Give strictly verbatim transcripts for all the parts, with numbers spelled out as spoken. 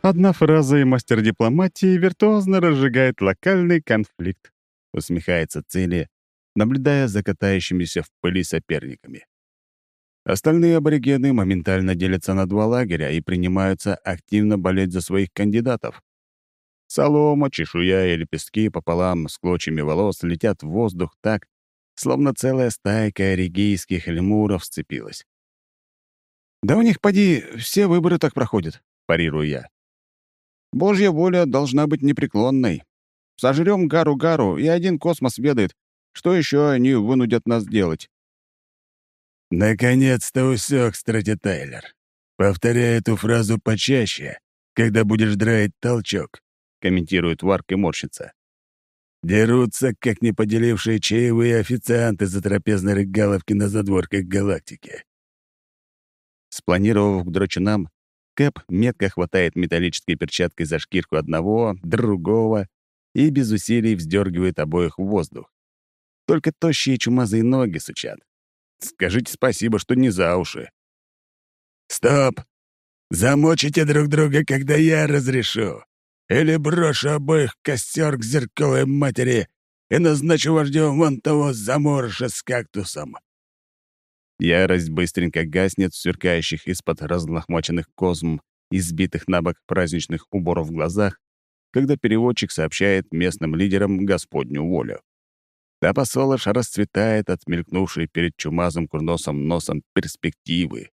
Одна фраза и мастер дипломатии виртуозно разжигает локальный конфликт, усмехается Цели, наблюдая за катающимися в пыли соперниками. Остальные аборигены моментально делятся на два лагеря и принимаются активно болеть за своих кандидатов. Солома, чешуя и лепестки пополам с клочьями волос летят в воздух так, словно целая стайка ригийских лемуров сцепилась. «Да у них, поди, все выборы так проходят», — парирую я. «Божья воля должна быть непреклонной. Сожрем гару-гару, и один космос ведает, что еще они вынудят нас делать». «Наконец-то усек, Страти Тайлер. Повторяй эту фразу почаще, когда будешь драить толчок», — комментирует Варк и морщится. «Дерутся, как не поделившие чаевые официанты за трапезной рыгаловки на задворках галактики». Спланировав к дрочунам, Кэп метко хватает металлической перчаткой за шкирку одного, другого и без усилий вздергивает обоих в воздух. Только тощие чумазые ноги сучат. Скажите спасибо, что не за уши. «Стоп! Замочите друг друга, когда я разрешу. Или брошу обоих в костер к зеркалой матери и назначу вождем вон того заморыша с кактусом». Ярость быстренько гаснет в сверкающих из-под разлохмаченных козм и сбитых на бок праздничных уборов в глазах, когда переводчик сообщает местным лидерам Господню волю. А посолош расцветает от мелькнувшей перед чумазым курносом носом перспективы.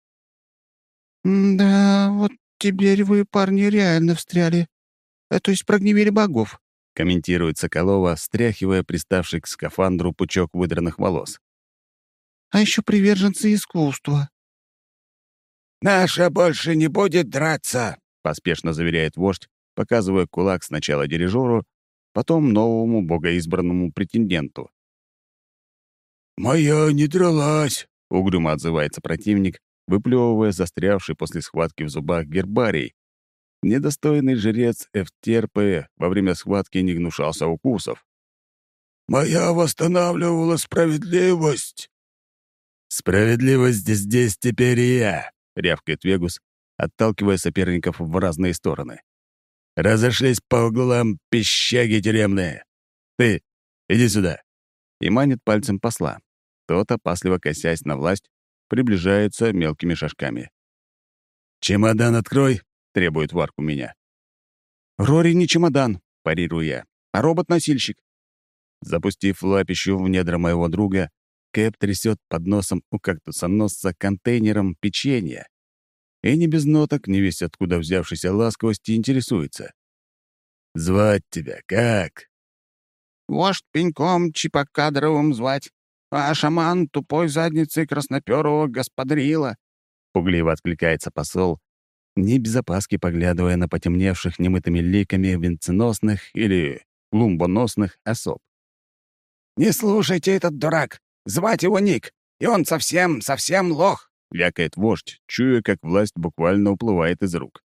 «Да, вот теперь вы, парни, реально встряли. А то есть прогневили богов», — комментирует Соколова, стряхивая приставший к скафандру пучок выдранных волос. «А еще приверженцы искусства». «Наша больше не будет драться», — поспешно заверяет вождь, показывая кулак сначала дирижеру, потом новому богоизбранному претенденту. «Моя не дралась», — угрюмо отзывается противник, выплевывая застрявший после схватки в зубах гербарий. Недостойный жрец Эфтерпы во время схватки не гнушался укусов. «Моя восстанавливала справедливость». «Справедливость здесь теперь и я», — рявкает Вегус, отталкивая соперников в разные стороны. «Разошлись по углам пищаги тюремные. Ты, иди сюда!» И манит пальцем посла. Тот, опасливо косясь на власть, приближается мелкими шажками. «Чемодан открой!» — требует Варк у меня. «Рори не чемодан!» — парирую я, «а робот-носильщик!» Запустив лапищу в недра моего друга, Кэп трясет под носом у кактусоносца контейнером печенья. И не без ноток, не весть откуда взявшейся ласковости, интересуется. «Звать тебя как?» «Вождь пеньком чипокадровым звать, а шаман тупой задницей красноперого господрила», — пугливо откликается посол, не без опаски поглядывая на потемневших немытыми ликами венценосных или клумбоносных особ. «Не слушайте этот дурак! Звать его Ник, и он совсем, совсем лох!» — вякает вождь, чуя, как власть буквально уплывает из рук.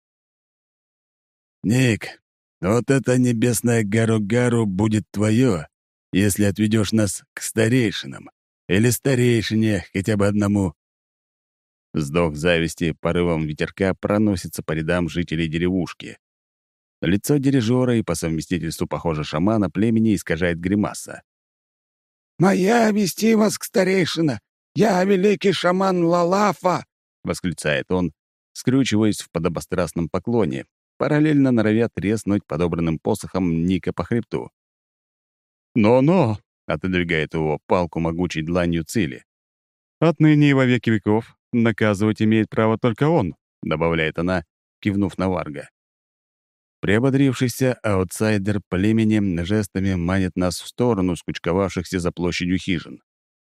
«Ник, вот это небесное гару-гару будет твое, если отведешь нас к старейшинам. Или старейшине, хотя бы одному». Вздох зависти порывом ветерка проносится по рядам жителей деревушки. Лицо дирижера и по совместительству, похоже, шамана племени искажает гримаса. «Моя вести вас к старейшина! Я великий шаман Лалафа!» — восклицает он, скрючиваясь в подобострастном поклоне, параллельно норовя треснуть подобранным посохом Ника по хребту. «Но-но!» — отодвигает его палку могучей дланью Цили. «Отныне и во веки веков наказывать имеет право только он», — добавляет она, кивнув на Варга. Приободрившийся аутсайдер племени жестами манит нас в сторону скучковавшихся за площадью хижин.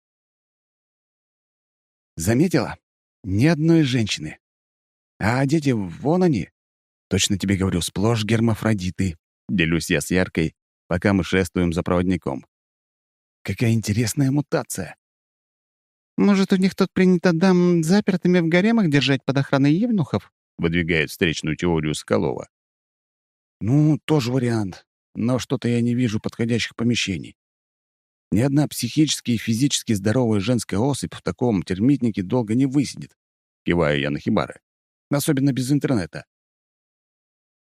«Заметила? Ни одной женщины. А дети, вон они. Точно тебе говорю, сплошь гермафродиты», — делюсь я с Яркой, пока мы шествуем за проводником. «Какая интересная мутация». «Может, у них тут принято дам запертыми в гаремах держать под охраной евнухов?» — выдвигает встречную теорию Соколова. «Ну, тоже вариант. Но что-то я не вижу подходящих помещений. Ни одна психически и физически здоровая женская особь в таком термитнике долго не высидит», — киваю я на хибары. «Особенно без интернета».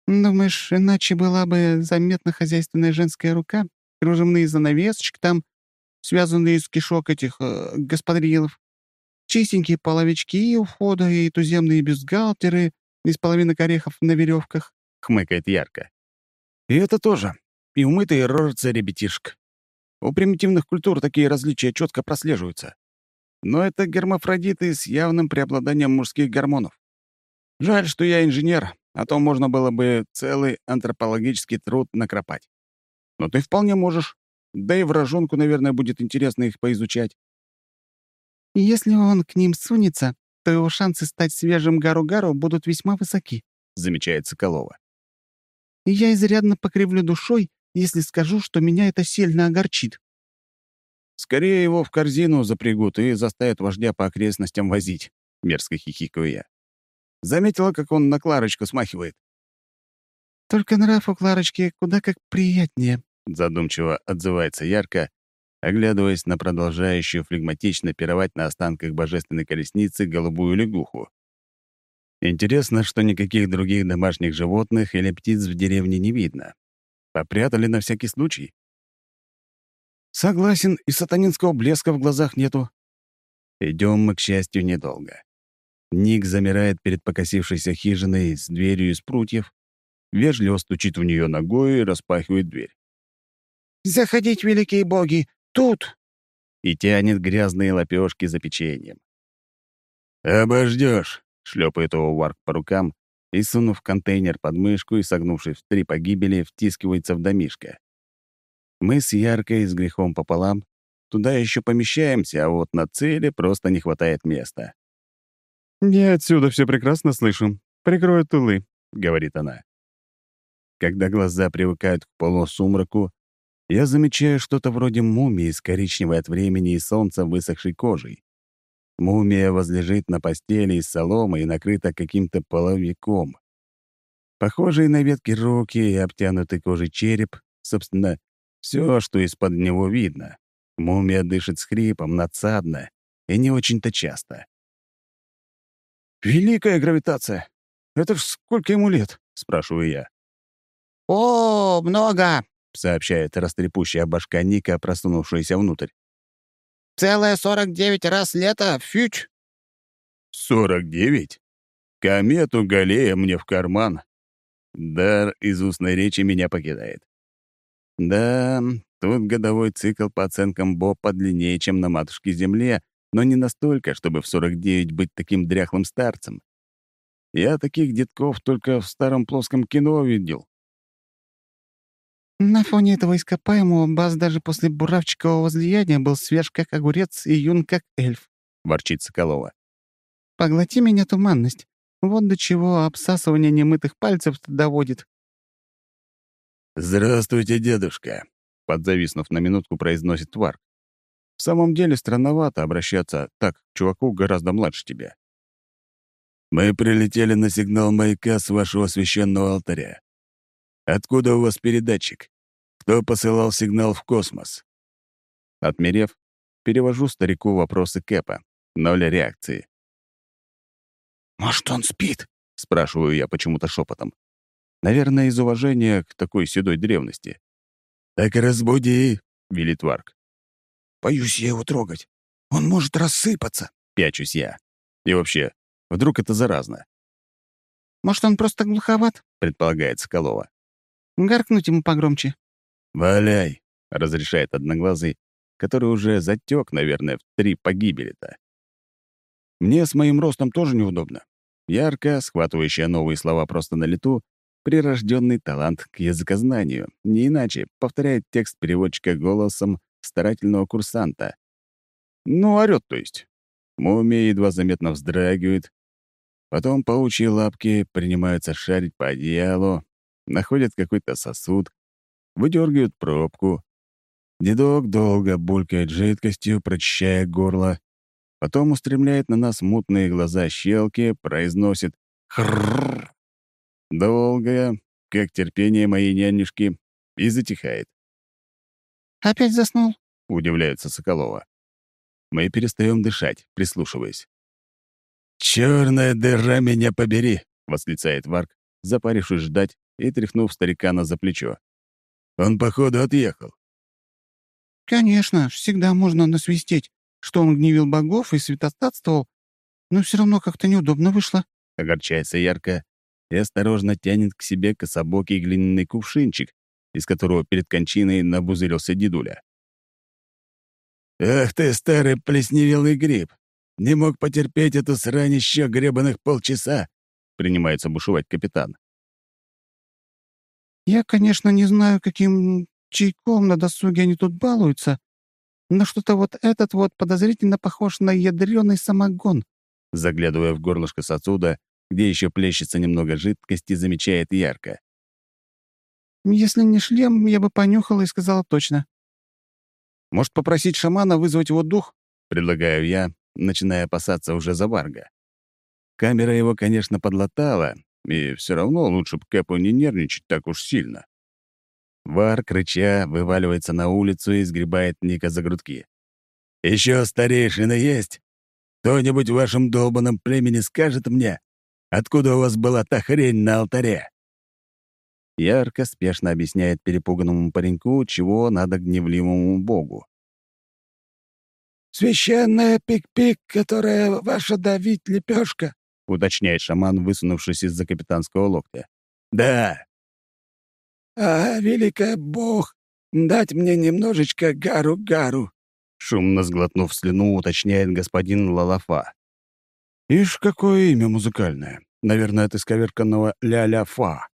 Думаешь, иначе была бы заметна хозяйственная женская рука? Кружевные занавесочки там, связанные из кишок этих э, господрилов, чистенькие половички у входа и туземные бюстгальтеры из половинок орехов на веревках», — хмыкает Ярко. «И это тоже. И умытые рожицы ребятишек. У примитивных культур такие различия четко прослеживаются. Но это гермафродиты с явным преобладанием мужских гормонов. Жаль, что я инженер, а то можно было бы целый антропологический труд накропать. Но ты вполне можешь. Да и вражонку, наверное, будет интересно их поизучать». «Если он к ним сунется, то его шансы стать свежим Гару-Гару будут весьма высоки», — замечает Соколова. «И я изрядно покривлю душой, если скажу, что меня это сильно огорчит». «Скорее его в корзину запрягут и заставят вождя по окрестностям возить», — мерзко хихикаю я. Заметила, как он на Кларочку смахивает. «Только нрав у Кларочки куда как приятнее», — задумчиво отзывается Ярко, оглядываясь на продолжающую флегматично пировать на останках божественной колесницы голубую лягуху. Интересно, что никаких других домашних животных или птиц в деревне не видно. Попрятали на всякий случай. Согласен, и сатанинского блеска в глазах нету. Идем мы, к счастью, недолго. Ник замирает перед покосившейся хижиной с дверью из прутьев, вежливо стучит в нее ногой и распахивает дверь. «Заходите, великие боги! Тут!» И тянет грязные лепешки за печеньем. «Обождешь», — шлепает его Варк по рукам и, сунув контейнер под мышку и согнувшись в три погибели, втискивается в домишко. Мы с Яркой с грехом пополам туда еще помещаемся, а вот на цели просто не хватает места. «Я отсюда все прекрасно слышу. Прикрою тылы», — говорит она. Когда глаза привыкают к полусумраку, я замечаю что-то вроде мумии с коричневой от времени и солнца высохшей кожей. Мумия возлежит на постели из соломы и накрыта каким-то половиком. Похожие на ветки руки и обтянутый кожей череп, собственно, все, что из-под него видно. Мумия дышит с хрипом, надсадно и не очень-то часто. «Великая гравитация! Это ж сколько ему лет?» — спрашиваю я. «О, много!» — сообщает растрепущая башка Ника, просунувшаяся внутрь. «Целое сорок девять раз лето, фють!» «Сорок девять? Комету Галлея мне в карман». Дар из устной речи меня покидает. Да, тут годовой цикл по оценкам Бо подлиннее, чем на матушке Земле, но не настолько, чтобы в сорок девять быть таким дряхлым старцем. Я таких детков только в старом плоском кино видел. «На фоне этого ископаемого Бас даже после буравчикового возлияния был свеж, как огурец, и юн, как эльф», — ворчит Соколова. «Поглоти меня туманность. Вот до чего обсасывание немытых пальцев доводит». «Здравствуйте, дедушка», — подзависнув на минутку, произносит Варк. В самом деле странновато обращаться так к чуваку гораздо младше тебя. «Мы прилетели на сигнал маяка с вашего священного алтаря. Откуда у вас передатчик? Кто посылал сигнал в космос?» Отмерев, перевожу старику вопросы Кэпа. Ноль реакции. «Может, он спит?» — спрашиваю я почему-то шепотом. Наверное, из уважения к такой седой древности. «Так разбуди», — велит Варк. «Боюсь я его трогать. Он может рассыпаться». Пячусь я. И вообще, вдруг это заразно? «Может, он просто глуховат?» — предполагает Соколова. «Гаркнуть ему погромче». «Валяй», — разрешает Одноглазый, который уже затек, наверное, в три погибели-то. Мне с моим ростом тоже неудобно. Ярко, схватывающая новые слова просто на лету, прирожденный талант к языкознанию, не иначе повторяет текст переводчика голосом старательного курсанта. Ну, орёт, то есть. Мумия едва заметно вздрагивает. Потом паучьи лапки принимаются шарить по одеялу, находят какой-то сосуд, выдергивают пробку. Дедок долго булькает жидкостью, прочищая горло. Потом устремляет на нас мутные глаза щелки, произносит «хрррр». Долгое, как терпение моей нянюшки, и затихает. «Опять заснул?» — удивляется Соколова. Мы перестаем дышать, прислушиваясь. «Чёрная дыра меня побери!» — восклицает Варк, запарившись ждать, и тряхнув старикана за плечо. «Он, походу, отъехал». «Конечно, всегда можно насвистеть, что он гневил богов и святотатствовал, но все равно как-то неудобно вышло». Огорчается ярко и осторожно тянет к себе кособокий глиняный кувшинчик, из которого перед кончиной набузырился дедуля. «Ах ты, старый плесневелый гриб! Не мог потерпеть эту срань еще гребаных полчаса!» — принимается бушевать капитан. «Я, конечно, не знаю, каким чайком на досуге они тут балуются, но что-то вот этот вот подозрительно похож на ядреный самогон», заглядывая в горлышко сосуда, где еще плещется немного жидкости, замечает ярко. «Если не шлем, я бы понюхала и сказала точно». «Может, попросить шамана вызвать его дух?» — предлагаю я, начиная опасаться уже за Варга. Камера его, конечно, подлатала, и все равно лучше бы Кэпу не нервничать так уж сильно. Варг, рыча, вываливается на улицу и сгребает Ника за грудки. «Еще старейшина есть? Кто-нибудь в вашем долбанном племени скажет мне, откуда у вас была та хрень на алтаре?» Ярко спешно объясняет перепуганному пареньку, чего надо гневливому богу. «Священная пик-пик, которая ваша давить лепешка», — уточняет шаман, высунувшись из-за капитанского локтя. «Да». «А, великая бог, дать мне немножечко гару-гару», — шумно сглотнув слюну, уточняет господин Лалафа. «Ишь, какое имя музыкальное. Наверное, от исковерканного ля-ля-фа».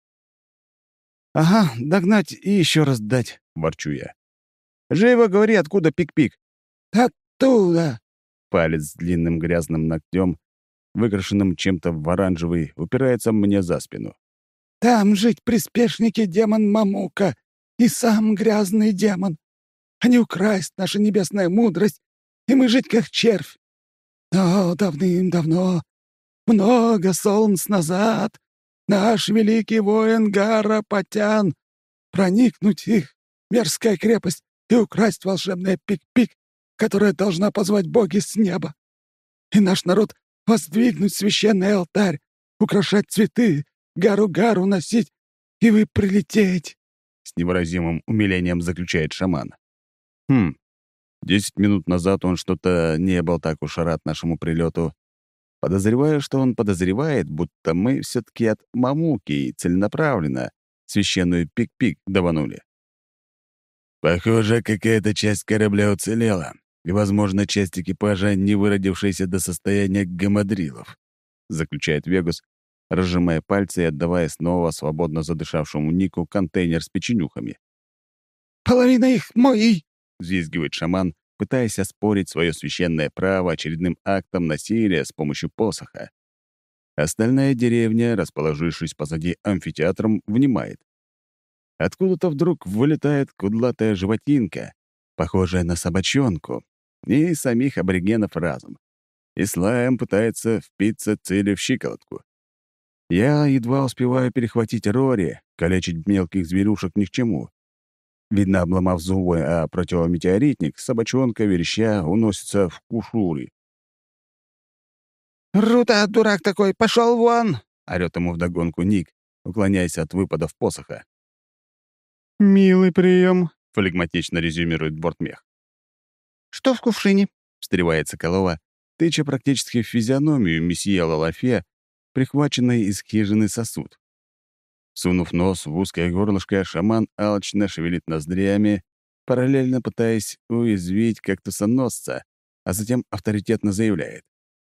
«Ага, догнать и еще раз дать», — ворчу я. «Живо говори, откуда пик-пик». «Оттуда!» Палец с длинным грязным ногтем, выкрашенным чем-то в оранжевый, упирается мне за спину. «Там жить приспешники демон Мамука и сам грязный демон. Они украсть наша небесная мудрость, и мы жить как червь. Но давным-давно, много солнц назад, наш великий воин Гара Патян проникнуть их, мерзкая крепость, и украсть волшебное пик-пик, которая должна позвать боги с неба. И наш народ воздвигнуть священный алтарь, украшать цветы, гару-гару носить, и вы прилететь», — с невыразимым умилением заключает шаман. Хм, десять минут назад он что-то не был так уж рад нашему прилету. Подозреваю, что он подозревает, будто мы все-таки от Мамуки и целенаправленно священную пик-пик даванули. «Похоже, какая-то часть корабля уцелела, и, возможно, часть экипажа, не выродившаяся до состояния гамадрилов», заключает Вегус, разжимая пальцы и отдавая снова свободно задышавшему Нику контейнер с печенюхами. «Половина их мои!» — взвизгивает шаман, пытаясь оспорить свое священное право очередным актом насилия с помощью посоха. Остальная деревня, расположившись позади амфитеатром, внимает. Откуда-то вдруг вылетает кудлатая животинка, похожая на собачонку, и самих аборигенов разом. И слаем пытается впиться целью в щиколотку. Я едва успеваю перехватить Рори, калечить мелких зверюшек ни к чему. Видно, обломав зубы, а противометеоритник, собачонка, вереща, уносится в кушури. «Рута, дурак такой, пошел вон!» — орёт ему вдогонку Ник, уклоняясь от выпадов посоха. «Милый прием», — флегматично резюмирует бортмех. «Что в кувшине?» — встревает Соколова, тыча практически в физиономию месье Лалафе, прихваченный из хижины сосуд. Сунув нос в узкое горлышко, шаман алчно шевелит ноздрями, параллельно пытаясь уязвить кактусоносца, а затем авторитетно заявляет.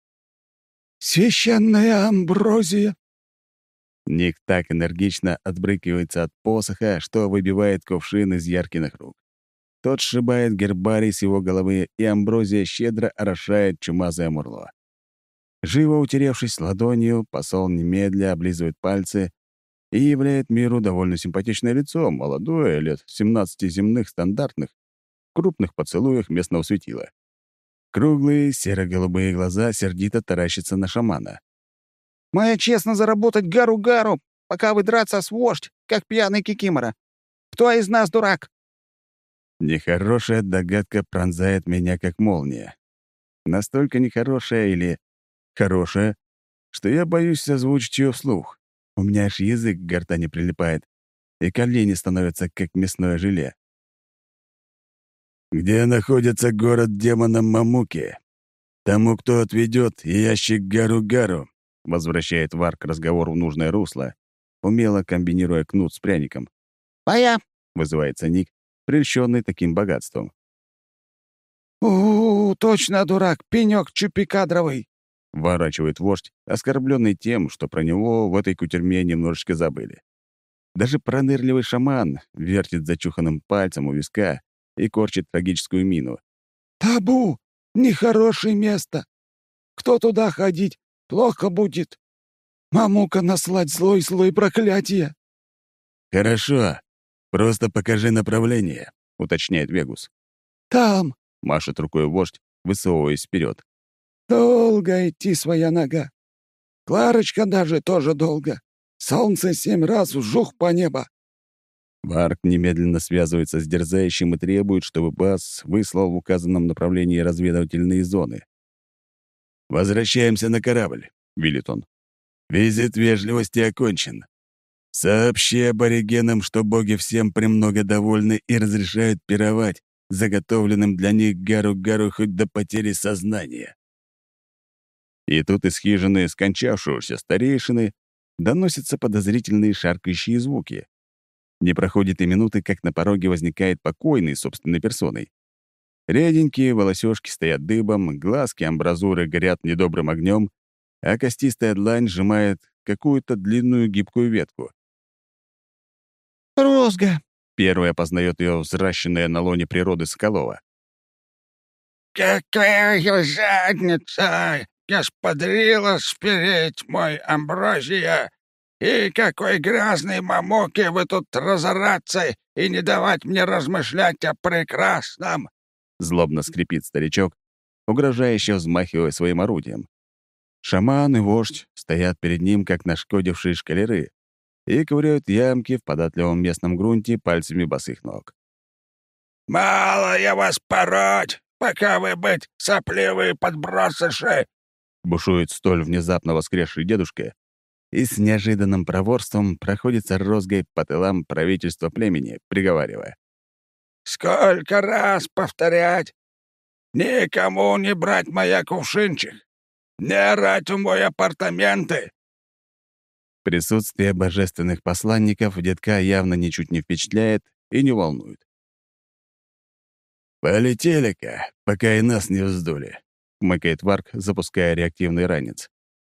«Священная амброзия!» Ник так энергично отбрыкивается от посоха, что выбивает кувшин из Яркиных рук. Тот сшибает гербарий с его головы, и амброзия щедро орошает чумазое мурло. Живо утеревшись ладонью, посол немедля облизывает пальцы и являет миру довольно симпатичное лицо, молодое, лет семнадцати земных стандартных, в крупных поцелуях местного светила. Круглые серо-голубые глаза сердито таращатся на шамана. «Моя честно заработать гару-гару, пока вы драться с вождь, как пьяный кикимора. Кто из нас дурак?» Нехорошая догадка пронзает меня, как молния. Настолько нехорошая или хорошая, что я боюсь озвучить ее вслух. У меня аж язык к гортани прилипает, и колени становятся как мясное желе. «Где находится город демона Мамуки? Тому, кто отведет ящик Гару-Гару», возвращает Варк разговор в нужное русло, умело комбинируя кнут с пряником. «Моя!» — вызывается Ник, прельщенный таким богатством. «У-у-у, точно дурак, пенёк чупикадровый!» — ворачивает вождь, оскорбленный тем, что про него в этой кутерьме немножечко забыли. Даже пронырливый шаман вертит зачуханным пальцем у виска и корчит трагическую мину. «Табу! Нехорошее место! Кто туда ходить, плохо будет! Мамука наслать злой-злой проклятие!» «Хорошо, просто покажи направление», — уточняет Вегус. «Там!» — машет рукой вождь, высовываясь вперед. «Долго идти своя нога. Кларочка даже тоже долго. Солнце семь раз вжух по небо». Варк немедленно связывается с дерзающим и требует, чтобы Бас выслал в указанном направлении разведывательные зоны. «Возвращаемся на корабль», — велит он. «Визит вежливости окончен. Сообщи аборигенам, что боги всем премного довольны и разрешают пировать, заготовленным для них гару-гару хоть до потери сознания». И тут из хижины скончавшегося старейшины доносятся подозрительные шаркающие звуки. Не проходит и минуты, как на пороге возникает покойный собственной персоной. Реденькие волосёшки стоят дыбом, глазки амбразуры горят недобрым огнем, а костистая длань сжимает какую-то длинную гибкую ветку. «Розга!» — первая познает ее взращенная на лоне природы Соколова. «Какая задница! Господрила спереть мой Амброзия! И какой грязной мамоки вы тут разораться и не давать мне размышлять о прекрасном!» Злобно скрипит старичок, угрожающе взмахивая своим орудием. Шаман и вождь стоят перед ним, как нашкодившие шкалеры, и ковыряют ямки в податливом местном грунте пальцами босых ног. «Мало я вас пороть, пока вы быть сопливые подбросыши!» Бушует столь внезапно воскресший дедушка и с неожиданным проворством проходится розгой по тылам правительства племени, приговаривая. «Сколько раз повторять? Никому не брать моя кувшинчик! Не орать в мой апартаменты!» Присутствие божественных посланников детка явно ничуть не впечатляет и не волнует. «Полетели-ка, пока и нас не вздули», — хмыкает Варк, запуская реактивный ранец.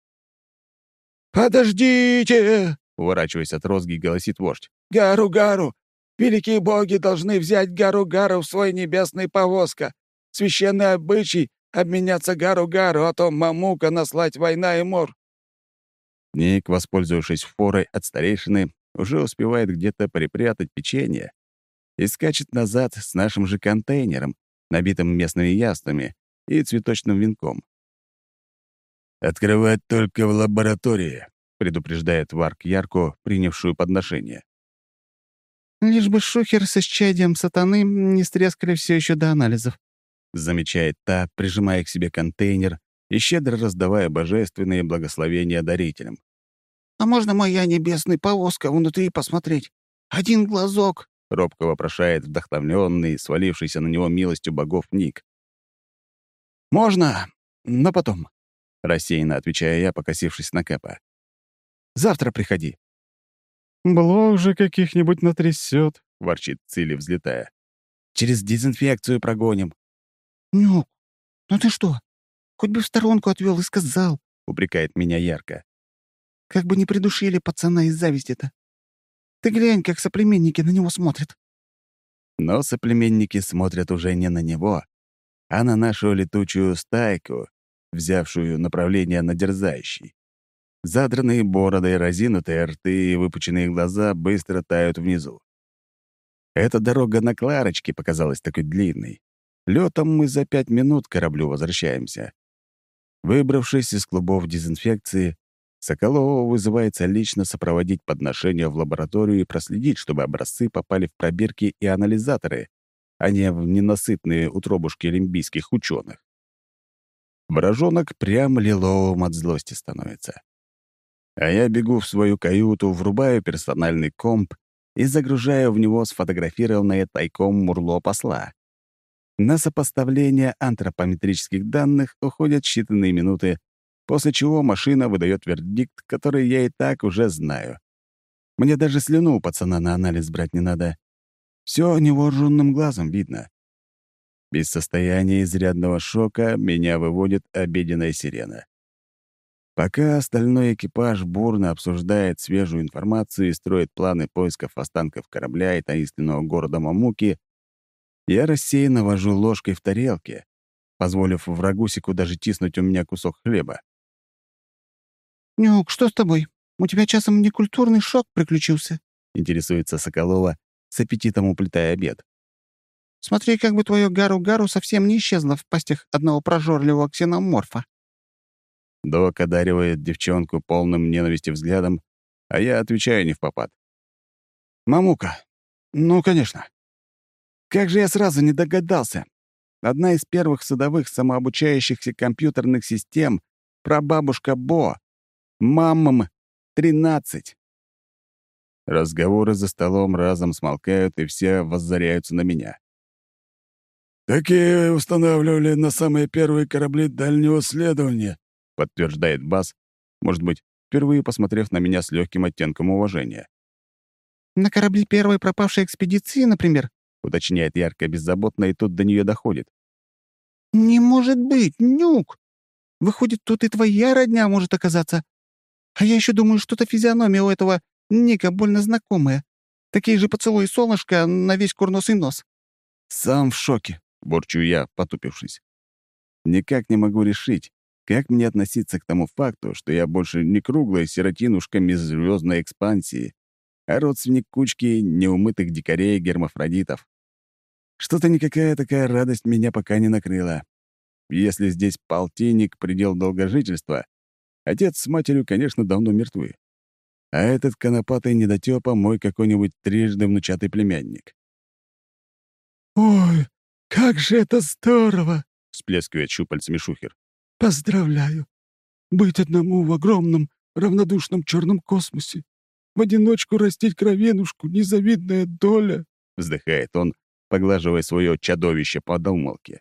«Подождите!» — уворачиваясь от розги, голосит вождь. «Гару-гару! Великие боги должны взять Гару-гару в свой небесный повозка. Священный обычай — обменяться Гару-гару, а то Мамука наслать война и мор». Ник, воспользовавшись форой от старейшины, уже успевает где-то припрятать печенье и скачет назад с нашим же контейнером, набитым местными яствами и цветочным венком. «Открывать только в лаборатории», — предупреждает Варк Ярко, принявшую подношение. «Лишь бы шухер с исчадием сатаны не стрескали все еще до анализов», — замечает та, прижимая к себе контейнер и щедро раздавая божественные благословения дарителям. «А можно моя небесная повозка внутри посмотреть? Один глазок!» — робко вопрошает вдохновленный, свалившийся на него милостью богов Ник. «Можно, но потом», — рассеянно отвечаю я, покосившись на Кэпа. «Завтра приходи». «Блох же каких-нибудь натрясет», — ворчит Цили, взлетая. «Через дезинфекцию прогоним». «Нюк, ну ты что? Хоть бы в сторонку отвел и сказал», — упрекает меня ярко. «Как бы не придушили пацана из зависти-то. Ты глянь, как соплеменники на него смотрят». Но соплеменники смотрят уже не на него, а на нашу летучую стайку, взявшую направление на дерзающий. Задранные бороды, разинутые рты и выпученные глаза быстро тают внизу. Эта дорога на Кларочке показалась такой длинной. Летом мы за пять минут к кораблю возвращаемся. Выбравшись из клубов дезинфекции, Соколова вызывается лично сопроводить подношения в лабораторию и проследить, чтобы образцы попали в пробирки и анализаторы, а не в ненасытные утробушки олимпийских ученых. Брожонок прям лиловым от злости становится. А я бегу в свою каюту, врубаю персональный комп и загружаю в него сфотографированное тайком мурло посла. На сопоставление антропометрических данных уходят считанные минуты, после чего машина выдает вердикт, который я и так уже знаю. Мне даже слюну у пацана на анализ брать не надо. Все невооруженным глазом видно. Без состояния изрядного шока меня выводит обеденная сирена. Пока остальной экипаж бурно обсуждает свежую информацию и строит планы поисков останков корабля и таинственного города Мамуки, я рассеянно вожу ложкой в тарелке, позволив врагусику даже тиснуть у меня кусок хлеба. «Нюк, что с тобой? У тебя часом не культурный шок приключился?» — интересуется Соколова, с аппетитом уплетая обед. «Смотри, как бы твое гару-гару совсем не исчезло в пастях одного прожорливого ксеноморфа». Док одаривает девчонку полным ненависти взглядом, а я отвечаю не впопад. «Мамука, ну, конечно. Как же я сразу не догадался? Одна из первых судовых самообучающихся компьютерных систем — прабабушка Бо. Мамам тринадцать». Разговоры за столом разом смолкают, и все воззаряются на меня. «Такие устанавливали на самые первые корабли дальнего следования», — подтверждает Бас, может быть, впервые посмотрев на меня с легким оттенком уважения. «На корабли первой пропавшей экспедиции, например?» — уточняет ярко беззаботно, и тут до нее доходит. «Не может быть, Нюк! Выходит, тут и твоя родня может оказаться. А я еще думаю, что-то физиономия у этого Ника больно знакомая. Такие же поцелуи солнышка на весь курносый нос». «Сам в шоке», — бурчу я, потупившись. Никак не могу решить, как мне относиться к тому факту, что я больше не круглая сиротинушка межзвездной экспансии, а родственник кучки неумытых дикарей-гермафродитов. Что-то никакая такая радость меня пока не накрыла. Если здесь полтинник — предел долгожительства, отец с матерью, конечно, давно мертвы. А этот конопатый недотёпа — мой какой-нибудь трижды внучатый племянник. «Ой, как же это здорово!» — всплескивает щупальцами Шухер. «Поздравляю! Быть одному в огромном, равнодушном черном космосе. В одиночку растить кровенушку — незавидная доля!» — вздыхает он, поглаживая свое чудовище по долмалке.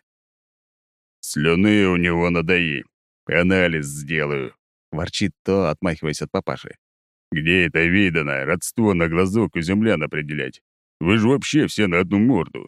«Слюны у него надои. Анализ сделаю», — ворчит то, отмахиваясь от папаши. «Где это видано, родство на глазок у землян определять? Вы же вообще все на одну морду».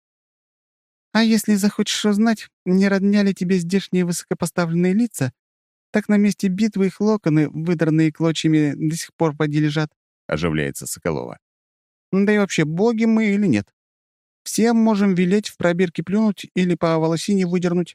«А если захочешь узнать, не родня ли тебе здешние высокопоставленные лица, так на месте битвы их локоны, выдранные клочьями, до сих пор поди лежат», — оживляется Соколова. «Да и вообще, боги мы или нет? Всем можем велеть в пробирке плюнуть или по волосине выдернуть».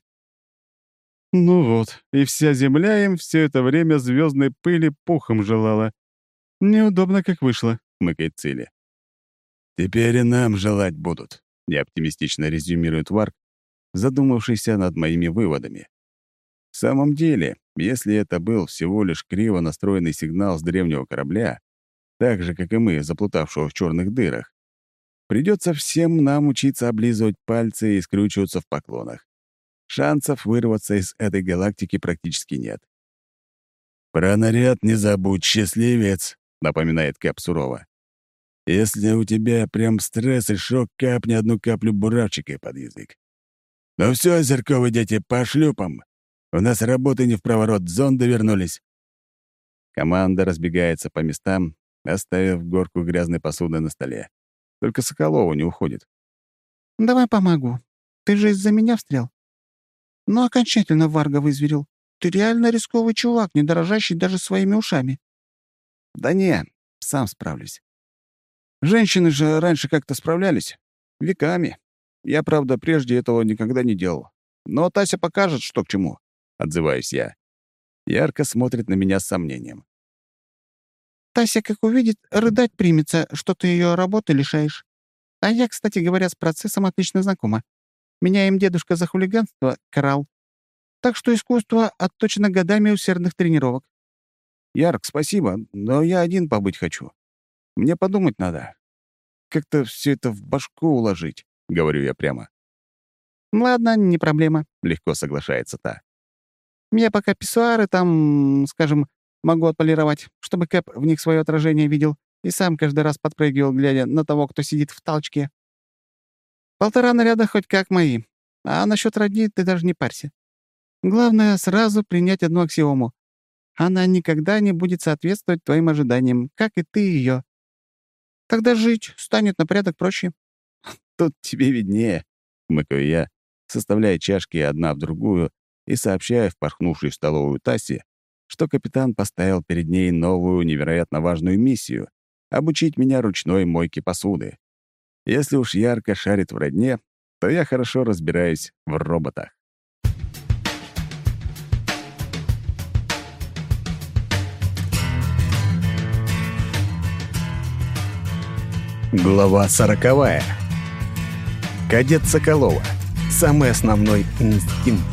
Ну вот, и вся земля им все это время звездной пыли пухом желала. Неудобно, как вышло, — хмыкает Цили. «Теперь и нам желать будут», — неоптимистично резюмирует Варк, задумавшийся над моими выводами. В самом деле, если это был всего лишь криво настроенный сигнал с древнего корабля, так же, как и мы, заплутавшего в черных дырах, придется всем нам учиться облизывать пальцы и скрючиваться в поклонах. Шансов вырваться из этой галактики практически нет. «Про наряд не забудь, счастливец», — напоминает Кэп сурово. «Если у тебя прям стресс и шок, капни одну каплю буравчика под язык. Ну все, зерковые дети, по шлюпам. У нас работы не в проворот, зонды вернулись». Команда разбегается по местам, оставив горку грязной посуды на столе. Только Соколова не уходит. «Давай помогу. Ты же из-за меня встрял. Ну, окончательно Варга вызверил. Ты реально рисковый чувак, не дорожащий даже своими ушами». «Да не, сам справлюсь. Женщины же раньше как-то справлялись. Веками. Я, правда, прежде этого никогда не делал. Но Тася покажет, что к чему», — отзываюсь я. Ярко смотрит на меня с сомнением. «Тася, как увидит, рыдать примется, что ты ее работы лишаешь. А я, кстати говоря, с процессом отлично знакома. Меня им дедушка за хулиганство карал. Так что искусство отточено годами усердных тренировок». «Ярк, спасибо, но я один побыть хочу. Мне подумать надо. Как-то все это в башку уложить», — говорю я прямо. «Ладно, не проблема», — легко соглашается та. Я пока писсуары там, скажем, могу отполировать, чтобы Кэп в них свое отражение видел и сам каждый раз подпрыгивал, глядя на того, кто сидит в толчке. Полтора наряда хоть как мои. А насчет родни ты даже не парься. Главное — сразу принять одну аксиому. Она никогда не будет соответствовать твоим ожиданиям, как и ты ее. Тогда жить станет на порядок проще. Тут тебе виднее, — хмыкаю я, составляя чашки одна в другую и сообщая впорхнувшей в столовую Тассе, что капитан поставил перед ней новую невероятно важную миссию — обучить меня ручной мойке посуды. Если уж ярко шарит в родне, то я хорошо разбираюсь в роботах. Глава сороковая. Кадет Соколова. Самый основной инстинкт.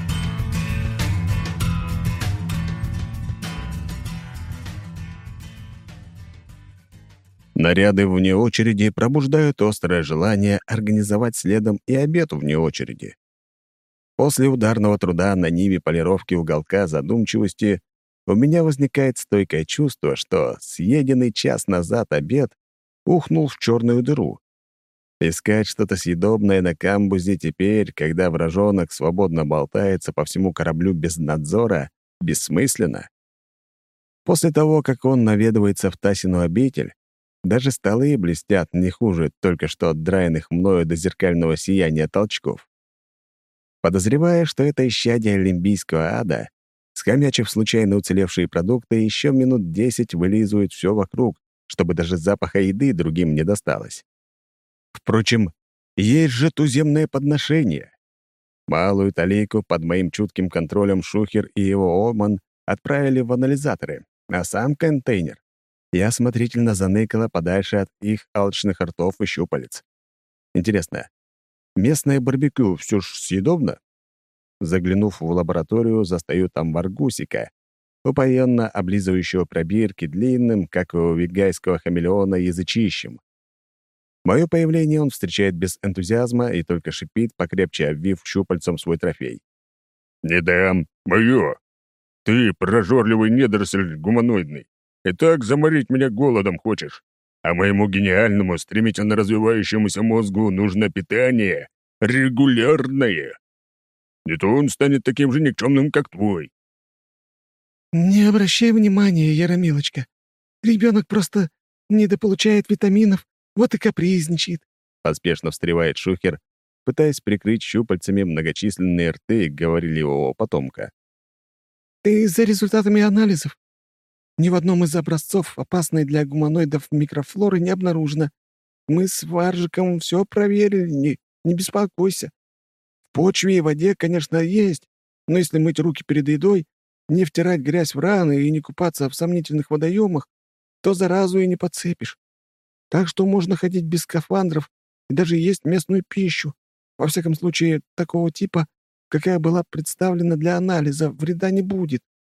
Наряды вне очереди пробуждают острое желание организовать следом и обед вне очереди. После ударного труда на ниве полировки уголка задумчивости у меня возникает стойкое чувство, что съеденный час назад обед ухнул в черную дыру. Искать что-то съедобное на камбузе теперь, когда вражонок свободно болтается по всему кораблю без надзора, бессмысленно. После того, как он наведывается в Тасину обитель, даже столы блестят не хуже только что отдраенных мною до зеркального сияния толчков. Подозревая, что это исчадие олимпийского ада, схомячив случайно уцелевшие продукты, еще минут десять вылизывают все вокруг, чтобы даже запаха еды другим не досталось. Впрочем, есть же туземное подношение. Малую талику под моим чутким контролем Шухер и его Оман отправили в анализаторы, а сам контейнер я осмотрительно заныкала подальше от их алчных ртов и щупалец. Интересно, местное барбекю все ж съедобно? Заглянув в лабораторию, застаю там Варгусика, упоенно облизывающего пробирки длинным, как у вигайского хамелеона, язычищем. Мое появление он встречает без энтузиазма и только шипит, покрепче обвив щупальцем свой трофей. «Не дам! Мое! Ты, прожорливый недоросль гуманоидный, и так заморить меня голодом хочешь, а моему гениальному, стремительно развивающемуся мозгу нужно питание регулярное. Не то он станет таким же никчемным, как твой». «Не обращай внимания, Яромилочка. Ребенок просто недополучает витаминов, вот и капризничает», — поспешно встревает Шухер, пытаясь прикрыть щупальцами многочисленные рты говорливого потомка. «Ты за результатами анализов? Ни в одном из образцов опасной для гуманоидов микрофлоры не обнаружено. Мы с Варжиком все проверили, не, не беспокойся. В почве и воде, конечно, есть, но если мыть руки перед едой, не втирать грязь в раны и не купаться в сомнительных водоемах, то заразу и не подцепишь. Так что можно ходить без скафандров и даже есть местную пищу. Во всяком случае, такого типа, какая была представлена для анализа, вреда не будет».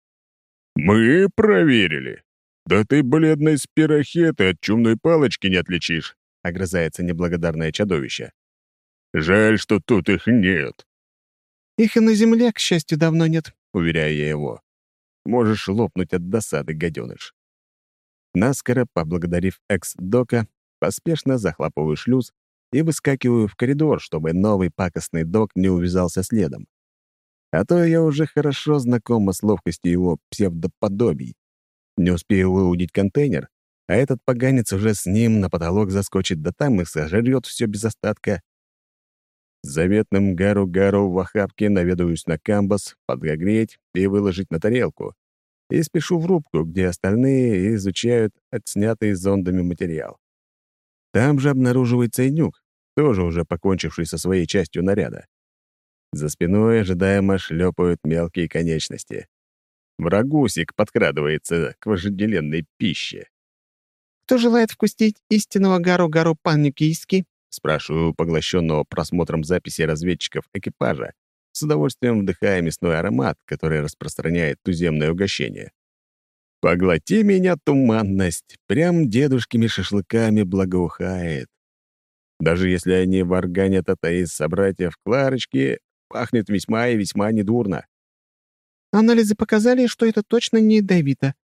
«Мы проверили. Да ты, бледный спирохет, и от чумной палочки не отличишь», — огрызается неблагодарное чудовище. «Жаль, что тут их нет». «Их и на земле, к счастью, давно нет», — уверяю я его. Можешь лопнуть от досады, гаденыш. Наскоро поблагодарив экс-дока, поспешно захлопываю шлюз и выскакиваю в коридор, чтобы новый пакостный док не увязался следом. А то я уже хорошо знакома с ловкостью его псевдоподобий. Не успею выудить контейнер, а этот поганец уже с ним на потолок заскочит, да там и сожрет все без остатка. С заветным гару-гару в охапке наведываюсь на камбус, подогреть и выложить на тарелку. И спешу в рубку, где остальные изучают отснятый зондами материал. Там же обнаруживается Инюк, тоже уже покончивший со своей частью наряда. За спиной ожидаемо шлепают мелкие конечности. Врагусик подкрадывается к вожделенной пище. «Кто желает вкусить истинного гару-гару панникийски?» — спрашиваю поглощенного просмотром записи разведчиков экипажа, с удовольствием вдыхая мясной аромат, который распространяет туземное угощение. Поглоти меня, туманность, прям дедушкими шашлыками благоухает. Даже если они варганят это из собратьев Кларочки, пахнет весьма и весьма недурно. «Анализы показали, что это точно не ядовито.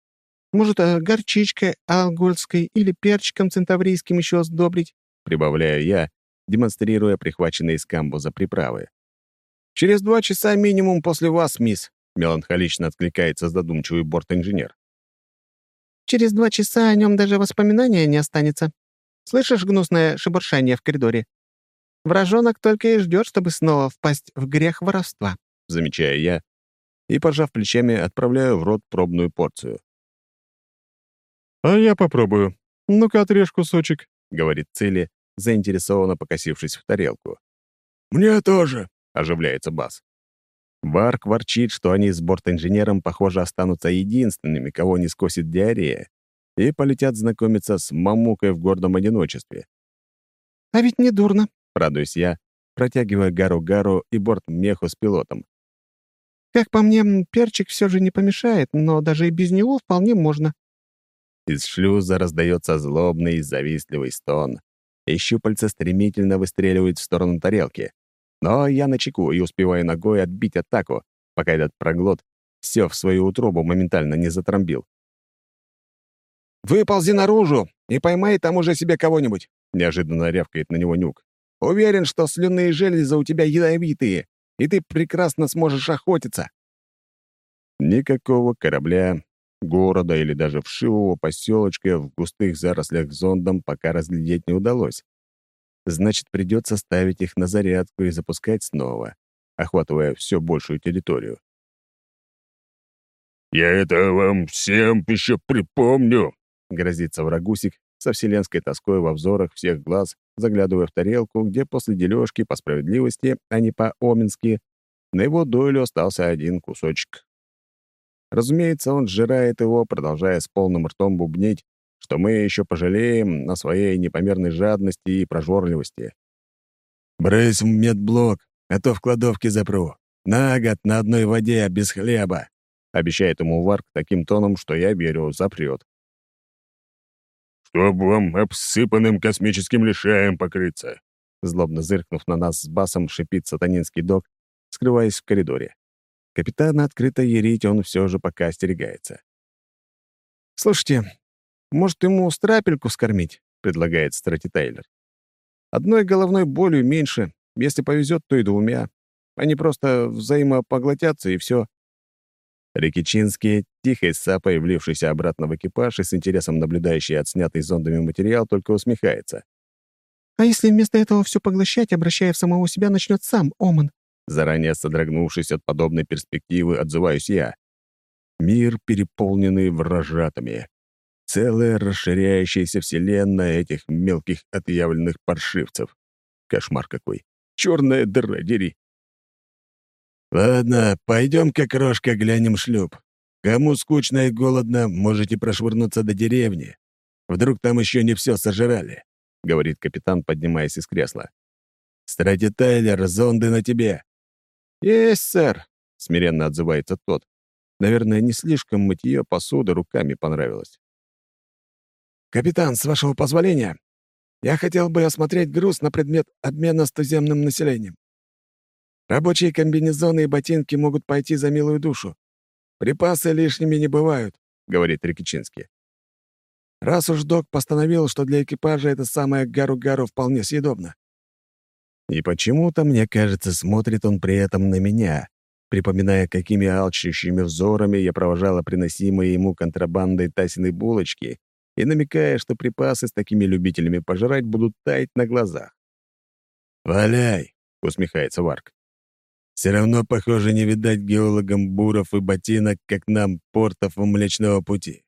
Может, э, горчичкой алгольской или перчиком центаврийским еще сдобрить?» — прибавляю я, демонстрируя прихваченные из камбуза приправы. «Через два часа минимум после вас, мисс», — меланхолично откликается задумчивый борт-инженер. «Через два часа о нем даже воспоминания не останется. Слышишь гнусное шебуршание в коридоре? Вражонок только и ждет, чтобы снова впасть в грех воровства», — замечаю я и, пожав плечами, отправляю в рот пробную порцию. «А я попробую. Ну-ка, отрежь кусочек», — говорит Цилли, заинтересованно покосившись в тарелку. «Мне тоже», — оживляется Бас. Варк ворчит, что они с борт-инженером, похоже, останутся единственными, кого не скосит диарея, и полетят знакомиться с мамукой в гордом одиночестве. «А ведь не дурно», — радуюсь я, протягивая Гару-Гару и борт-меху с пилотом. «Как по мне, м, перчик все же не помешает, но даже и без него вполне можно». Из шлюза раздается злобный и завистливый стон, и щупальца стремительно выстреливают в сторону тарелки. Но я начеку и успеваю ногой отбить атаку, пока этот проглот все в свою утробу моментально не затромбил. «Выползи наружу и поймай там уже себе кого-нибудь», — неожиданно рявкает на него Нюк. «Уверен, что слюнные железы у тебя ядовитые, и ты прекрасно сможешь охотиться». Никакого корабля, города или даже вшивого поселочка в густых зарослях зондом пока разглядеть не удалось. Значит, придется ставить их на зарядку и запускать снова, охватывая все большую территорию. «Я это вам всем еще припомню», — грозится врагусик со вселенской тоской во взорах всех глаз, заглядывая в тарелку, где после дележки по справедливости, а не по-оменски, на его долю остался один кусочек. Разумеется, он сжирает его, продолжая с полным ртом бубнить, что мы еще пожалеем на своей непомерной жадности и прожорливости. «Брысь в медблок, а то в кладовке запру. На год на одной воде, без хлеба», — обещает ему Варк таким тоном, что я верю, запрет. «Чтоб вам обсыпанным космическим лишаем покрыться», злобно зыркнув на нас с Басом, шипит сатанинский док, скрываясь в коридоре. Капитана открыто ярить он все же пока остерегается. «Слушайте, может, ему страпельку скормить?» — предлагает Страти Тейлор. «Одной головной болью меньше. Если повезет, то и двумя. Они просто взаимопоглотятся, и все». Рикичинский, тихой сапой влившийся обратно в экипаж и с интересом наблюдающий отснятый зондами материал, только усмехается. «А если вместо этого все поглощать, обращая в самого себя, начнет сам Оман?» Заранее содрогнувшись от подобной перспективы, отзываюсь я. Мир, переполненный вражатами. Целая расширяющаяся вселенная этих мелких отъявленных паршивцев. Кошмар какой. Черная дыра, дери. «Ладно, пойдем-ка, крошка, глянем шлюп. Кому скучно и голодно, можете прошвырнуться до деревни. Вдруг там еще не все сожрали», — говорит капитан, поднимаясь из кресла. «Страти Тайлер, зонды на тебе». «Есть, сэр», — смиренно отзывается тот. Наверное, не слишком мытье посуды руками понравилось. «Капитан, с вашего позволения, я хотел бы осмотреть груз на предмет обмена с туземным населением. Рабочие комбинезоны и ботинки могут пойти за милую душу. Припасы лишними не бывают», — говорит Рикичинский. «Раз уж док постановил, что для экипажа это самое гару-гару вполне съедобно». И почему-то, мне кажется, смотрит он при этом на меня, припоминая, какими алчущими взорами я провожала приносимые ему контрабандой Тасиной булочки и намекая, что припасы с такими любителями пожрать будут таять на глазах. «Валяй», — усмехается Варк. «Все равно, похоже, не видать геологам буров и ботинок, как нам, портов у Млечного Пути».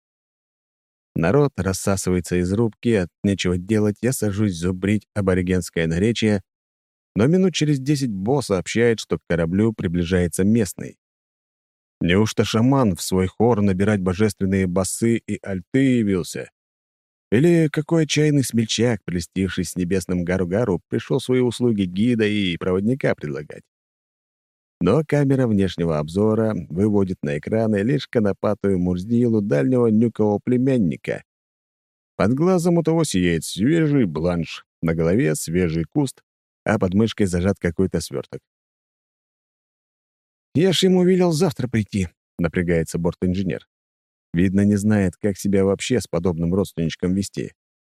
Народ рассасывается из рубки, от нечего делать я сажусь зубрить аборигенское наречие, но минут через десять босс сообщает, что к кораблю приближается местный. Неужто шаман в свой хор набирать божественные басы и альты явился? Или какой отчаянный смельчак, прелестившись с небесным гару-гару, пришел свои услуги гида и проводника предлагать? Но камера внешнего обзора выводит на экраны лишь конопатую мурздилу дальнего нюкового племянника. Под глазом у того сияет свежий бланш, на голове свежий куст, а под мышкой зажат какой-то сверток. «Я ж ему велел завтра прийти», — напрягается борт-инженер. Видно, не знает, как себя вообще с подобным родственничком вести.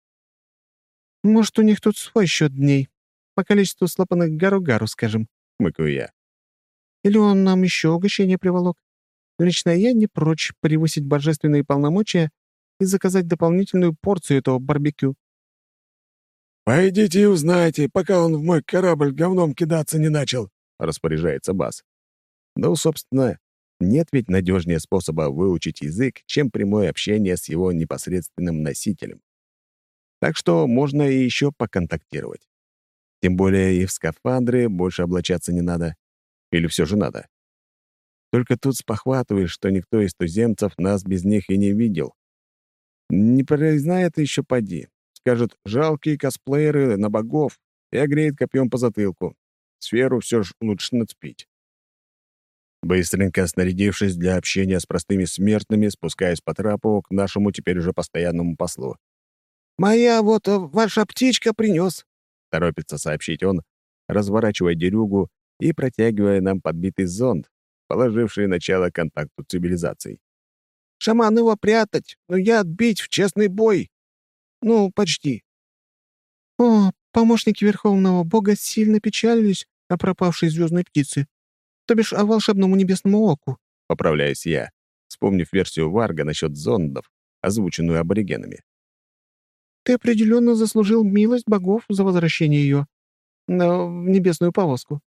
«Может, у них тут свой счет дней. По количеству слопанных гару-гару, скажем», — хмыкаю я. «Или он нам еще угощение приволок? Лично я не прочь превысить божественные полномочия и заказать дополнительную порцию этого барбекю». «Пойдите и узнайте, пока он в мой корабль говном кидаться не начал», — распоряжается Бас. Ну, собственно, нет ведь надежнее способа выучить язык, чем прямое общение с его непосредственным носителем. Так что можно и еще поконтактировать. Тем более и в скафандры больше облачаться не надо. Или все же надо. Только тут спохватываешь, что никто из туземцев нас без них и не видел. Не признает еще поди. Скажет, жалкие косплееры на богов, и огреет копьем по затылку. Сферу все ж лучше нацепить. Быстренько снарядившись для общения с простыми смертными, спускаясь по трапу к нашему теперь уже постоянному послу. «Моя вот э, ваша птичка принес», — торопится сообщить он, разворачивая дерюгу и протягивая нам подбитый зонд, положивший начало контакту цивилизаций. «Шаман его прятать, но я отбить в честный бой. Ну, почти». «О, помощники Верховного Бога сильно печалились о пропавшей звездной птице, то бишь о волшебному небесному оку», — поправляюсь я, вспомнив версию Варга насчет зондов, озвученную аборигенами. «Ты определенно заслужил милость богов за возвращение ее на в небесную повозку».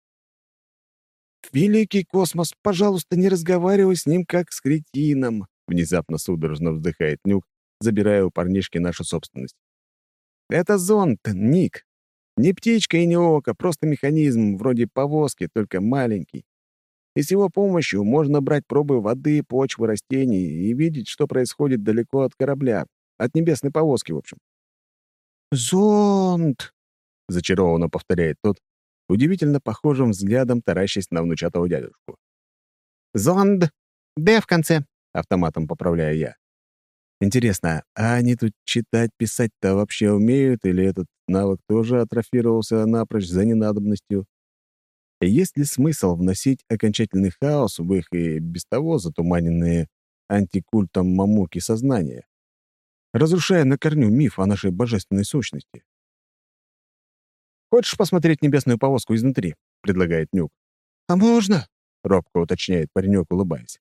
«Великий космос, пожалуйста, не разговаривай с ним, как с кретином», — внезапно судорожно вздыхает Нюк, забирая у парнишки нашу собственность. «Это зонд, Ник. Не птичка и не око, просто механизм, вроде повозки, только маленький. И с его помощью можно брать пробы воды, почвы, растений и видеть, что происходит далеко от корабля, от небесной повозки, в общем». «Зонд!» — зачарованно повторяет тот, удивительно похожим взглядом таращась на внучатого дядюшку. «Зонд! Д в конце!» — автоматом поправляю я. Интересно, а они тут читать, писать-то вообще умеют, или этот навык тоже атрофировался напрочь за ненадобностью? И есть ли смысл вносить окончательный хаос в их и без того затуманенные антикультом мамуки сознания, разрушая на корню миф о нашей божественной сущности? «Хочешь посмотреть небесную повозку изнутри?» — предлагает Нюк. «А можно?» — робко уточняет паренек, улыбаясь.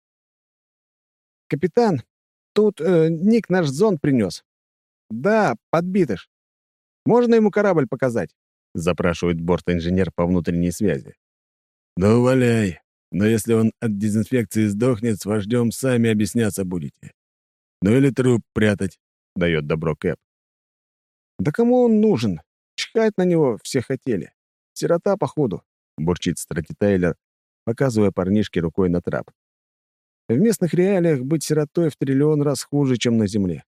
«Капитан, тут э, Ник наш зонд принес. Да, подбитыш. Можно ему корабль показать?» — запрашивает борт-инженер по внутренней связи. «Ну, валяй. Но если он от дезинфекции сдохнет, с вождем сами объясняться будете. Ну или труп прятать», — дает добро Кэп. «Да кому он нужен? Чихать на него все хотели. Сирота, походу», — бурчит Стратитайлер, показывая парнишке рукой на трап. «В местных реалиях быть сиротой в триллион раз хуже, чем на Земле».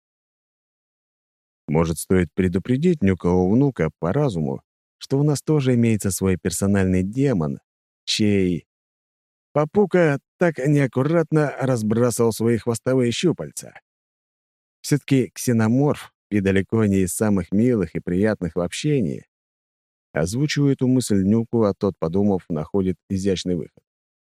Может, стоит предупредить Нюкового внука по разуму, что у нас тоже имеется свой персональный демон, чей... Папука так неаккуратно разбрасывал свои хвостовые щупальца. Все-таки ксеноморф и далеко не из самых милых и приятных в общении. Озвучиваю эту мысль Нюку, а тот, подумав, находит изящный выход.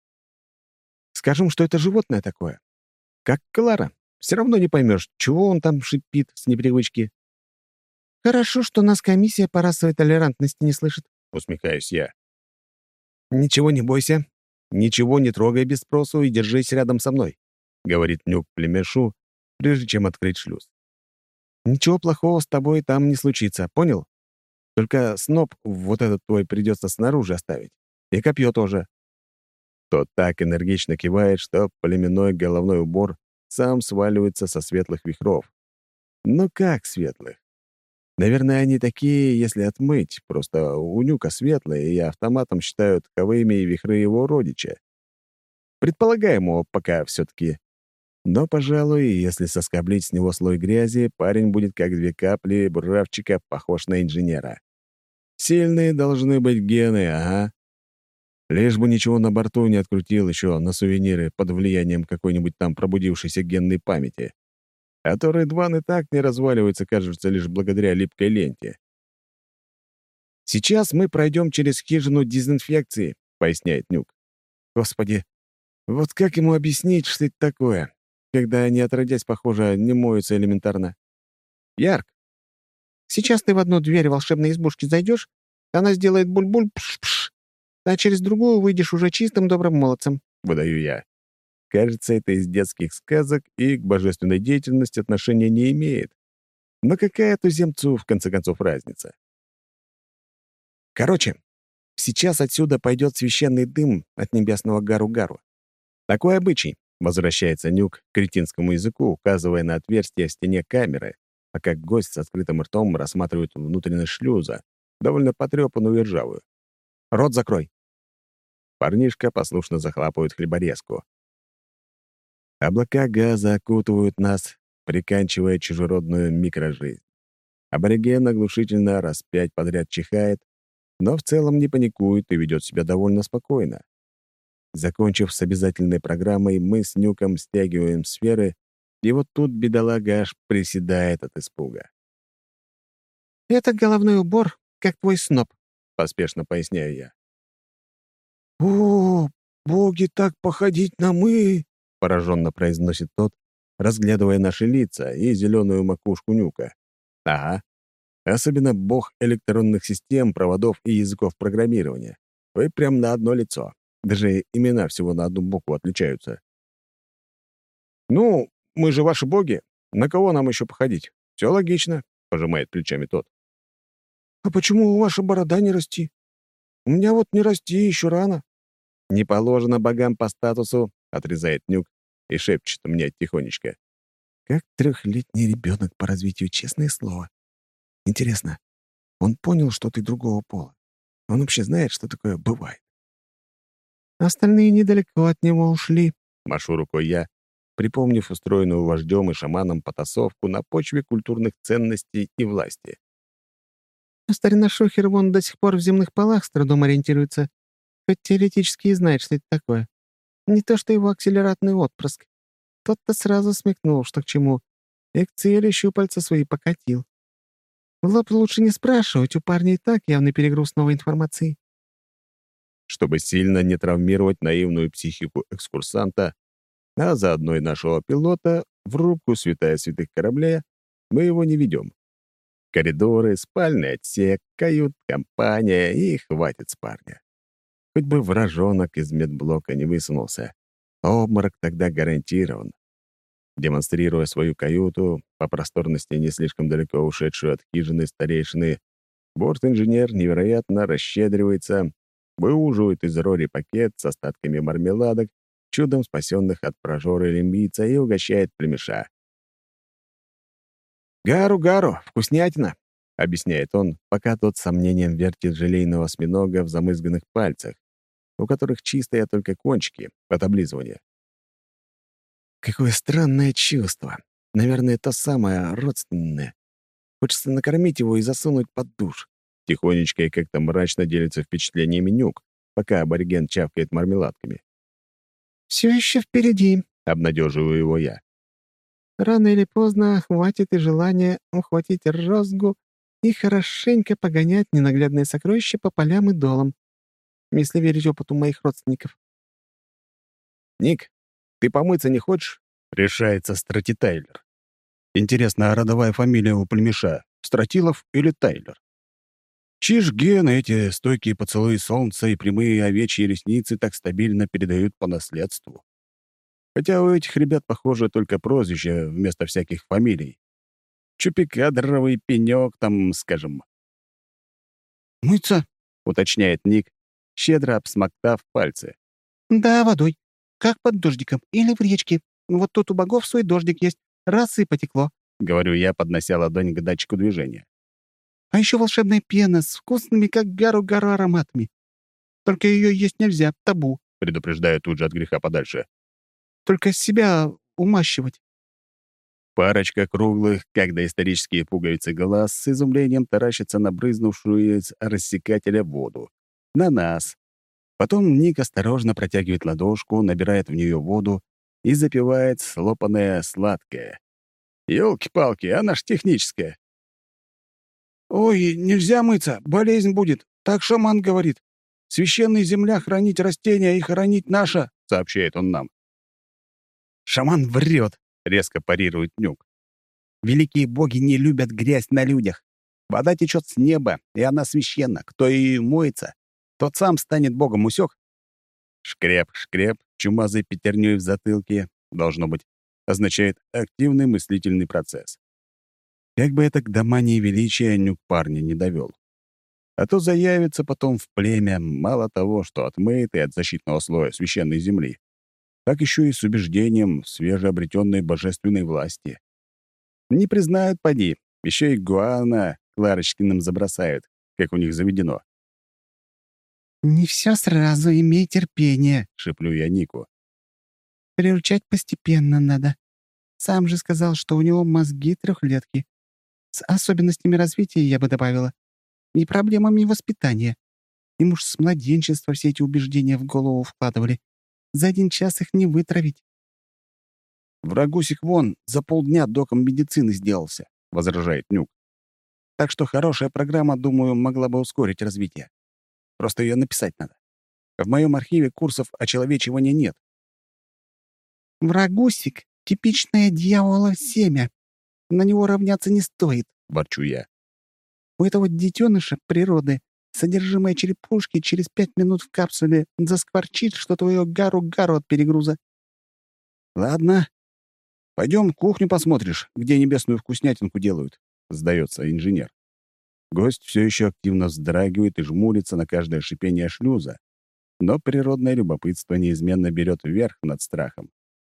«Скажем, что это животное такое. Как Клара. Все равно не поймешь, чего он там шипит с непривычки». «Хорошо, что нас комиссия по расовой толерантности не слышит», — усмехаюсь я. «Ничего не бойся. Ничего не трогай без спросу и держись рядом со мной», — говорит Нюк племешу, прежде чем открыть шлюз. «Ничего плохого с тобой там не случится, понял? Только сноп вот этот твой придется снаружи оставить. И копье тоже». Тот так энергично кивает, что племенной головной убор сам сваливается со светлых вихров. Ну как светлых? Наверное, они такие, если отмыть, просто у Нюка светлые, и автоматом считаю таковыми и вихры его родича. Предполагаемого пока все-таки. Но, пожалуй, если соскоблить с него слой грязи, парень будет как две капли буравчика похож на инженера. Сильные должны быть гены, ага. Лишь бы ничего на борту не открутил еще на сувениры под влиянием какой-нибудь там пробудившейся генной памяти. А то Рыдван и так не разваливается, кажется, лишь благодаря липкой ленте. «Сейчас мы пройдем через хижину дезинфекции», — поясняет Нюк. «Господи, вот как ему объяснить, что это такое? когда они, отродясь, похоже, не моются элементарно. Ярк, сейчас ты в одну дверь волшебной избушки зайдешь, она сделает буль-буль, пш-пш, а через другую выйдешь уже чистым добрым молодцем. Выдаю я. Кажется, это из детских сказок и к божественной деятельности отношения не имеет. Но какая туземцу, в конце концов, разница? Короче, сейчас отсюда пойдет священный дым от небесного гару-гару. Такой обычай, возвращается Нюк к кретинскому языку, указывая на отверстие в стене камеры, пока гость с открытым ртом рассматривает внутренность шлюза, довольно потрепанную и ржавую. «Рот закрой!» Парнишка послушно захлапывает хлеборезку. Облака газа окутывают нас, приканчивая чужеродную микрожизнь. Абориген оглушительно раз пять подряд чихает, но в целом не паникует и ведет себя довольно спокойно. Закончив с обязательной программой, мы с Нюком стягиваем сферы, и вот тут бедолага аж приседает от испуга. «Это головной убор, как твой сноп», — поспешно поясняю я. «О, боги так походить на мы!» — пораженно произносит тот, разглядывая наши лица и зеленую макушку Нюка. «Ага. Особенно бог электронных систем, проводов и языков программирования. Вы прям на одно лицо. Даже имена всего на одну букву отличаются». «Ну, мы же ваши боги. На кого нам еще походить? Все логично», — пожимает плечами тот. «А почему у ваша борода не расти? У меня вот не расти, еще рано». «Не положено богам по статусу», — отрезает Нюк и шепчет мне тихонечко. «Как трехлетний ребенок по развитию, честное слово. Интересно, он понял, что ты другого пола? Он вообще знает, что такое бывает?» «Остальные недалеко от него ушли», — машу рукой я, припомнив устроенную вождем и шаманом потасовку на почве культурных ценностей и власти. «Старина Шухер вон до сих пор в земных полах с трудом ориентируется, хоть теоретически и знает, что это такое. Не то что его акселератный отпрыск. Тот-то сразу смекнул, что к чему, и к цели щупальца свои покатил. В лоб лучше не спрашивать, у парня и так явный перегруз новой информации». Чтобы сильно не травмировать наивную психику экскурсанта, а заодно и нашего пилота, в рубку святая святых корабля мы его не ведем. Коридоры, спальный отсек, кают-компания, и хватит с парня. Хоть бы вражонок из медблока не высунулся. Обморок тогда гарантирован. Демонстрируя свою каюту, по просторности не слишком далеко ушедшую от хижины старейшины, борт-инженер невероятно расщедривается, выуживает из рори пакет с остатками мармеладок, чудом спасенных от прожоры лимбийца, и угощает племеша. «Гару-гару, вкуснятина!» — объясняет он, пока тот с сомнением вертит желейного осьминога в замызганных пальцах, у которых чистые только кончики от облизывания. «Какое странное чувство. Наверное, то самое родственное. Хочется накормить его и засунуть под душ». Тихонечко и как-то мрачно делится впечатлениями Нюк, пока абориген чавкает мармеладками. «Все еще впереди», — обнадеживаю его я. «Рано или поздно хватит и желания ухватить розгу и хорошенько погонять ненаглядные сокровища по полям и долам, если верить опыту моих родственников». «Ник, ты помыться не хочешь?» — решается Страти Тайлер. Интересно, а родовая фамилия у племеша — Стратилов или Тайлер? Чиж гены эти стойкие поцелуи солнца и прямые овечьи ресницы так стабильно передают по наследству. Хотя у этих ребят, похоже, только прозвище вместо всяких фамилий. Чупикадровый пенёк там, скажем. «Мыться?» — уточняет Ник, щедро обсмоктав пальцы. «Да, водой. Как под дождиком. Или в речке. Вот тут у богов свой дождик есть. Раз и потекло», — говорю я, поднося ладонь к датчику движения. «А еще волшебная пена с вкусными, как гару-гару, ароматами. Только ее есть нельзя, табу», — предупреждаю тут же от греха подальше. «Только себя умащивать». Парочка круглых, как доисторические пуговицы глаз, с изумлением таращится на брызнувшую из рассекателя воду. На нас. Потом Ник осторожно протягивает ладошку, набирает в нее воду и запивает слопанное сладкое. Ёлки-палки, она ж техническая. «Ой, нельзя мыться, болезнь будет. Так шаман говорит. Священная земля хранить растения и хоронить наша», — сообщает он нам. «Шаман врет», — резко парирует Нюк. «Великие боги не любят грязь на людях. Вода течет с неба, и она священна. Кто ее моется, тот сам станет богом, усек?» Шкреп, шкреп, чумазой пятерней в затылке, должно быть, означает активный мыслительный процесс. Как бы это к до мании величия Нюк парня не довел. А то заявится потом в племя мало того, что отмыты от защитного слоя священной земли, так еще и с убеждением в свежеобретенной божественной власти. Не признают, поди, еще и Гуана Кларочкиным забросают, как у них заведено. «Не все сразу, имей терпение», — шеплю я Нику. «Приручать постепенно надо. Сам же сказал, что у него мозги трехлетки. С особенностями развития, я бы добавила, и проблемами воспитания. Ему ж с младенчества все эти убеждения в голову вкладывали. За один час их не вытравить». «Врагусик вон за полдня доком медицины сделался», — возражает Нюк. «Так что хорошая программа, думаю, могла бы ускорить развитие. Просто ее написать надо. В моем архиве курсов очеловечивания нет». «Врагусик — типичное дьявола семя. На него равняться не стоит», — ворчу я. «У этого детеныша природы содержимое черепушки через пять минут в капсуле заскворчит, что твою гару-гару от перегруза». «Ладно. Пойдем кухню посмотришь, где небесную вкуснятинку делают», — сдается инженер. Гость все еще активно вздрагивает и жмурится на каждое шипение шлюза, но природное любопытство неизменно берет вверх над страхом.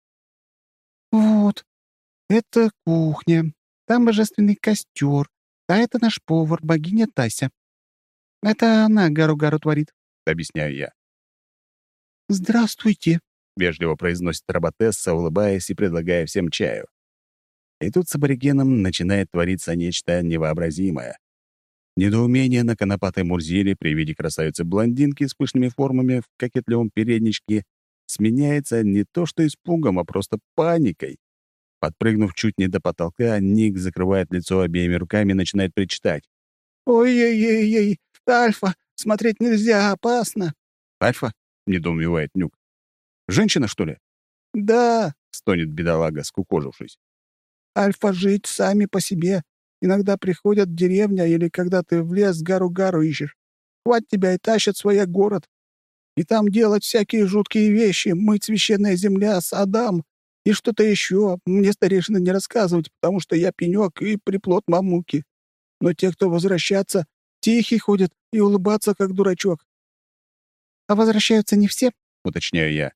«Вот, это кухня. Там божественный костер, а это наш повар, богиня Тася. Это она гару-гару творит», — объясняю я. «Здравствуйте», — вежливо произносит роботесса, улыбаясь и предлагая всем чаю. И тут с аборигеном начинает твориться нечто невообразимое. Недоумение на конопатой Мурзиле при виде красавицы-блондинки с пышными формами в кокетливом передничке сменяется не то что испугом, а просто паникой. Подпрыгнув чуть не до потолка, Ник закрывает лицо обеими руками и начинает причитать. «Ой-ой-ой-ой, Альфа, смотреть нельзя, опасно». «Альфа?» — недоумевает Нюк. «Женщина, что ли?» «Да», — стонет бедолага, скукожившись. «Альфа жить сами по себе. Иногда приходят в деревню или когда ты в лес гару-гару ищешь. Хватит тебя и тащат в свой город. И там делать всякие жуткие вещи, мыть священная земля, садам и что-то еще. Мне старейшины не рассказывать, потому что я пенек и приплод мамуки. Но те, кто возвращаться, тихие ходят и улыбаться, как дурачок». «А возвращаются не все?» — уточняю я.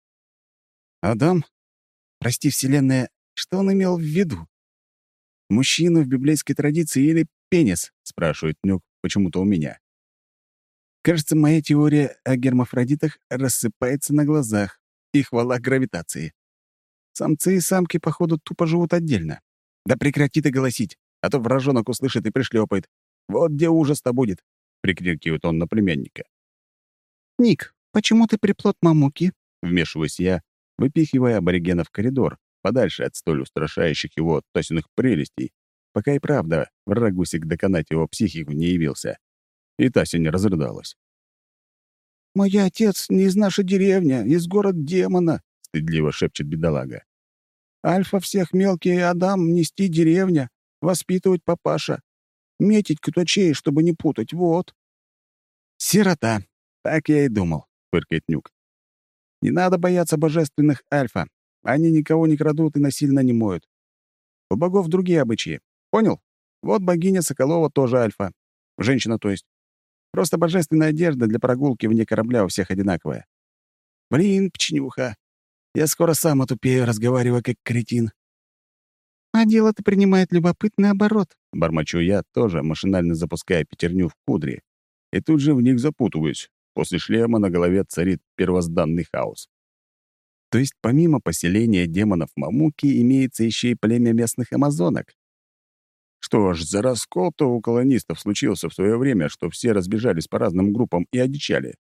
«Адам? Прости, Вселенная, что он имел в виду? Мужчину в библейской традиции или пенис?» — спрашивает Нюк почему-то у меня. Кажется, моя теория о гермафродитах рассыпается на глазах, и хвала гравитации. Самцы и самки, походу, тупо живут отдельно. «Да прекрати ты голосить, а то вражонок услышит и пришлепает. Вот где ужас-то будет», — прикрикивает он на племянника. «Ник, почему ты приплод мамуки?» — вмешиваюсь я, выпихивая аборигена в коридор, подальше от столь устрашающих его Тосиных прелестей, пока и правда врагусик доконать его психику не явился. И Тася не разрыдалась. «Мой отец не из нашей деревни, из города демона», — стыдливо шепчет бедолага. «Альфа всех мелкий, Адам нести деревня, воспитывать папаша, метить кутачей, чтобы не путать, вот». «Сирота, так я и думал», — фыркает Нюк. «Не надо бояться божественных альфа. Они никого не крадут и насильно не моют. У богов другие обычаи. Понял? Вот богиня Соколова тоже альфа. Женщина, то есть. Просто божественная одежда для прогулки вне корабля у всех одинаковая. Блин, пченюха. Я скоро сам отупею, разговаривая как кретин». «А дело-то принимает любопытный оборот», — бормочу я, тоже машинально запуская пятерню в кудри. И тут же в них запутываюсь. После шлема на голове царит первозданный хаос. То есть помимо поселения демонов Мамуки имеется еще и племя местных амазонок. Что ж, за раскол-то у колонистов случился в свое время, что все разбежались по разным группам и одичали.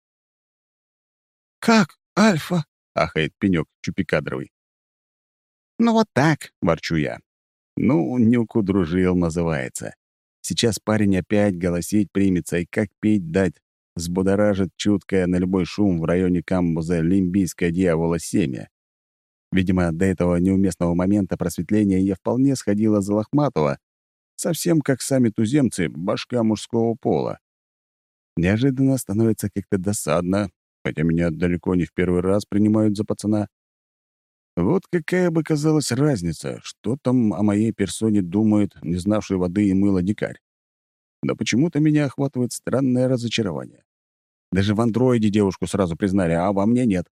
«Как, Альфа?» — ахает пенек чупикадровый. «Ну вот так», — ворчу я. «Ну, Нюк удружил, называется. Сейчас парень опять голосить примется и как пить дать, взбудоражит чуткое на любой шум в районе камбуза лимбийское дьявола семя. Видимо, до этого неуместного момента просветления я вполне сходила за Лохматова, совсем как сами туземцы, башка мужского пола. Неожиданно становится как-то досадно, хотя меня далеко не в первый раз принимают за пацана. Вот какая бы казалась разница, что там о моей персоне думает не знавший воды и мыла дикарь. Но почему-то меня охватывает странное разочарование. Даже в андроиде девушку сразу признали, а во мне нет.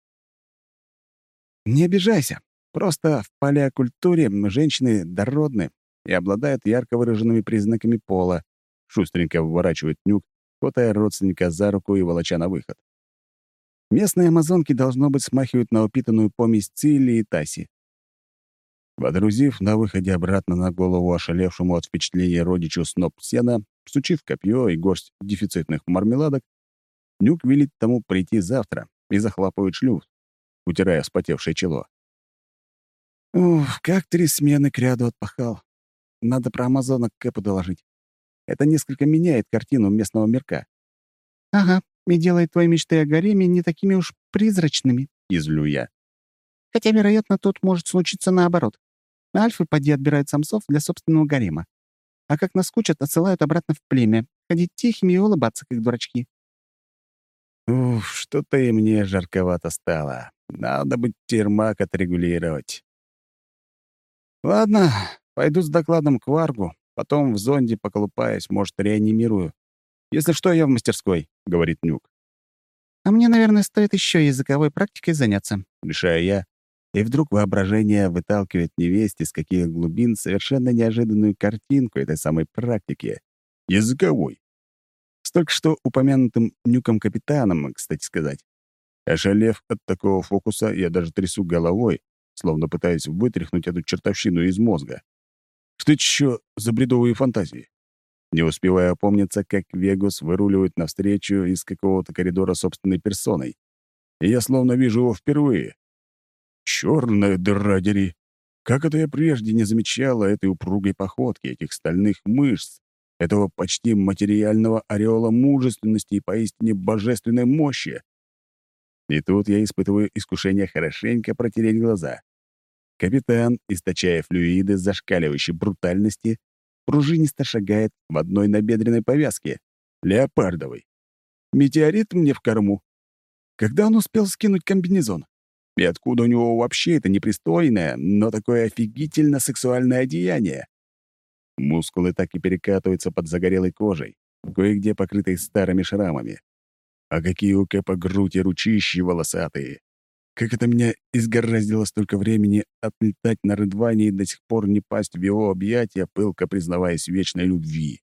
Не обижайся. Просто в палеокультуре женщины дородны и обладают ярко выраженными признаками пола. Шустренько выворачивает Нюк, хватая родственника за руку и волоча на выход. Местные амазонки, должно быть, смахивают на упитанную помесь Цилли и Таси. Водрузив на выходе обратно на голову ошалевшему от впечатления родичу сноп сена, всучив копье и горсть дефицитных мармеладок, Нюк велит тому прийти завтра и захлапывает шлюз, утирая вспотевшее чело. Уф, как три смены кряду отпахал. Надо про амазонок Кэпу доложить. Это несколько меняет картину местного мирка. «Ага, и делает твои мечты о гареме не такими уж призрачными», — язвлю я. «Хотя, вероятно, тут может случиться наоборот. Альфы поди отбирают самцов для собственного гарема. А как наскучат, отсылают обратно в племя, ходить тихими и улыбаться, как дурачки». Уф, что-то и мне жарковато стало. Надо бы термак отрегулировать. Ладно, пойду с докладом к Варгу, потом в зонде поколупаюсь, может, реанимирую. Если что, я в мастерской, — говорит Нюк. «А мне, наверное, стоит еще языковой практикой заняться», — решаю я, и вдруг воображение выталкивает невесть из каких глубин совершенно неожиданную картинку этой самой практики. Языковой. С только что упомянутым Нюком-капитаном, кстати сказать. Ошалев от такого фокуса, я даже трясу головой, словно пытаясь вытряхнуть эту чертовщину из мозга. Что это еще за бредовые фантазии? Не успевая опомниться, как Вегус выруливает навстречу из какого-то коридора собственной персоной. И я словно вижу его впервые. Черная дыра дери! Как это я прежде не замечала этой упругой походки, этих стальных мышц, этого почти материального ореола мужественности и поистине божественной мощи? И тут я испытываю искушение хорошенько протереть глаза. Капитан, источая флюиды зашкаливающей брутальности, пружинисто шагает в одной набедренной повязке, леопардовой. Метеорит мне в корму. Когда он успел скинуть комбинезон? И откуда у него вообще это непристойное, но такое офигительно сексуальное одеяние? Мускулы так и перекатываются под загорелой кожей, кое-где покрытой старыми шрамами. А какие у Кэпа грудь и ручищи волосатые! Как это меня изгораздило столько времени отлетать на Рыдване и до сих пор не пасть в его объятия, пылко признаваясь в вечной любви.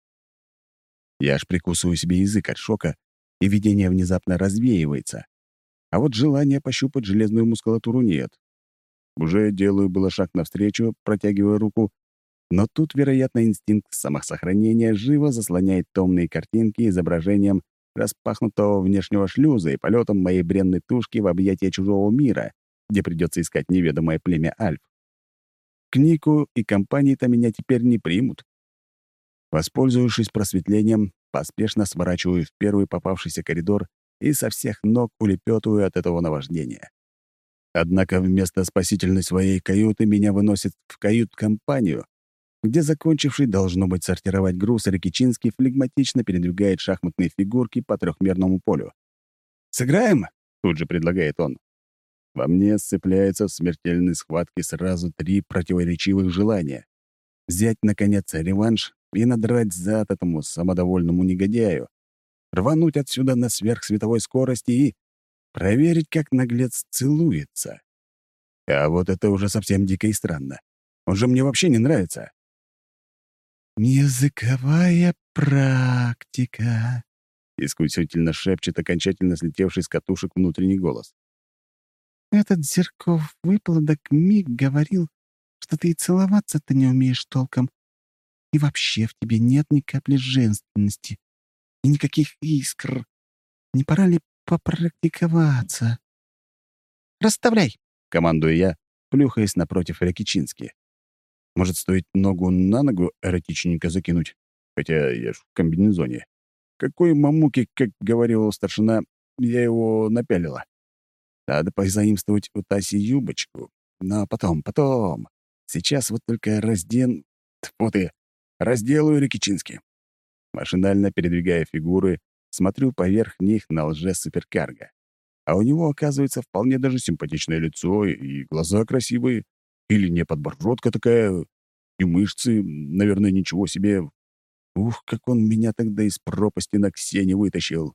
Я аж прикусываю себе язык от шока, и видение внезапно развеивается. А вот желания пощупать железную мускулатуру нет. Уже делаю было шаг навстречу, протягивая руку, но тут, вероятно, инстинкт самосохранения живо заслоняет томные картинки изображением распахнутого внешнего шлюза и полетом моей бренной тушки в объятия чужого мира, где придется искать неведомое племя Альф. К Нику и компании-то меня теперь не примут. Воспользовавшись просветлением, поспешно сворачиваю в первый попавшийся коридор и со всех ног улепетываю от этого наваждения. Однако вместо спасительной своей каюты меня выносят в кают-компанию, где закончивший, должно быть, сортировать груз Рикичинский флегматично передвигает шахматные фигурки по трехмерному полю. «Сыграем?» — тут же предлагает он. Во мне сцепляются в смертельной схватке сразу три противоречивых желания. Взять, наконец, реванш и надрать зад этому самодовольному негодяю, рвануть отсюда на сверхсветовой скорости и проверить, как наглец целуется. А вот это уже совсем дико и странно. Он же мне вообще не нравится. «Языковая практика», — искусительно шепчет окончательно слетевший с катушек внутренний голос. «Этот Зерков выплодок миг говорил, что ты и целоваться-то не умеешь толком, и вообще в тебе нет ни капли женственности и никаких искр. Не пора ли попрактиковаться?» «Расставляй!» — командую я, плюхаясь напротив Ракичински. Может, стоит ногу на ногу эротичненько закинуть? Хотя я ж в комбинезоне. Какой мамуки, как говорила старшина, я его напялила. Надо позаимствовать у Таси юбочку. Но потом, потом. Сейчас вот только разден... Тьфу ты, разделаю Рикичински. Машинально передвигая фигуры, смотрю поверх них на лже-суперкарго. А у него, оказывается, вполне даже симпатичное лицо и глаза красивые, или не подбородка такая, и мышцы, наверное, ничего себе. Ух, как он меня тогда из пропасти на Ксене вытащил.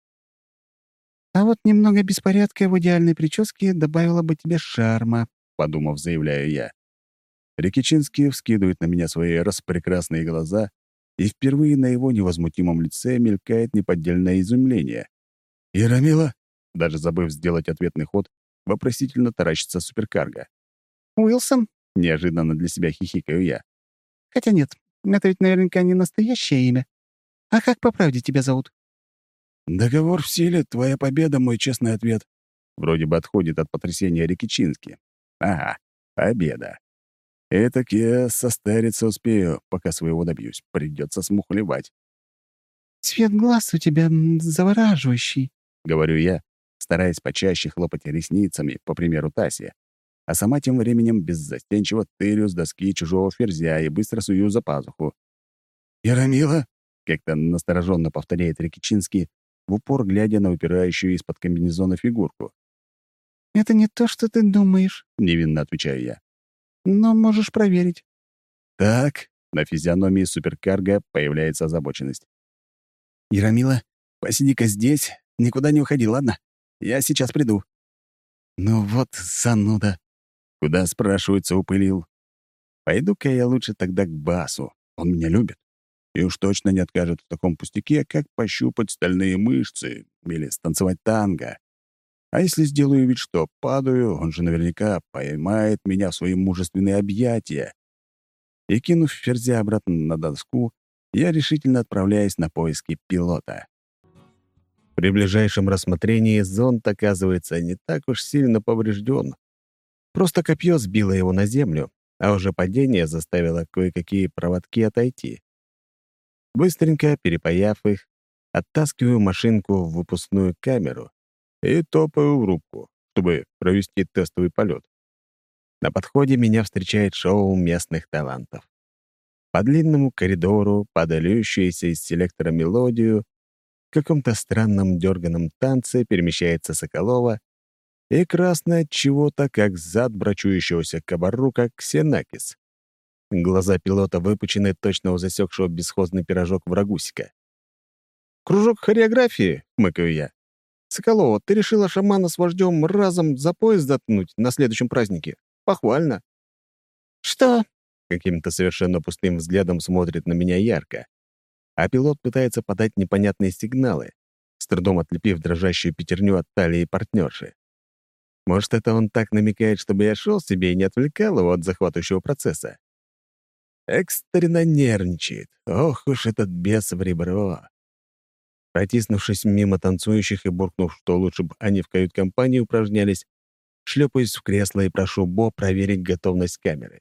«А вот немного беспорядка в идеальной прическе добавило бы тебе шарма», — Подумав, заявляю я. Рикичинский вскидывает на меня свои распрекрасные глаза, и впервые на его невозмутимом лице мелькает неподдельное изумление. «Ярамила?» Даже забыв сделать ответный ход, вопросительно таращится суперкарго. «Уилсон?» — неожиданно для себя хихикаю я. «Хотя нет, это ведь наверняка не настоящее имя. А как по правде тебя зовут?» «Договор в силе, твоя победа, мой честный ответ». Вроде бы отходит от потрясения Рикичински. Ага, победа. Этак я состариться успею, пока своего добьюсь. Придется смухлевать. «Цвет глаз у тебя м, завораживающий», — говорю я, стараясь почаще хлопать ресницами, по примеру Таси, а сама тем временем беззастенчиво тырю с доски чужого ферзя и быстро сую за пазуху. «Ярамила?» — как-то настороженно повторяет Рикичинский, в упор глядя на упирающую из-под комбинезона фигурку. «Это не то, что ты думаешь, — невинно отвечаю я. но можешь проверить». «Так», — на физиономии суперкарго появляется озабоченность. «Ярамила, посиди-ка здесь, никуда не уходи, ладно? Я сейчас приду». «Ну вот, зануда». Куда, спрашивается, упылил? Пойду-ка я лучше тогда к Басу. Он меня любит. И уж точно не откажет в таком пустяке, как пощупать стальные мышцы или станцевать танго. А если сделаю вид, что падаю, он же наверняка поймает меня в свои мужественные объятия. И, кинув ферзя обратно на доску, я решительно отправляюсь на поиски пилота. При ближайшем рассмотрении зонд оказывается не так уж сильно поврежден. Просто копье сбило его на землю, а уже падение заставило кое-какие проводки отойти. Быстренько перепаяв их, оттаскиваю машинку в выпускную камеру и топаю в рубку, чтобы провести тестовый полет. На подходе меня встречает шоу местных талантов. По длинному коридору, подающуюся из селектора мелодию, в каком-то странном дерганом танце перемещается Соколова и красное от чего-то, как зад брачующегося кабарука Ксенакис. Глаза пилота выпучены, точно у засекшего бесхозный пирожок врагусика. «Кружок хореографии?» — хмыкаю я. «Соколова, ты решила шамана с вождем разом за пояс заткнуть на следующем празднике? Похвально». «Что?» — каким-то совершенно пустым взглядом смотрит на меня ярко. А пилот пытается подать непонятные сигналы, с трудом отлепив дрожащую пятерню от талии партнерши. Может, это он так намекает, чтобы я шел себе и не отвлекал его от захватывающего процесса? Экстренно нервничает. Ох уж этот бес в ребро. Протиснувшись мимо танцующих и буркнув, что лучше бы они в кают-компании упражнялись, шлепаюсь в кресло и прошу Бо проверить готовность камеры.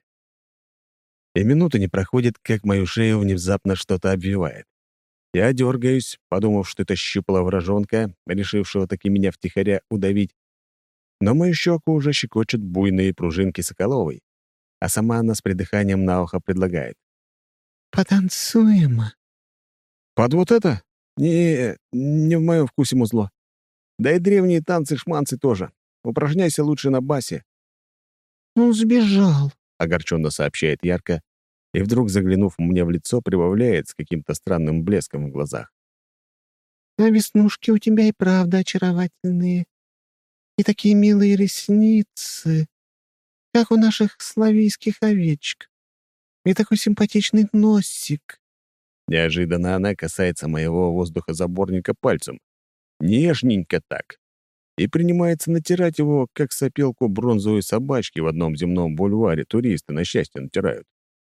И минуты не проходит, как мою шею внезапно что-то обвивает. Я дергаюсь, подумав, что это щупала вражонка, решившего таки меня втихаря удавить, но мою щеку уже щекочут буйные пружинки Соколовой, а сама она с придыханием на ухо предлагает. «Потанцуем». «Под вот это? Не, не в моем вкусе музло. Да и древние танцы-шманцы тоже. Упражняйся лучше на басе». «Он сбежал», — огорченно сообщает Ярко, и вдруг, заглянув мне в лицо, прибавляет с каким-то странным блеском в глазах. «А веснушки у тебя и правда очаровательные. И такие милые ресницы, как у наших славийских овечек. И такой симпатичный носик». Неожиданно она касается моего воздухозаборника пальцем. Нежненько так. И принимается натирать его, как сопелку бронзовой собачки в одном земном бульваре туристы на счастье натирают.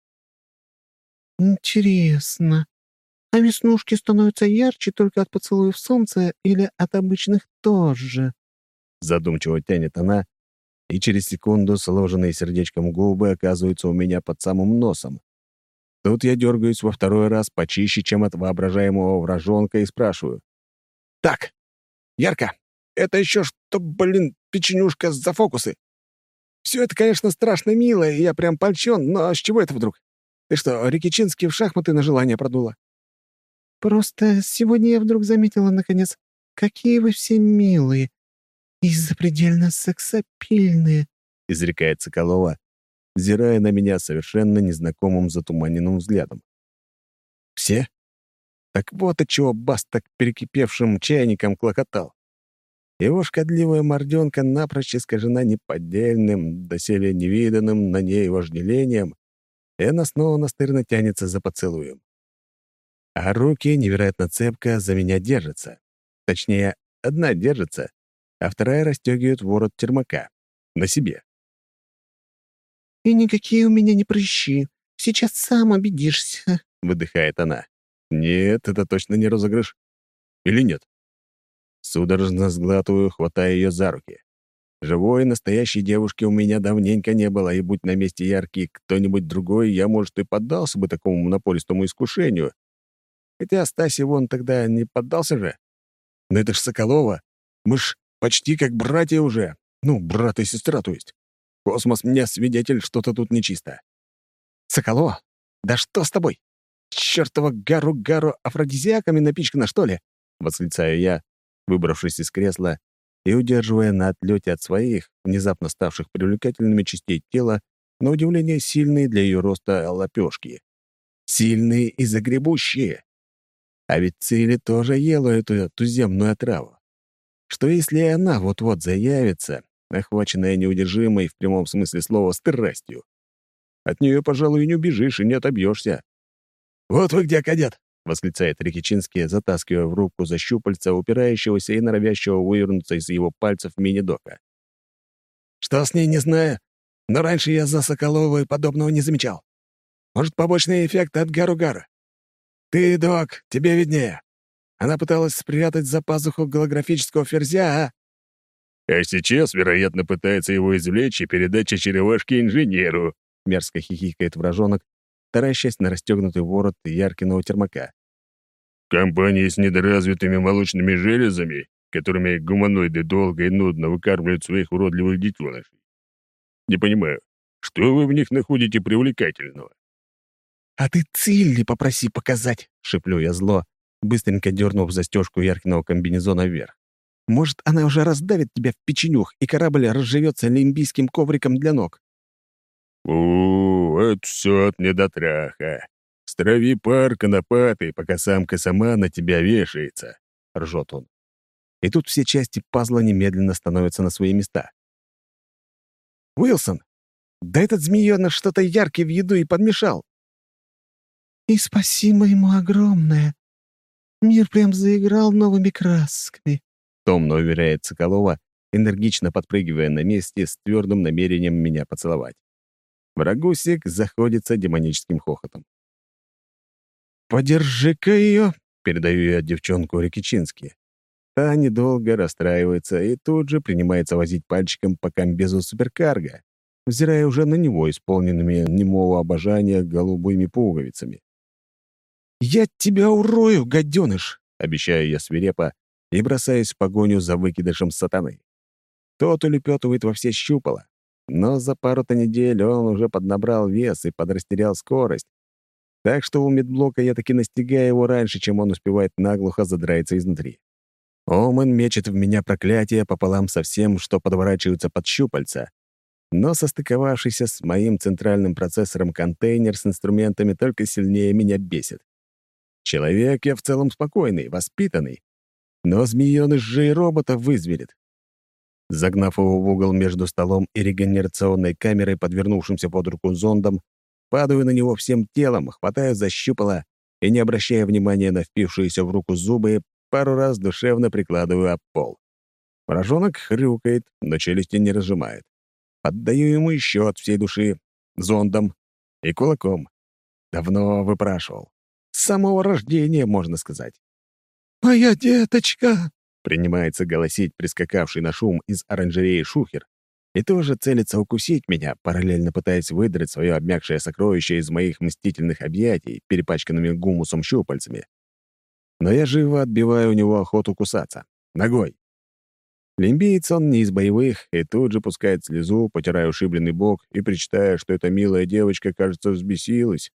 «Интересно, а веснушки становятся ярче только от поцелуев солнца или от обычных тоже?» Задумчиво тянет она, и через секунду сложенные сердечком губы оказываются у меня под самым носом. Тут я дергаюсь во второй раз почище, чем от воображаемого вражонка, и спрашиваю. «Так, Ярко, это еще что, блин, печенюшка за фокусы?» Все это, конечно, страшно мило, и я прям польщен, но с чего это вдруг? Ты что, Рикичинский в шахматы на желание продула?» «Просто сегодня я вдруг заметила, наконец, какие вы все милые и запредельно сексапильные», — изрекает Соколова, взирая на меня совершенно незнакомым затуманенным взглядом. «Все? Так вот отчего Бас так перекипевшим чайником клокотал. Его шкодливая морденка напрочь искажена неподдельным, доселе невиданным на ней вожделением, и она снова настырно тянется за поцелуем. А руки невероятно цепко за меня держатся. Точнее, одна держится, а вторая расстегивает ворот термака. На себе. «И никакие у меня не прыщи. Сейчас сам убедишься», — выдыхает она. «Нет, это точно не розыгрыш. Или нет?» Судорожно сглатываю, хватая ее за руки. Живой, настоящей девушки у меня давненько не было, и будь на месте яркий кто-нибудь другой, я, может, и поддался бы такому монополистому искушению. Хотя Стасе вон тогда не поддался же. Но это ж Соколова. Мы ж почти как братья уже. Ну, брат и сестра, то есть. Космос мне свидетель, что-то тут нечисто. «Соколова? Да что с тобой? Чёртова гару-гару афродизиаками напичкана, что ли?» — восклицаю я, выбравшись из кресла и удерживая на отлете от своих, внезапно ставших привлекательными частей тела, на удивление сильные для ее роста лопёшки. Сильные и загребущие. А ведь Цили тоже ела эту туземную отраву. Что если и она вот-вот заявится, охваченная неудержимой в прямом смысле слова страстью? От нее, пожалуй, и не убежишь, и не отобьешься. «Вот вы где, кадет!» — восклицает Рикичинский, затаскивая в руку за щупальца упирающегося и норовящего вывернуться из его пальцев мини-дока. «Что с ней, не знаю, но раньше я за Соколовой подобного не замечал. Может, побочный эффект от гару-гара? Ты, док, тебе виднее. Она пыталась спрятать за пазуху голографического ферзя, а?» «А сейчас, вероятно, пытается его извлечь и передать чечеревашке инженеру», — мерзко хихикает вражонок, таращась на расстегнутый ворот Яркиного термака. «Компания с недоразвитыми молочными железами, которыми гуманоиды долго и нудно выкармливают своих уродливых детенышей. Не понимаю, что вы в них находите привлекательного?» «А ты Цилли попроси показать», — шеплю я зло, быстренько дернув застежку Яркиного комбинезона вверх. «Может, она уже раздавит тебя в печенюх, и корабль разживется лимбийским ковриком для ног». «У, это все от недотраха. Страви пар конопатый, пока самка сама на тебя вешается», — ржет он. И тут все части пазла немедленно становятся на свои места. «Уилсон, да этот змеёныш что-то яркое в еду и подмешал». «И спасибо ему огромное. Мир прям заиграл новыми красками», — томно уверяет Соколова, энергично подпрыгивая на месте с твердым намерением меня поцеловать. Врагусик заходится демоническим хохотом. «Подержи-ка ее», — передаю я девчонку Рикичински. Та недолго расстраивается и тут же принимается возить пальчиком по комбезу суперкарго, взирая уже на него исполненными немого обожания голубыми пуговицами. «Я тебя урою, гаденыш!» — обещаю я свирепо и бросаюсь в погоню за выкидышем сатаны. Тот улепетывает во все щупала, но за пару-то недель он уже поднабрал вес и подрастерял скорость, так что у медблока я таки настигаю его раньше, чем он успевает наглухо задраиться изнутри. Омэн мечет в меня проклятие пополам со всем, что подворачивается под щупальца, но состыковавшийся с моим центральным процессором контейнер с инструментами только сильнее меня бесит. Человек я в целом спокойный, воспитанный, но змеёныш же и робота вызверит. Загнав его в угол между столом и регенерационной камерой, подвернувшимся под руку зондом, падаю на него всем телом, хватаю за щупало и, не обращая внимания на впившиеся в руку зубы, пару раз душевно прикладываю об пол. Пораженок хрюкает, но челюсти не разжимает. Отдаю ему еще от всей души, зондом и кулаком. Давно выпрашивал. С самого рождения, можно сказать. «Моя деточка!» — принимается голосить прискакавший на шум из оранжереи шухер и тоже целится укусить меня, параллельно пытаясь выдрать свое обмякшее сокровище из моих мстительных объятий, перепачканными гумусом щупальцами. Но я живо отбиваю у него охоту кусаться. Ногой. Лимбиец он не из боевых, и тут же пускает слезу, потирая ушибленный бок и причитая, что эта милая девочка, кажется, взбесилась.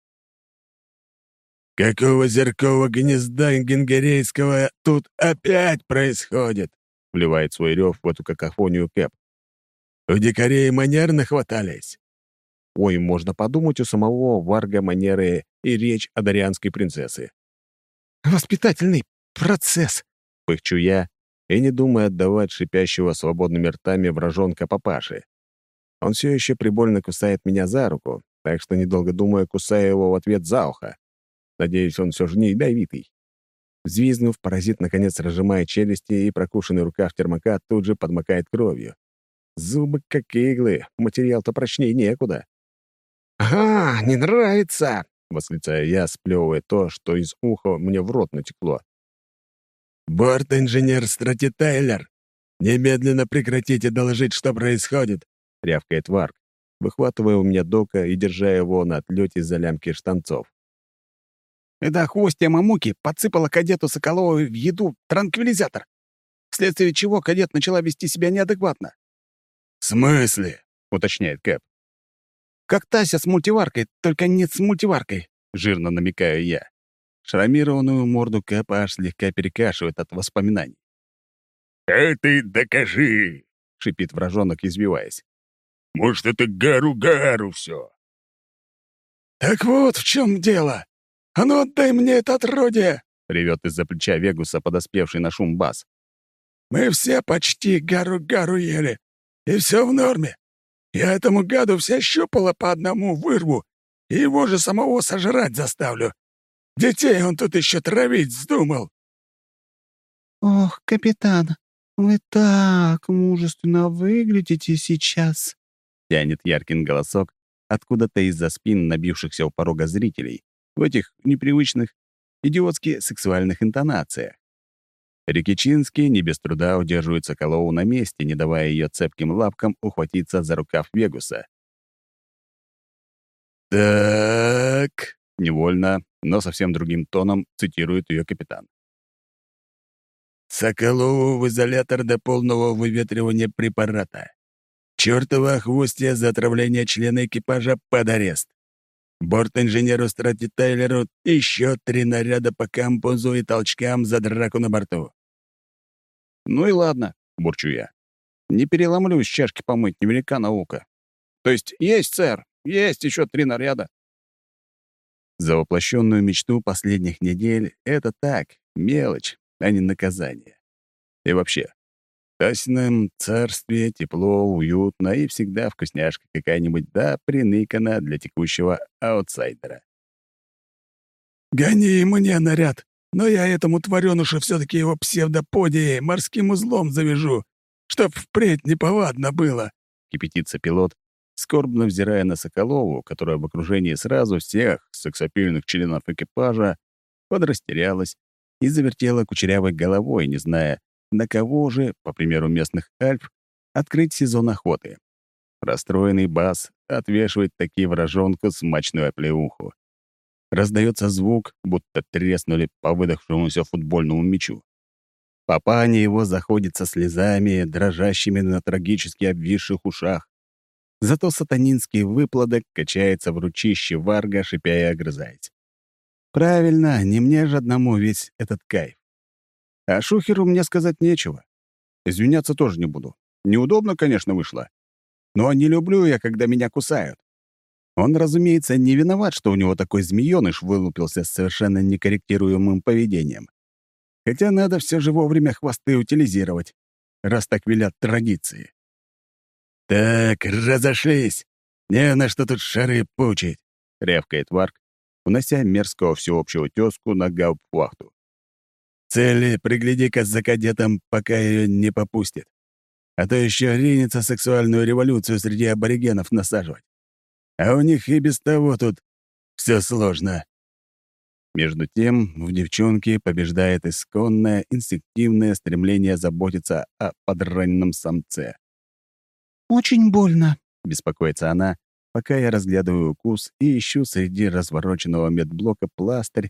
«Какого зеркового гнезда гингерейского тут опять происходит?» — вливает свой рев в эту какофонию Кэп. «У дикарей манер нахватались». Ой, можно подумать, у самого Варга манеры и речь одарианской принцессы. «Воспитательный процесс!» — пыхчу я, и не думая отдавать шипящего свободными ртами вражонка папаши. Он все еще прибольно кусает меня за руку, так что, недолго думая, кусаю его в ответ за ухо. Надеюсь, он все же не ядовитый. Взвизгнув, паразит наконец разжимает челюсти, и прокушенный рукав термока тут же подмокает кровью. Зубы как иглы, материал-то прочнее некуда. «Ага, не нравится!» — восклицаю я, сплевывая то, что из уха мне в рот натекло. «Борт-инженер Страти Тайлер, немедленно прекратите доложить, что происходит!» — рявкает Варг, выхватывая у меня дока и держа его на отлете за лямки штанцов. «Это хвостья мамуки подсыпала кадету Соколову в еду транквилизатор, вследствие чего кадет начала вести себя неадекватно». «В смысле?» — уточняет Кэп. «Как Тася с мультиваркой, только нет с мультиваркой», — жирно намекаю я. Шрамированную морду Кэпа аж слегка перекашивает от воспоминаний. «А ты докажи!» — шипит вражонок, извиваясь. «Может, это гару-гару все?» «Так вот в чем дело! А ну отдай мне это отродье!» — ревет из-за плеча Вегуса, подоспевший на шум бас. «Мы все почти гару-гару ели, и все в норме. Я этому гаду все щупала по одному вырву, и его же самого сожрать заставлю. Детей он тут еще травить вздумал». «Ох, капитан, вы так мужественно выглядите сейчас», — тянет Яркин голосок откуда-то из-за спин набившихся у порога зрителей в этих непривычных, идиотски сексуальных интонациях. Рикичинский не без труда удерживает Соколову на месте, не давая ее цепким лапкам ухватиться за рукав Вегуса. «Так...» — невольно, но совсем другим тоном цитирует ее капитан. «Соколову в изолятор до полного выветривания препарата. Чёртова хвостья за отравление члена экипажа под арест. Борт-инженеру Страти Тайлеру еще три наряда по кампусу и толчкам за драку на борту». «Ну и ладно», — бурчу я. «Не переломлюсь, чашки помыть, невелика наука. То есть есть, сэр, есть еще три наряда». За воплощенную мечту последних недель — это так, мелочь, а не наказание. И вообще, в Тасином царстве тепло, уютно и всегда вкусняшка какая-нибудь, да приныкана для текущего аутсайдера. «Гони мне наряд, но я этому тварёнышу все-таки его псевдоподией морским узлом завяжу, чтоб впредь неповадно было», — кипятится пилот, скорбно взирая на Соколову, которая в окружении сразу всех сексапильных членов экипажа подрастерялась и завертела кучерявой головой, не зная, на кого же, по примеру местных альф, открыть сезон охоты. Расстроенный бас отвешивает таки вражонку смачную оплеуху. Раздается звук, будто треснули по выдохшемуся футбольному мячу. Папаня его заходит со слезами, дрожащими на трагически обвисших ушах. Зато сатанинский выплодок качается в ручище Варга, шипя и огрызаясь. Правильно, не мне же одному весь этот кайф. А Шухеру мне сказать нечего. Извиняться тоже не буду. Неудобно, конечно, вышло. Но не люблю я, когда меня кусают. Он, разумеется, не виноват, что у него такой змеёныш вылупился с совершенно некорректируемым поведением. Хотя надо все же вовремя хвосты утилизировать, раз так велят традиции. «Так, разошлись! Не на что тут шары пучить!» — рявкает Варг, унося мерзкого всеобщего тёзку на гауптвахту. «Цели, пригляди-ка за кадетом, пока ее не попустит. А то еще ринется сексуальную революцию среди аборигенов насаживать. А у них и без того тут все сложно». Между тем в девчонке побеждает исконное инстинктивное стремление заботиться о подраненном самце. «Очень больно», — беспокоится она, пока я разглядываю укус и ищу среди развороченного медблока пластырь,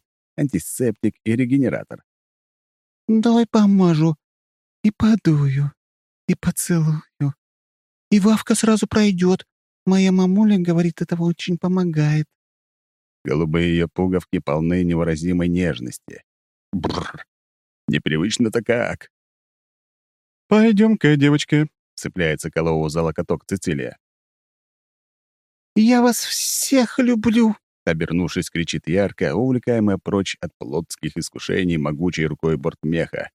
антисептик и регенератор. «Давай помажу и подую». и поцелую. И Вавка сразу пройдет. Моя мамуля говорит, этого очень помогает». Голубые ее пуговки полны невыразимой нежности. Бррр. Непривычно-то как. «Пойдем-ка, девочка», — цепляется Колову за локоток Цицилия. «Я вас всех люблю», — обернувшись, кричит ярко, увлекаемая прочь от плотских искушений могучей рукой бортмеха.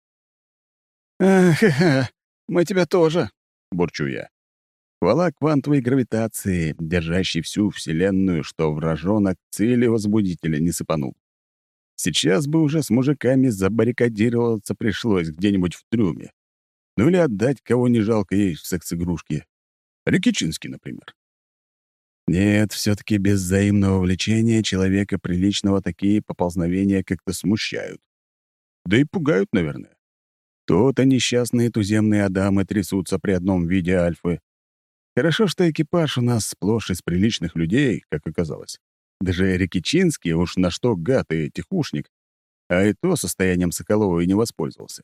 «Ах, мы тебя тоже», — бурчу я. Хвала квантовой гравитации, держащей всю Вселенную, что вражонок цели возбудителя не сыпанул. Сейчас бы уже с мужиками забаррикадироваться пришлось где-нибудь в трюме. Ну или отдать кого не жалко ей в секс-игрушки. Рикичинский, например. Нет, все-таки без взаимного влечения человека приличного такие поползновения как-то смущают. Да и пугают, наверное. То-то несчастные туземные адамы трясутся при одном виде альфы. Хорошо, что экипаж у нас сплошь из приличных людей, как оказалось. Даже Рикичинский уж на что гад и тихушник, а и то состоянием Соколова и не воспользовался.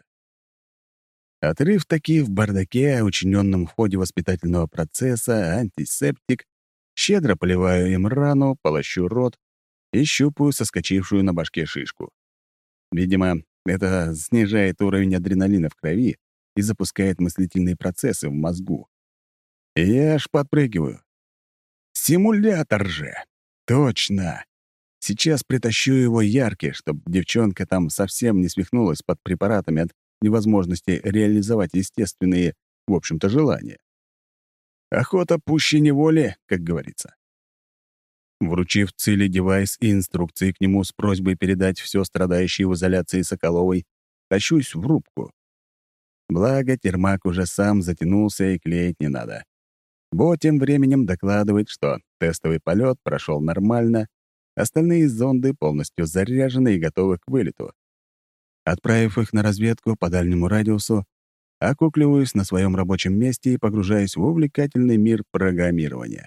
Отрыв таки в бардаке, учиненном в ходе воспитательного процесса, антисептик, щедро поливаю им рану, полощу рот и щупаю соскочившую на башке шишку. Видимо, это снижает уровень адреналина в крови и запускает мыслительные процессы в мозгу. И я аж подпрыгиваю. Симулятор же! Точно! Сейчас притащу его яркий, чтобы девчонка там совсем не свихнулась под препаратами от невозможности реализовать естественные, в общем-то, желания. Охота пуще неволи, как говорится. Вручив Циле девайс и инструкции к нему с просьбой передать все страдающее в изоляции Соколовой, тащусь в рубку. Благо, термак уже сам затянулся и клеить не надо. Бо тем временем докладывает, что тестовый полет прошел нормально, остальные зонды полностью заряжены и готовы к вылету. Отправив их на разведку по дальнему радиусу, окукливаюсь на своем рабочем месте и погружаюсь в увлекательный мир программирования.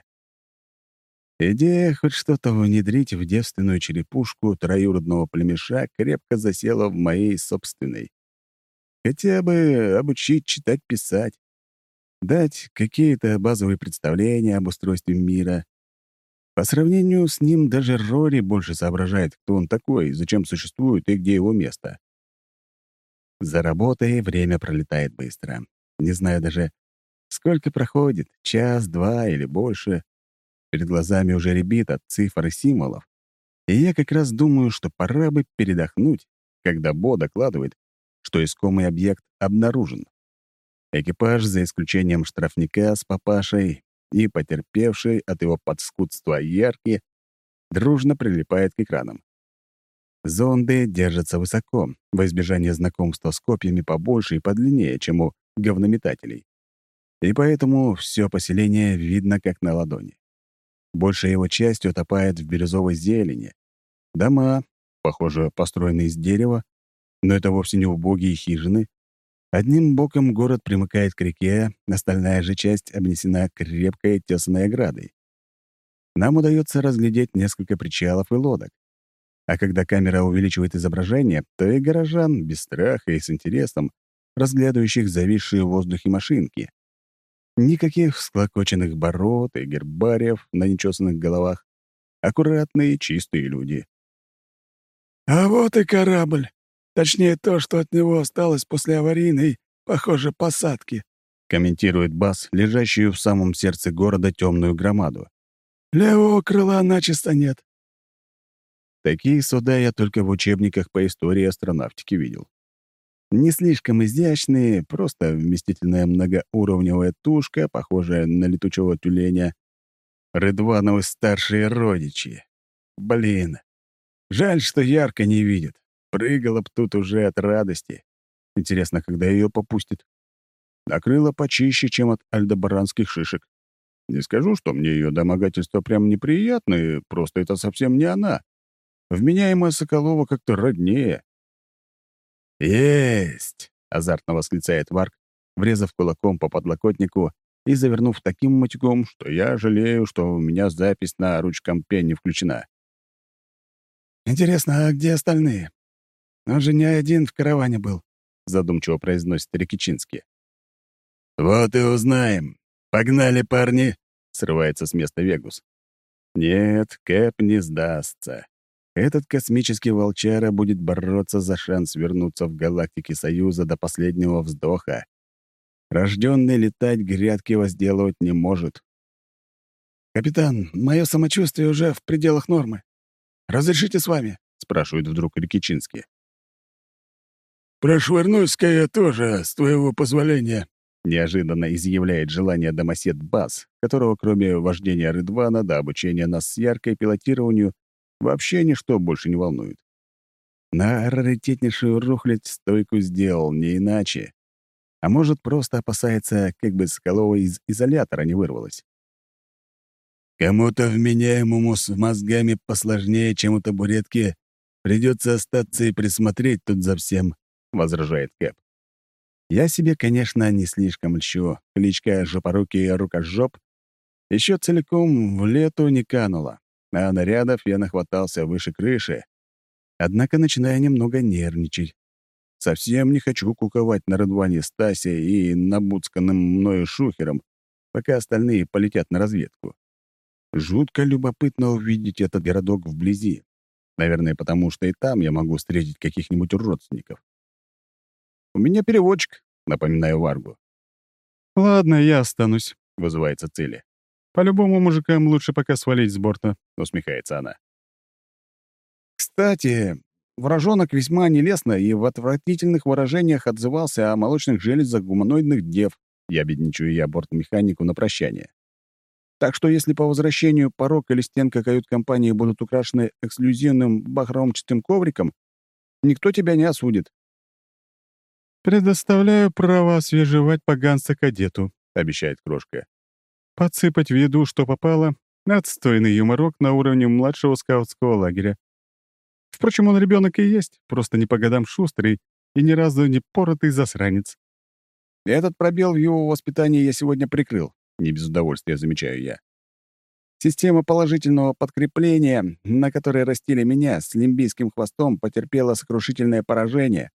Идея хоть что-то внедрить в девственную черепушку троюродного племеша крепко засела в моей собственной. Хотя бы обучить читать-писать, дать какие-то базовые представления об устройстве мира. По сравнению с ним даже Рори больше соображает, кто он такой, зачем существует и где его место. За работой время пролетает быстро. Не знаю даже, сколько проходит, час, два или больше. Перед глазами уже рябит от цифр и символов. И я как раз думаю, что пора бы передохнуть, когда Бо докладывает, что искомый объект обнаружен. Экипаж, за исключением штрафника с папашей и потерпевший от его подскудства ярки, дружно прилипает к экранам. Зонды держатся высоко, во избежание знакомства с копьями побольше и подлиннее, чем у говнометателей. И поэтому все поселение видно как на ладони. Большая его часть утопает в бирюзовой зелени. Дома, похоже, построены из дерева, но это вовсе не убогие хижины. Одним боком город примыкает к реке, остальная же часть обнесена крепкой тесаной оградой. Нам удается разглядеть несколько причалов и лодок. А когда камера увеличивает изображение, то и горожан, без страха и с интересом, разглядывающих зависшие в воздухе машинки. Никаких всклокоченных бород и гербариев на нечесанных головах. Аккуратные, чистые люди. «А вот и корабль. Точнее, то, что от него осталось после аварийной, похоже, посадки», комментирует Бас, лежащую в самом сердце города темную громаду. «Левого крыла начисто нет». Такие суда я только в учебниках по истории астронавтики видел. Не слишком изящные, просто вместительная многоуровневая тушка, похожая на летучего тюленя. Рыдвановы старшие родичи. Блин. Жаль, что ярко не видит. Прыгала б тут уже от радости. Интересно, когда ее попустит. А крыло почище, чем от альдебаранских шишек. Не скажу, что мне ее домогательства прям неприятные, просто это совсем не она. Вменяемая Соколова как-то роднее. «Есть!» — азартно восклицает Варк, врезав кулаком по подлокотнику и завернув таким матюком, что я жалею, что у меня запись на ручкомпе не включена. «Интересно, а где остальные? Он же не один в караване был», — задумчиво произносит Рикичинский. «Вот и узнаем. Погнали, парни!» — срывается с места Вегус. Нет, Кэп не сдастся. Этот космический волчара будет бороться за шанс вернуться в галактике Союза до последнего вздоха. Рожденный летать грядки возделывать не может. «Капитан, мое самочувствие уже в пределах нормы. Разрешите с вами?» — спрашивает вдруг Рикичинский. «Прошвырнусь-ка я тоже, с твоего позволения», — неожиданно изъявляет желание домосед Бас, которого кроме вождения Рыдвана до обучения нас с Яркой пилотированию вообще ничто больше не волнует. На раритетнейшую рухлядь стойку сделал, не иначе. А может, просто опасается, как бы Соколова из изолятора не вырвалась. «Кому-то вменяемому с мозгами посложнее, чем у табуретки, придется остаться и присмотреть тут за всем», — возражает Кэп. Я себе, конечно, не слишком льщу. Кличка «Жопорукий рукожоп» еще целиком в лету не канула, а нарядов я нахватался выше крыши. Однако начинаю немного нервничать. Совсем не хочу куковать на Рыдване Стасе и набуцканным мною шухером, пока остальные полетят на разведку. Жутко любопытно увидеть этот городок вблизи. Наверное, потому что и там я могу встретить каких-нибудь родственников. «У меня переводчик», — напоминаю Варгу. «Ладно, я останусь», — вызывается Цели. «По-любому мужикам лучше пока свалить с борта», — усмехается она. «Кстати, вражонок весьма нелестно и в отвратительных выражениях отзывался о молочных железах гуманоидных дев», — ябедничаю я бортмеханику на прощание. «Так что если по возвращению порог или стенка кают-компании будут украшены эксклюзивным бахромчатым ковриком, никто тебя не осудит». «Предоставляю право освежевать поганца кадету», — обещает Крошка. «Подсыпать в еду, что попало, отстойный юморок на уровне младшего скаутского лагеря. Впрочем, он ребенок и есть, просто не по годам шустрый и ни разу не поротый засранец». «Этот пробел в его воспитании я сегодня прикрыл», — не без удовольствия замечаю я. «Система положительного подкрепления, на которой растили меня с лимбийским хвостом, потерпела сокрушительное поражение».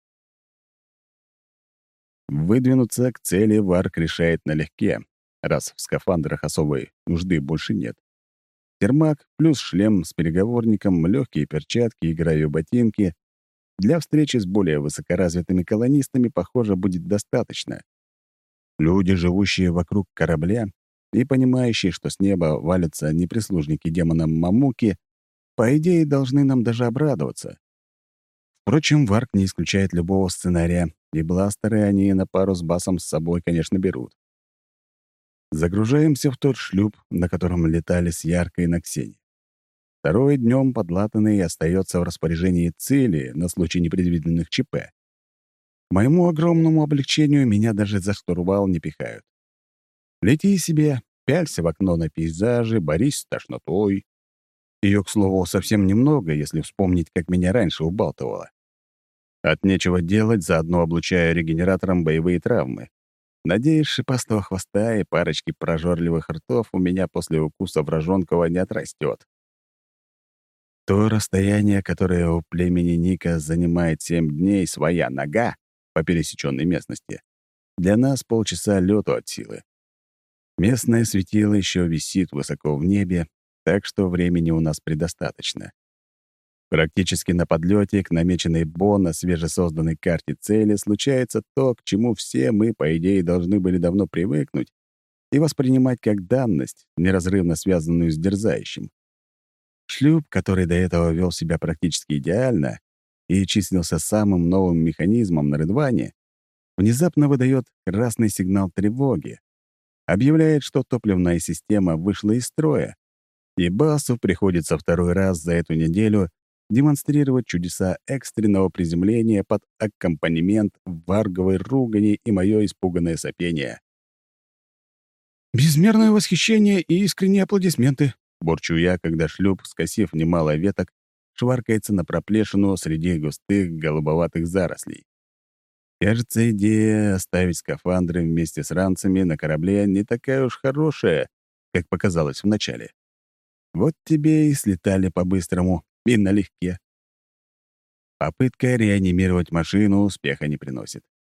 Выдвинуться к цели Варк решает налегке, раз в скафандрах особой нужды больше нет. Термак плюс шлем с переговорником, легкие перчатки и гравиботинки. Для встречи с более высокоразвитыми колонистами, похоже, будет достаточно. Люди, живущие вокруг корабля и понимающие, что с неба валятся не прислужники демона Мамуки, по идее, должны нам даже обрадоваться. Впрочем, Варк не исключает любого сценария, и бластеры они на пару с Басом с собой, конечно, берут. Загружаемся в тот шлюп, на котором летали с Яркой на Ксении. Второй днем подлатанный остается в распоряжении цели на случай непредвиденных ЧП. К моему огромному облегчению меня даже за штурвал не пихают. Лети себе, пялься в окно на пейзажи, борись с тошнотой. Ее, к слову, совсем немного, если вспомнить, как меня раньше убалтывало. От нечего делать, заодно облучаю регенератором боевые травмы. Надеюсь, шипастого хвоста и парочки прожорливых ртов у меня после укуса вражонкова не отрастет. То расстояние, которое у племени Ника занимает семь дней, своя нога по пересеченной местности, для нас полчаса лету от силы. Местное светило еще висит высоко в небе, так что времени у нас предостаточно. Практически на подлете к намеченной Бо на свежесозданной карте цели случается то, к чему все мы, по идее, должны были давно привыкнуть и воспринимать как данность, неразрывно связанную с дерзающим. Шлюп, который до этого вел себя практически идеально и числился самым новым механизмом на Рыдване, внезапно выдает красный сигнал тревоги, объявляет, что топливная система вышла из строя, и Басу приходится второй раз за эту неделю демонстрировать чудеса экстренного приземления под аккомпанемент варговой ругани и мое испуганное сопение. «Безмерное восхищение и искренние аплодисменты», — борчу я, когда шлюп, скосив немало веток, шваркается на проплешину среди густых голубоватых зарослей. Кажется, идея оставить скафандры вместе с ранцами на корабле не такая уж хорошая, как показалось вначале. Вот тебе и слетали по-быстрому и налегке. Попытка реанимировать машину успеха не приносит.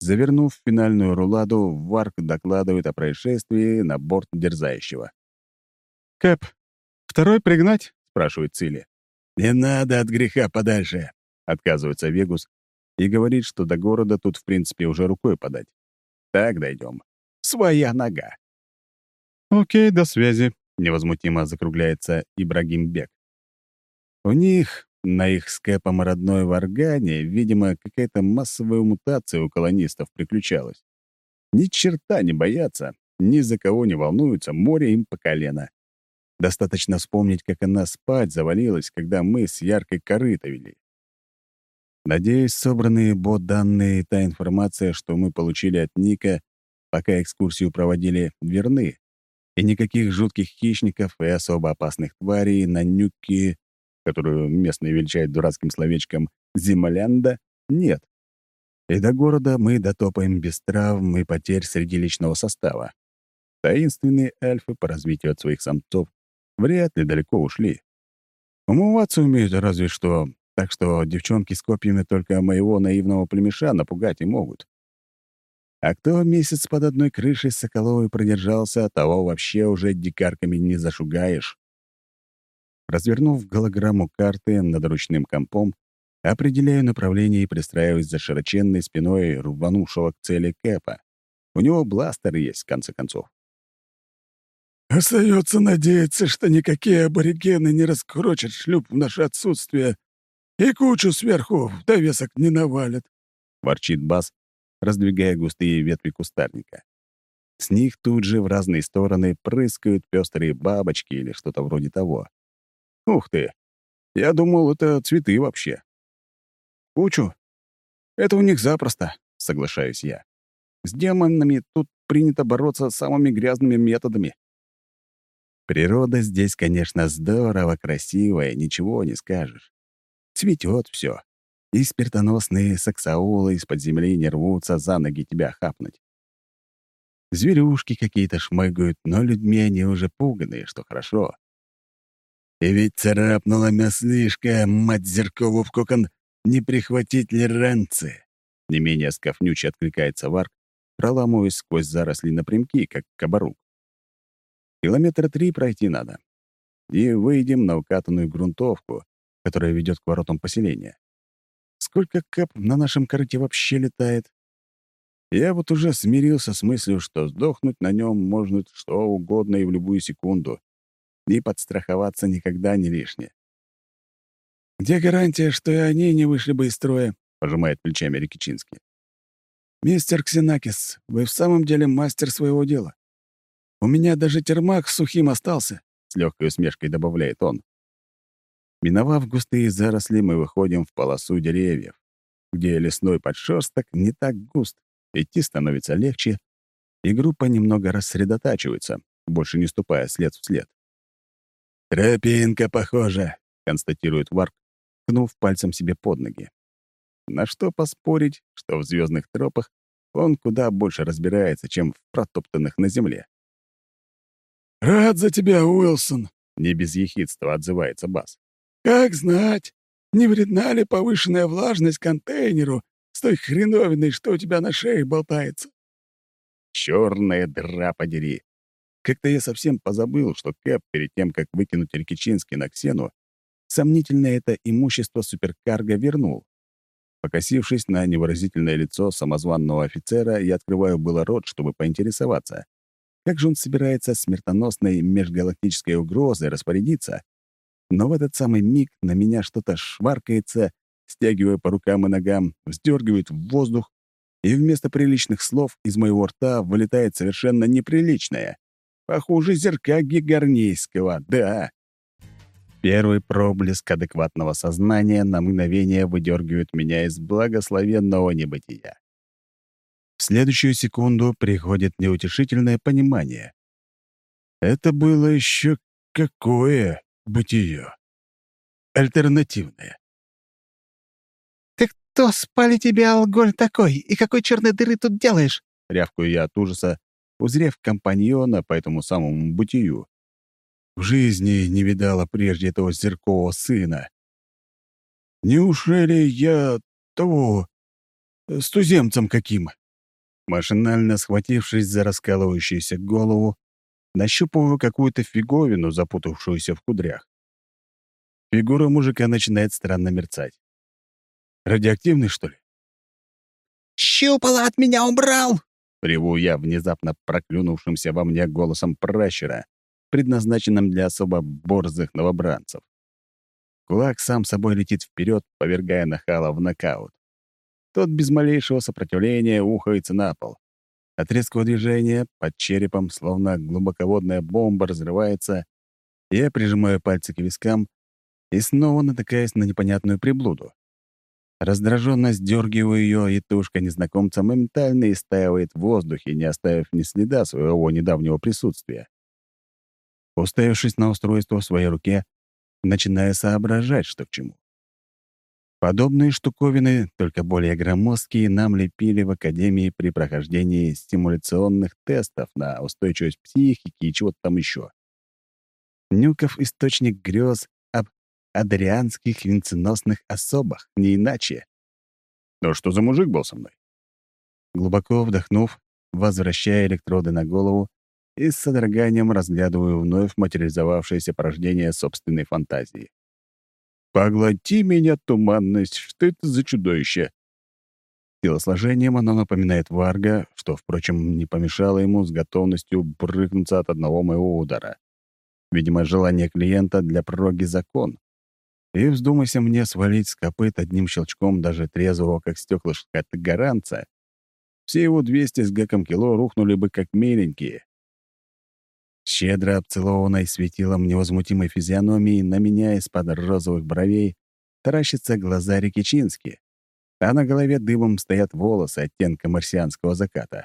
Завернув в финальную руладу, Варк докладывает о происшествии на борт Дерзающего. «Кэп, второй пригнать?» — спрашивает Цилли. «Не надо от греха подальше», — отказывается Вегус и говорит, что до города тут, в принципе, уже рукой подать. Так дойдем. Своя нога. «Окей, до связи», — невозмутимо закругляется Ибрагимбек. У них, на их с Кэпом родной Варгане, видимо, какая-то массовая мутация у колонистов приключалась. Ни черта не боятся, ни за кого не волнуются, море им по колено. Достаточно вспомнить, как она спать завалилась, когда мы с Яркой корыто вели. Надеюсь, собранные бот-данные и та информация, что мы получили от Ника, пока экскурсию проводили, верны, и никаких жутких хищников и особо опасных тварей на Нюкке, которую местные величают дурацким словечком «землянда», нет. И до города мы дотопаем без травм и потерь среди личного состава. Таинственные эльфы по развитию от своих самцов вряд ли далеко ушли. Умываться умеют разве что, так что девчонки с копьями только моего наивного племеша напугать и могут. А кто месяц под одной крышей с Соколовой продержался, того вообще уже дикарками не зашугаешь. Развернув голограмму карты над ручным компом, определяю направление и пристраиваюсь за широченной спиной рванувшего к цели Кэпа. У него бластер есть, в конце концов. «Остается надеяться, что никакие аборигены не раскрочат шлюп в наше отсутствие и кучу сверху в довесок не навалят», — ворчит Бас, раздвигая густые ветви кустарника. С них тут же в разные стороны прыскают пестрые бабочки или что-то вроде того. Ух ты! Я думал, это цветы вообще. «Кучу? Это у них запросто», — соглашаюсь я. «С демонами тут принято бороться самыми грязными методами». Природа здесь, конечно, здорово красивая, ничего не скажешь. Цветет все. И смертоносные саксаулы из-под земли не рвутся за ноги тебя хапнуть. Зверюшки какие-то шмыгают, но людьми они уже пуганые, что хорошо. И ведь царапнула мяслишка, мать Зеркову в кокон, не прихватить ли ранцы? Не менее скафнюче откликается Варк, проламываясь сквозь заросли напрямки, как кабарук. Километра три пройти надо. И выйдем на укатанную грунтовку, которая ведет к воротам поселения. Сколько Кэп на нашем корыте вообще летает? Я вот уже смирился с мыслью, что сдохнуть на нем можно что угодно и в любую секунду. И подстраховаться никогда не лишнее. «Где гарантия, что и они не вышли бы из строя?» — пожимает плечами Рикичинский. «Мистер Ксенакис, вы в самом деле мастер своего дела. У меня даже термак сухим остался», — с легкой усмешкой добавляет он. Миновав густые заросли, мы выходим в полосу деревьев, где лесной подшерсток не так густ, идти становится легче, и группа немного рассредотачивается, больше не ступая след в след. «Тропинка, похоже», — констатирует Варк, ткнув пальцем себе под ноги. На что поспорить, что в звездных тропах он куда больше разбирается, чем в протоптанных на земле. «Рад за тебя, Уилсон», — не без ехидства отзывается Бас. «Как знать, не вредна ли повышенная влажность контейнеру с той хреновиной, что у тебя на шее болтается?» Чёрная дыра подери. Как-то я совсем позабыл, что Кэп, перед тем, как выкинуть Рикичинский на Ксену, сомнительное это имущество суперкарго вернул. Покосившись на невыразительное лицо самозванного офицера, я открываю было рот, чтобы поинтересоваться, как же он собирается смертоносной межгалактической угрозой распорядиться. Но в этот самый миг на меня что-то шваркается, стягивая по рукам и ногам, вздергивает в воздух, и вместо приличных слов из моего рта вылетает совершенно неприличное. Похуже зерка гигарнейского, да. Первый проблеск адекватного сознания на мгновение выдергивает меня из благословенного небытия. В следующую секунду приходит неутешительное понимание. Это было еще какое бытие? Альтернативное. «Ты кто, спали тебя, алголь такой? И какой черной дыры тут делаешь?» — рявкаю я от ужаса, узрев компаньона по этому самому бытию. В жизни не видала прежде этого зеркового сына. Неужели я того с туземцем каким? Машинально схватившись за раскалывающуюся голову, нащупываю какую-то фиговину, запутавшуюся в кудрях. Фигура мужика начинает странно мерцать. Радиоактивный, что ли? «Щупало от меня убрал!» — реву я внезапно проклюнувшимся во мне голосом пращура, предназначенным для особо борзых новобранцев. Кулак сам собой летит вперед, повергая нахала в нокаут. Тот без малейшего сопротивления ухается на пол. От резкого движения под черепом, словно глубоководная бомба, разрывается. Я прижимаю пальцы к вискам и снова натыкаюсь на непонятную приблуду. Раздраженно сдергиваю ее, и тушка незнакомца моментально истаивает в воздухе, не оставив ни следа своего недавнего присутствия. Уставившись на устройство в своей руке, начинаю соображать, что к чему. Подобные штуковины, только более громоздкие, нам лепили в Академии при прохождении стимуляционных тестов на устойчивость психики и чего-то там еще. Нюков источник грез об адрианских венценосных особах, не иначе. Но что за мужик был со мной? Глубоко вдохнув, возвращая электроды на голову и с содроганием разглядываю вновь материализовавшееся порождение собственной фантазии. «Поглоти меня, туманность! Что это за чудовище?» Телосложением оно напоминает варга, что, впрочем, не помешало ему с готовностью брыкнуться от одного моего удара. Видимо, желание клиента для проги — закон. И вздумайся мне свалить с копыт одним щелчком даже трезвого, как стеклышко тагаранца, все его двести с гэком кило рухнули бы как миленькие. Щедро обцелованной светилом невозмутимой физиономии на меня из-под розовых бровей таращатся глаза Рикичински, а на голове дыбом стоят волосы оттенка марсианского заката.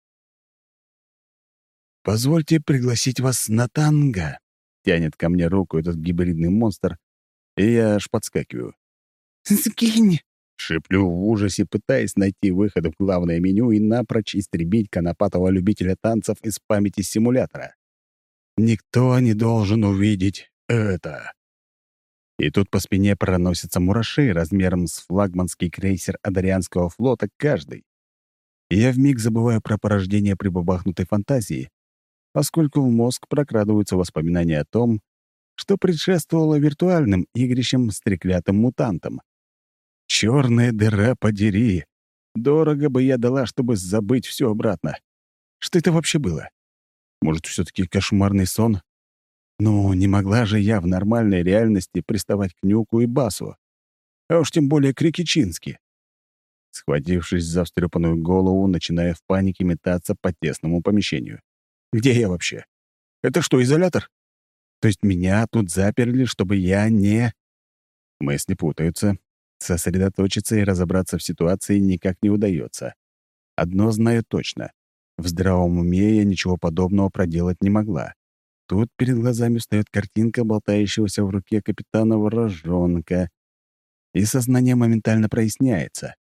«Позвольте пригласить вас на танго», — тянет ко мне руку этот гибридный монстр, и я аж подскакиваю. «Сгинь!» — шиплю в ужасе, пытаясь найти выход в главное меню и напрочь истребить конопатого любителя танцев из памяти симулятора. Никто не должен увидеть это. И тут по спине проносятся мураши размером с флагманский крейсер Адарианского флота каждый. И я вмиг забываю про порождение прибабахнутой фантазии, поскольку в мозг прокрадываются воспоминания о том, что предшествовало виртуальным игрищам с треклятым мутантом. Черная дыра подери! Дорого бы я дала, чтобы забыть все обратно. Что это вообще было? Может, все-таки кошмарный сон? Ну, не могла же я в нормальной реальности приставать к Нюку и Басу. А уж тем более к Рикичински. Схватившись за встрепанную голову, начинаю в панике метаться по тесному помещению. Где я вообще? Это что, изолятор? То есть меня тут заперли, чтобы я не... Мысли путаются. Сосредоточиться и разобраться в ситуации никак не удается. Одно знаю точно. В здравом уме я ничего подобного проделать не могла. Тут перед глазами встает картинка болтающегося в руке капитана Ворожонка, и сознание моментально проясняется.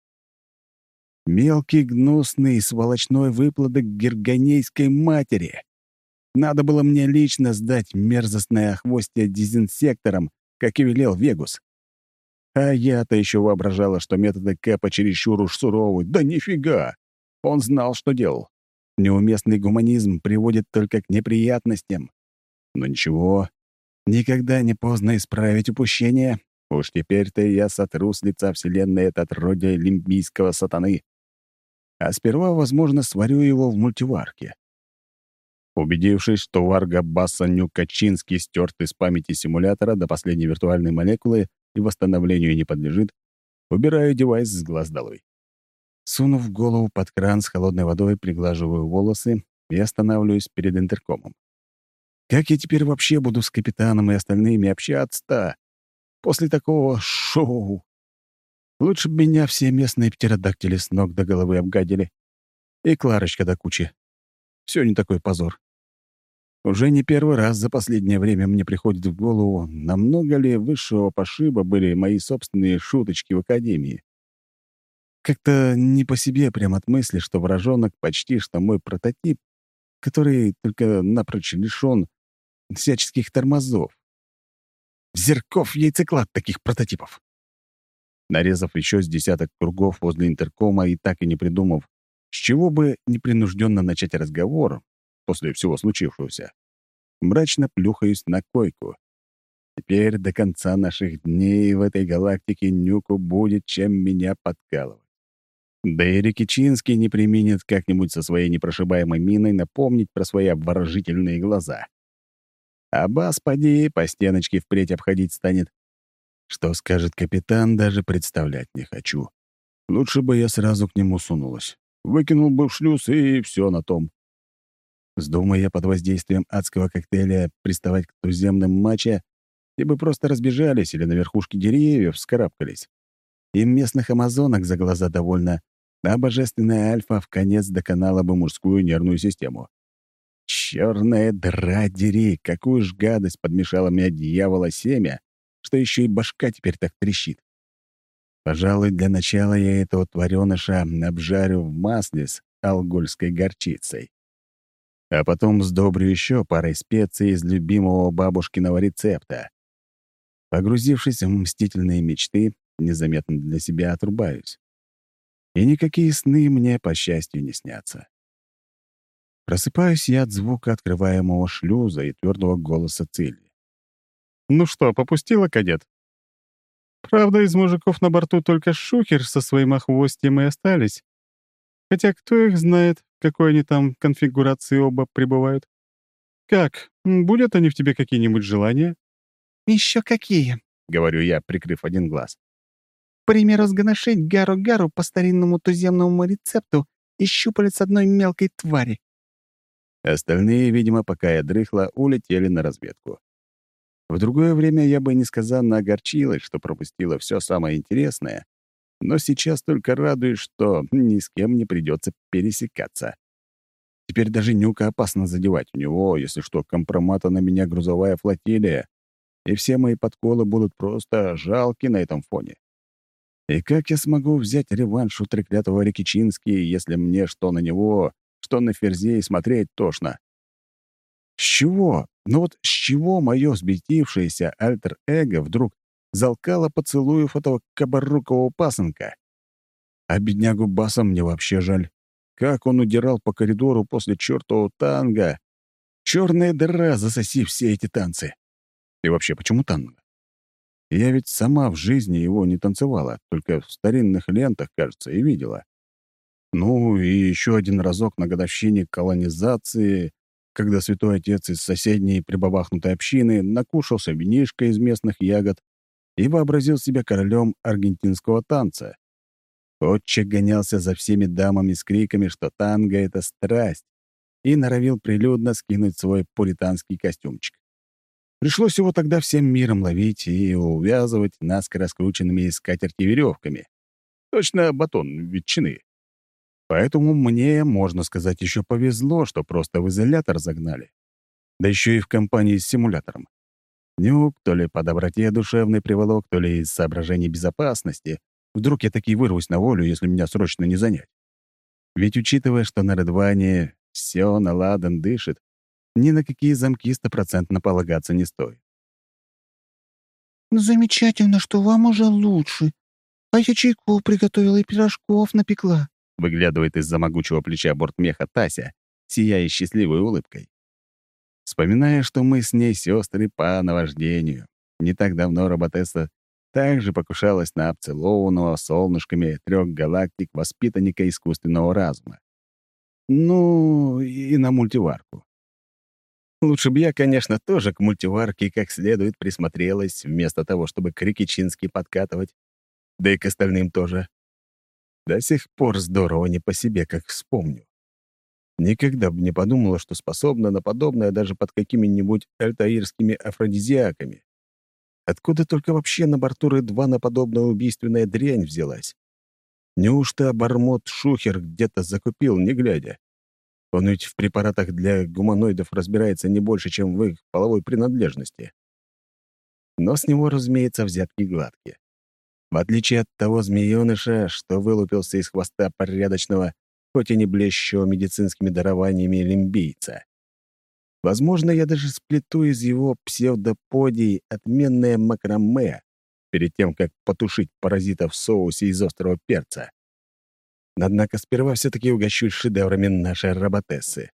Мелкий, гнусный, сволочной выплодок герганейской матери. Надо было мне лично сдать мерзостное охвостье дезинсектором, как и велел Вегус. А я-то еще воображала, что методы Кэпа чересчур уж суровы. Да нифига! Он знал, что делал. Неуместный гуманизм приводит только к неприятностям. Но ничего, никогда не поздно исправить упущение. Уж теперь-то я сотру с лица Вселенной это отродье лимбийского сатаны. А сперва, возможно, сварю его в мультиварке. Убедившись, что варга Басса Нюкачинский стерт из памяти симулятора до последней виртуальной молекулы и восстановлению не подлежит, убираю девайс с глаз долой. Сунув голову под кран с холодной водой, приглаживаю волосы и останавливаюсь перед интеркомом. Как я теперь вообще буду с капитаном и остальными общаться-то? После такого шоу? Лучше бы меня все местные птеродактили с ног до головы обгадили. И Кларочка до кучи. Все не такой позор. Уже не первый раз за последнее время мне приходит в голову, намного ли высшего пошиба были мои собственные шуточки в академии. Как-то не по себе прям от мысли, что вражонок почти что мой прототип, который только напрочь лишён всяческих тормозов. Зерков яйцеклад таких прототипов. Нарезав еще с десяток кругов возле интеркома и так и не придумав, С чего бы непринужденно начать разговор после всего случившегося? Мрачно плюхаюсь на койку. Теперь до конца наших дней в этой галактике Нюку будет чем меня подкалывать. Да и Рикичинский не преминет как-нибудь со своей непрошибаемой миной напомнить про свои обворожительные глаза. А бас, поди, по стеночке впредь обходить станет. Что скажет капитан, даже представлять не хочу. Лучше бы я сразу к нему сунулась. Выкинул бы в шлюз, и все на том. Вздумая я под воздействием адского коктейля приставать к туземным мачо, и бы просто разбежались или на верхушке деревьев вскарабкались. Им местных амазонок за глаза довольно, а божественная альфа вконец доконала бы мужскую нервную систему. Чёрная дыра дери, какую ж гадость подмешала мне дьявола семя, что еще и башка теперь так трещит. Пожалуй, для начала я этого тварёныша обжарю в масле с алгольской горчицей. А потом сдобрю еще парой специй из любимого бабушкиного рецепта. Погрузившись в мстительные мечты, незаметно для себя отрубаюсь. И никакие сны мне, по счастью, не снятся. Просыпаюсь я от звука открываемого шлюза и твердого голоса Цилли. «Ну что, попустила, кадет?» «Правда, из мужиков на борту только Шухер со своим охвостьем и остались. Хотя кто их знает, в какой они там конфигурации оба пребывают. Как, м, будут они в тебе какие-нибудь желания?» «Еще какие!» — говорю я, прикрыв один глаз. К примеру, сгоношить гару-гару по старинному туземному рецепту и щупалец одной мелкой твари. Остальные, видимо, пока я дрыхла, улетели на разведку. В другое время я бы несказанно огорчилась, что пропустила все самое интересное, но сейчас только радуюсь, что ни с кем не придется пересекаться. Теперь даже Нюка опасно задевать. У него, если что, компромата на меня грузовая флотилия, и все мои подколы будут просто жалки на этом фоне. И как я смогу взять реванш у треклятого Рикичински, если мне что на него, что на Ферзей смотреть тошно? С чего? Ну вот с чего мое взбесившееся альтер-эго вдруг залкало поцелуев этого кабарукого пасынка? А беднягу Баса мне вообще жаль. Как он удирал по коридору после чертового танго. Черная дыра, засоси все эти танцы. И вообще, почему танго? Я ведь сама в жизни его не танцевала, только в старинных лентах, кажется, и видела. Ну, и еще один разок на годовщине колонизации, когда святой отец из соседней прибабахнутой общины накушался винишка из местных ягод и вообразил себя королем аргентинского танца. Отче гонялся за всеми дамами с криками, что танго — это страсть, и норовил прилюдно скинуть свой пуританский костюмчик. Пришлось его тогда всем миром ловить и увязывать наскоро скрученными из скатерти веревками. Точно батон ветчины. Поэтому мне, можно сказать, еще повезло, что просто в изолятор загнали. Да еще и в компании с симулятором. Нюк, то ли по доброте душевной приволок, то ли из соображений безопасности. Вдруг я таки вырвусь на волю, если меня срочно не занять. Ведь, учитывая, что на Редване все на ладан дышит, ни на какие замки стопроцентно полагаться не стоит. «Замечательно, что вам уже лучше. А я чайку приготовила и пирожков напекла». Выглядывает из-за могучего плеча бортмеха Тася, сияя счастливой улыбкой. Вспоминая, что мы с ней сестры по наваждению. Не так давно Роботесса также покушалась на обцелованного солнышками трех галактик воспитанника искусственного разума. Ну, и на мультиварку. Лучше бы я, конечно, тоже к мультиварке как следует присмотрелась, вместо того, чтобы к Рикичински подкатывать. Да и к остальным тоже. До сих пор здорово не по себе, как вспомню. Никогда бы не подумала, что способна на подобное даже под какими-нибудь альтаирскими афродизиаками. Откуда только вообще на борту Р-два на подобная убийственная дрянь взялась? Неужто обормот Шухер где-то закупил, не глядя? Он ведь в препаратах для гуманоидов разбирается не больше, чем в их половой принадлежности. Но с него, разумеется, взятки гладкие. В отличие от того змеёныша, что вылупился из хвоста порядочного, хоть и не блещущего медицинскими дарованиями лимбийца. Возможно, я даже сплету из его псевдоподий отменное макраме перед тем, как потушить паразита в соусе из острого перца. Однако сперва все-таки угощусь шедеврами нашей роботессы.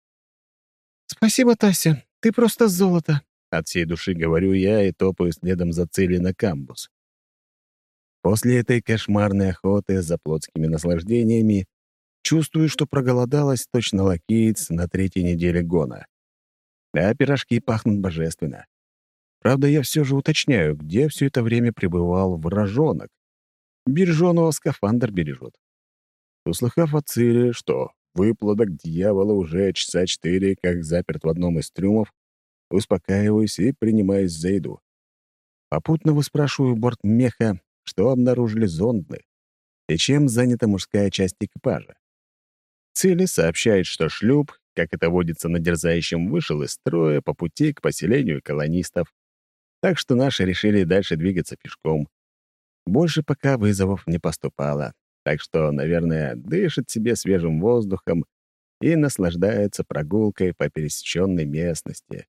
«Спасибо, Тася, ты просто золото!» От всей души говорю я и топаю следом за целью на камбус. После этой кошмарной охоты за плотскими наслаждениями чувствую, что проголодалась точно лакеец на третьей неделе гона. А пирожки пахнут божественно. Правда, я все же уточняю, где все это время пребывал вражонок. Береженого скафандр бережет. Услыхав от Цири, что выплодок дьявола уже часа четыре, как заперт в одном из трюмов, успокаиваюсь и принимаюсь за еду. Попутно выспрашиваю бортмеха, что обнаружили зонды и чем занята мужская часть экипажа. Цили сообщает, что шлюп, как это водится на дерзающем, вышел из строя по пути к поселению колонистов, так что наши решили дальше двигаться пешком. Больше пока вызовов не поступало, так что, наверное, дышит себе свежим воздухом и наслаждается прогулкой по пересеченной местности.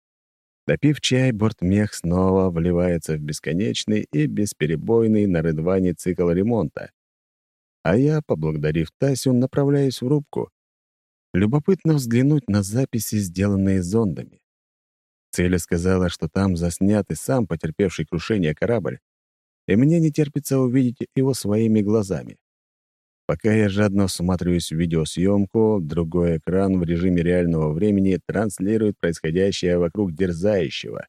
Допив чай, бортмех снова вливается в бесконечный и бесперебойный на Рыдване цикл ремонта. А я, поблагодарив Тасю, направляюсь в рубку. Любопытно взглянуть на записи, сделанные зондами. Циля сказала, что там заснят и сам потерпевший крушение корабль, и мне не терпится увидеть его своими глазами. Пока я жадно всматриваюсь в видеосъемку, другой экран в режиме реального времени транслирует происходящее вокруг дерзающего.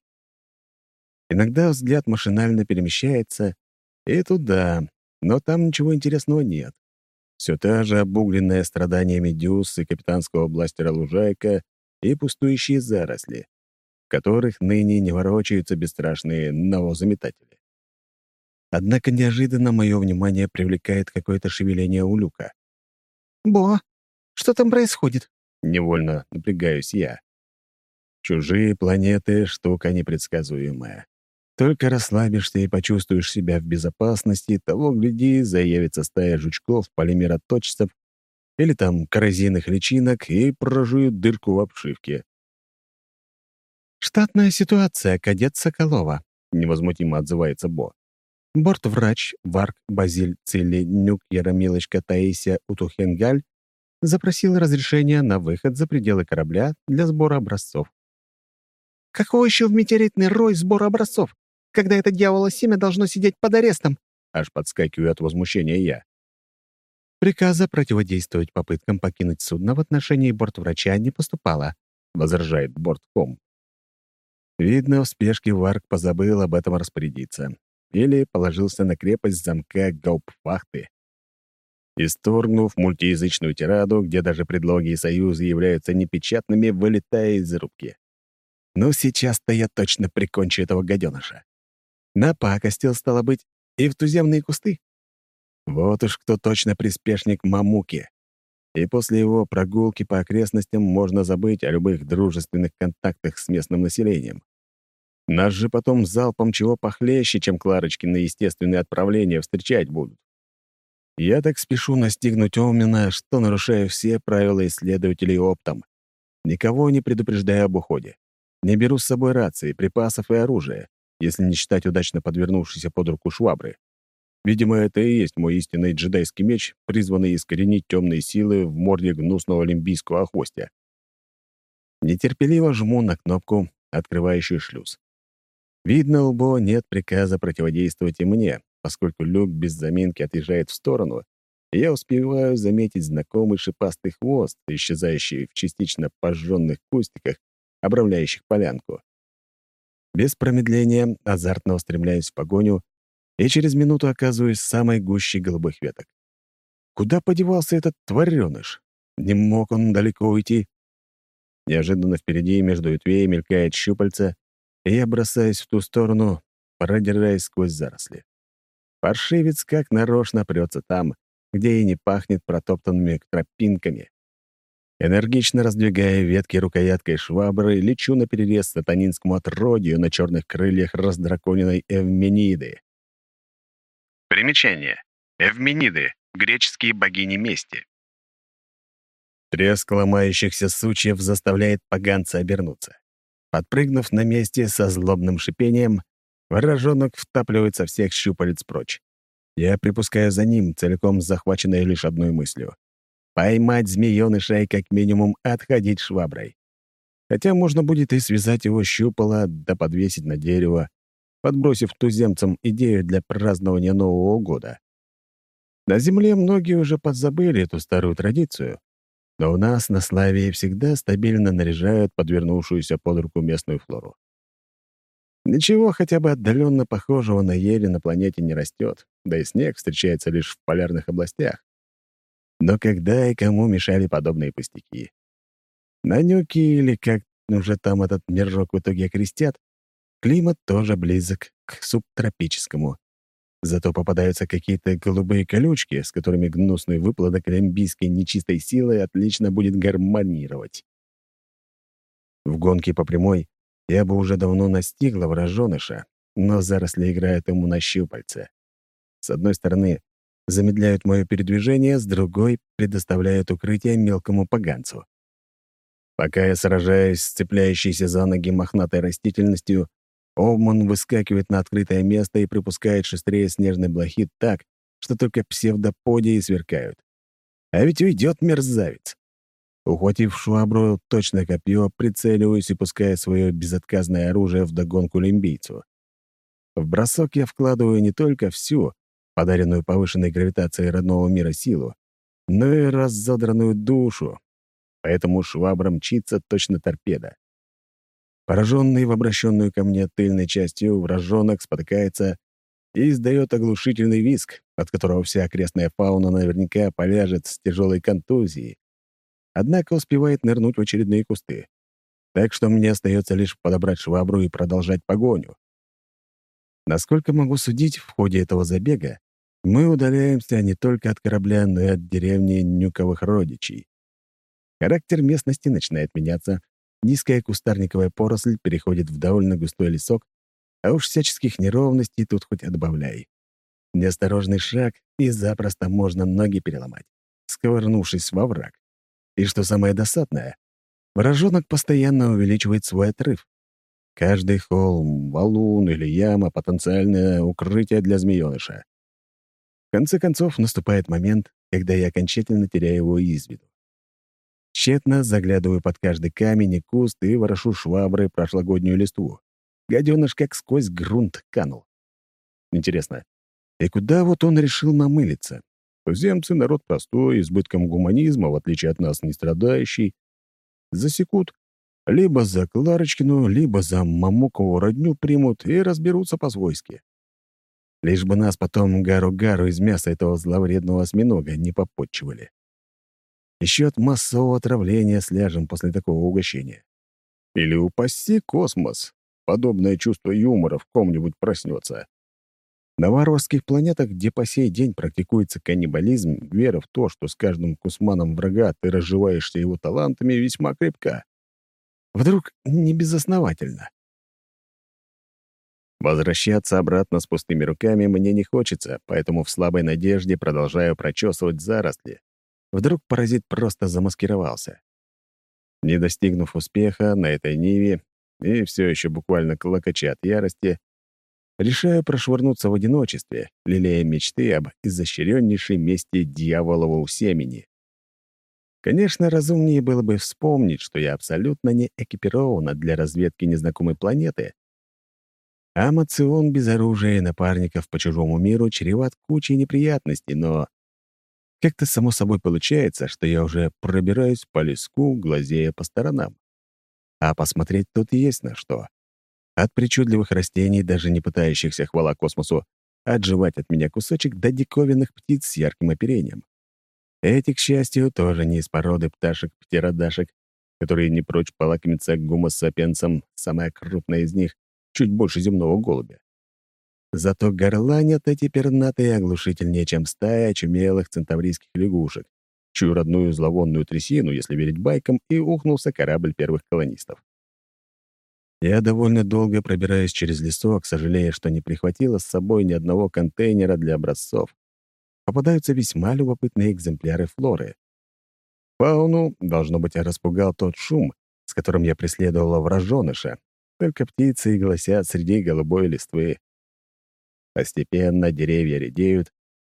Иногда взгляд машинально перемещается и туда, но там ничего интересного нет. Все та же обугленная страданиями Дюс и капитанского бластера лужайка и пустующие заросли, в которых ныне не ворочаются бесстрашные навозометатели. Однако неожиданно мое внимание привлекает какое-то шевеление у люка. «Бо, что там происходит?» Невольно напрягаюсь я. Чужие планеты — штука непредсказуемая. Только расслабишься и почувствуешь себя в безопасности, того, гляди, заявится стая жучков, полимероточцев или там коррозийных личинок и прожуют дырку в обшивке. «Штатная ситуация, кадет Соколова», — невозмутимо отзывается Бо. Бортврач Варк Базиль Цилли Нюк Яромилочка Таисия Утухенгаль запросил разрешение на выход за пределы корабля для сбора образцов. «Какого еще в метеоритный рой сбора образцов, когда это дьявола семя должно сидеть под арестом?» Аж подскакиваю от возмущения я. «Приказа противодействовать попыткам покинуть судно в отношении бортврача не поступало», — возражает бортком. Видно, в спешке Варк позабыл об этом распорядиться. Или положился на крепость замка гауптвахты. Исторгнув мультиязычную тираду, где даже предлоги и союзы являются непечатными, вылетая из рубки. Ну, сейчас-то я точно прикончу этого гаденыша. Напакостил, стало быть, и в туземные кусты. Вот уж кто точно приспешник Мамуки. И после его прогулки по окрестностям можно забыть о любых дружественных контактах с местным населением. Нас же потом залпом чего похлеще, чем Кларочки на естественные отправления встречать будут. Я так спешу настигнуть Омина, что нарушаю все правила исследователей оптом. Никого не предупреждаю об уходе. Не беру с собой рации, припасов и оружия, если не считать удачно подвернувшейся под руку швабры. Видимо, это и есть мой истинный джедайский меч, призванный искоренить темные силы в морде гнусного олимпийского охвостя. Нетерпеливо жму на кнопку, открывающую шлюз. Видно, у Бо нет приказа противодействовать и мне, поскольку люк без заминки отъезжает в сторону, и я успеваю заметить знакомый шипастый хвост, исчезающий в частично пожженных кустиках, обрамляющих полянку. Без промедления азартно устремляюсь в погоню и через минуту оказываюсь в самой гуще голубых веток. Куда подевался этот твареныш? Не мог он далеко уйти. Неожиданно впереди между ветвей мелькает щупальце, и я бросаюсь в ту сторону, продираясь сквозь заросли. Паршивец как нарочно прется там, где и не пахнет протоптанными тропинками. Энергично раздвигая ветки рукояткой швабры, лечу наперерез сатанинскому отродью на черных крыльях раздраконенной Эвмениды. Примечание. Эвмениды — греческие богини мести. Треск ломающихся сучьев заставляет поганца обернуться. Подпрыгнув на месте со злобным шипением, ворожонок втапливает со всех щупалец прочь. Я припускаю за ним, целиком захваченной лишь одной мыслью. Поймать змеёныша и как минимум отходить шваброй. Хотя можно будет и связать его щупало, да подвесить на дерево, подбросив туземцам идею для празднования Нового года. На Земле многие уже подзабыли эту старую традицию, но у нас на Славии всегда стабильно наряжают подвернувшуюся под руку местную флору. Ничего хотя бы отдаленно похожего на ели на планете не растет, да и снег встречается лишь в полярных областях. Но когда и кому мешали подобные пустяки? На Нюке или как уже там этот мирок в итоге окрестят, климат тоже близок к субтропическому. Зато попадаются какие-то голубые колючки, с которыми гнусный выплодок олимпийской нечистой силы отлично будет гармонировать. В гонке по прямой я бы уже давно настигла враженыша, но заросли играют ему на щупальце. С одной стороны, замедляют мое передвижение, с другой — предоставляют укрытие мелкому поганцу. Пока я сражаюсь с цепляющейся за ноги мохнатой растительностью, Овман выскакивает на открытое место и припускает шустрее снежной блохи так, что только псевдоподии сверкают. А ведь уйдет мерзавец. Ухватив швабру, точное копье, прицеливаюсь и пускаю свое безотказное оружие вдогонку лимбийцу. В бросок я вкладываю не только всю, подаренную повышенной гравитацией родного мира силу, но и разодранную душу, поэтому швабра мчится точно торпеда. Пораженный в обращенную ко мне тыльной частью, вражонок спотыкается и издает оглушительный визг, от которого вся окрестная фауна наверняка поляжет с тяжелой контузией. Однако успевает нырнуть в очередные кусты. Так что мне остается лишь подобрать швабру и продолжать погоню. Насколько могу судить, в ходе этого забега мы удаляемся не только от корабля, но и от деревни Нюковых родичей. Характер местности начинает меняться, низкая кустарниковая поросль переходит в довольно густой лесок, а уж всяческих неровностей тут хоть отбавляй. Неосторожный шаг, и запросто можно ноги переломать, сковырнувшись во враг. И что самое досадное, вражонок постоянно увеличивает свой отрыв. Каждый холм, валун или яма — потенциальное укрытие для змеёныша. В конце концов, наступает момент, когда я окончательно теряю его из виду. Тщетно заглядываю под каждый камень и куст и ворошу шваброй прошлогоднюю листву. Гаденыш как сквозь грунт канул. Интересно, и куда вот он решил намылиться? Туземцы — народ простой, избытком гуманизма, в отличие от нас, не страдающий. Засекут, либо за Кларочкину, либо за Мамукову родню примут и разберутся по-свойски. Лишь бы нас потом гару-гару из мяса этого зловредного осьминога не попотчевали. Еще от массового отравления сляжем после такого угощения. Или упаси космос, подобное чувство юмора в ком-нибудь проснется. На варварских планетах, где по сей день практикуется каннибализм, вера в то, что с каждым кусманом врага ты разживаешься его талантами, весьма крепка. Вдруг не безосновательно. Возвращаться обратно с пустыми руками мне не хочется, поэтому в слабой надежде продолжаю прочесывать заросли. Вдруг паразит просто замаскировался. Не достигнув успеха на этой ниве и все еще буквально клокоча от ярости, решаю прошвырнуться в одиночестве, лелея мечты об изощреннейшей мести дьяволового семени. Конечно, разумнее было бы вспомнить, что я абсолютно не экипирована для разведки незнакомой планеты, а мацион без оружия и напарников по чужому миру чреват кучей неприятностей, но как-то само собой получается, что я уже пробираюсь по леску, глазея по сторонам. А посмотреть тут есть на что. От причудливых растений, даже не пытающихся, хвала космосу, отживать от меня кусочек, до диковинных птиц с ярким оперением. Эти, к счастью, тоже не из породы пташек-птеродашек, которые не прочь полакомиться гумосапиенсом, самая крупная из них, чуть больше земного голубя. Зато горланят эти пернатые оглушительнее, чем стая очумелых центаврийских лягушек, чью родную зловонную трясину, если верить байкам, и ухнулся корабль первых колонистов. Я довольно долго пробираюсь через лесок, сожалея, что не прихватила с собой ни одного контейнера для образцов. Попадаются весьма любопытные экземпляры флоры. Фауну, должно быть, распугал тот шум, с которым я преследовала враженыша. Только птицы и голосят среди голубой листвы. Постепенно деревья редеют,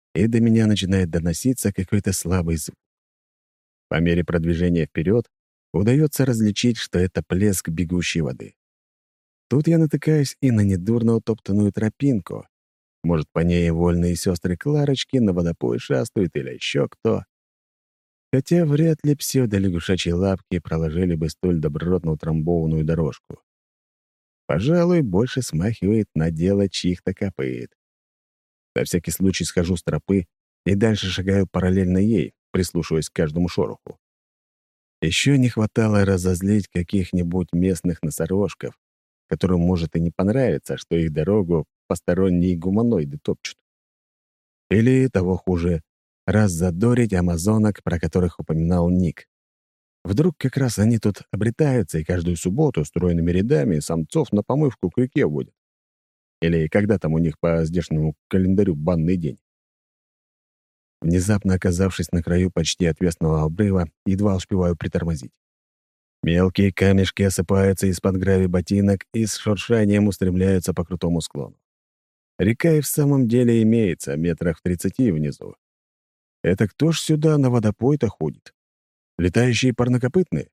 и до меня начинает доноситься какой-то слабый звук. По мере продвижения вперед удается различить, что это плеск бегущей воды. Тут я натыкаюсь и на недурно утоптанную тропинку. Может, по ней вольные сестры Кларочки на водопой шастают или еще кто. Хотя вряд ли псевдолягушачьи лапки проложили бы столь добротно утрамбованную дорожку. Пожалуй, больше смахивает на дело чьих-то копыт. На всякий случай схожу с тропы и дальше шагаю параллельно ей, прислушиваясь к каждому шороху. Еще не хватало разозлить каких-нибудь местных носорожков, которым может и не понравиться, что их дорогу посторонние гуманоиды топчут. Или, того хуже, раззадорить амазонок, про которых упоминал Ник. Вдруг как раз они тут обретаются и каждую субботу стройными рядами самцов на помывку к реке водят. Или когда там у них по здешнему календарю банный день. Внезапно оказавшись на краю почти отвесного обрыва, едва успеваю притормозить. Мелкие камешки осыпаются из-под гравий ботинок и с шуршанием устремляются по крутому склону. Река и в самом деле имеется, метрах в тридцати внизу. Это кто ж сюда на водопой-то ходит? Летающие парнокопытные?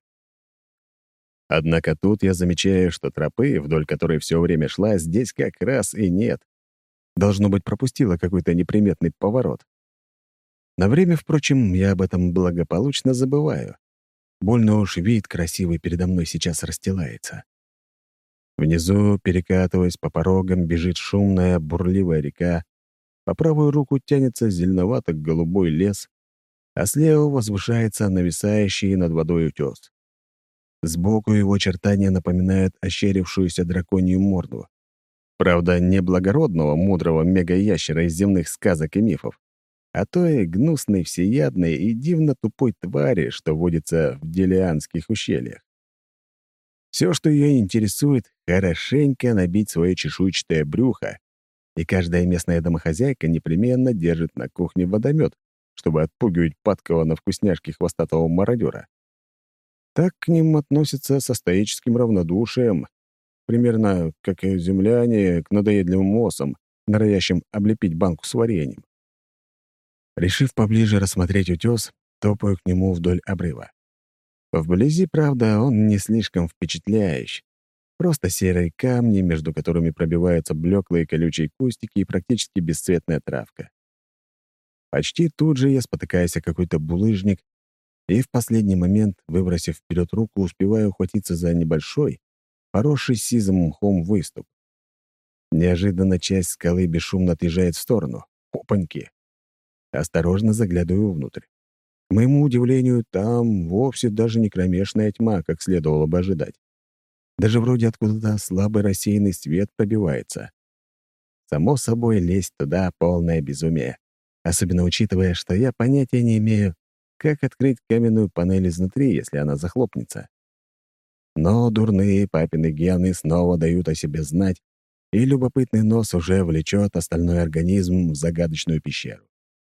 Однако тут я замечаю, что тропы, вдоль которой все время шла, здесь как раз и нет. Должно быть, пропустила какой-то неприметный поворот. На время, впрочем, я об этом благополучно забываю. Больно уж вид красивый передо мной сейчас расстилается. Внизу, перекатываясь по порогам, бежит шумная, бурливая река. По правую руку тянется зеленовато-голубой лес, а слева возвышается нависающий над водой утес. Сбоку его очертания напоминают ощерившуюся драконью морду. Правда, не благородного, мудрого мегаящера из земных сказок и мифов, а той гнусной, всеядной и дивно тупой твари, что водится в Делианских ущельях. Все, что ее интересует, хорошенько набить свое чешуйчатое брюхо, и каждая местная домохозяйка непременно держит на кухне водомет, чтобы отпугивать падкого на вкусняшки хвостатого мародера. Так к ним относятся со стоическим равнодушием, примерно как и земляне к надоедливым осам, норовящим облепить банку с вареньем. Решив поближе рассмотреть утес, топаю к нему вдоль обрыва. Вблизи, правда, он не слишком впечатляющий. Просто серые камни, между которыми пробиваются блеклые колючие кустики и практически бесцветная травка. Почти тут же я спотыкаюсь о какой-то булыжник и в последний момент, выбросив вперед руку, успеваю ухватиться за небольшой, поросший сизым мхом выступ. Неожиданно часть скалы бесшумно отъезжает в сторону. Опаньки! Осторожно заглядываю внутрь. К моему удивлению, там вовсе даже не кромешная тьма, как следовало бы ожидать. Даже вроде откуда-то слабый рассеянный свет пробивается. Само собой, лезть туда — полное безумие. Особенно учитывая, что я понятия не имею, как открыть каменную панель изнутри, если она захлопнется. Но дурные папины гены снова дают о себе знать, и любопытный нос уже влечет остальной организм в загадочную пещеру.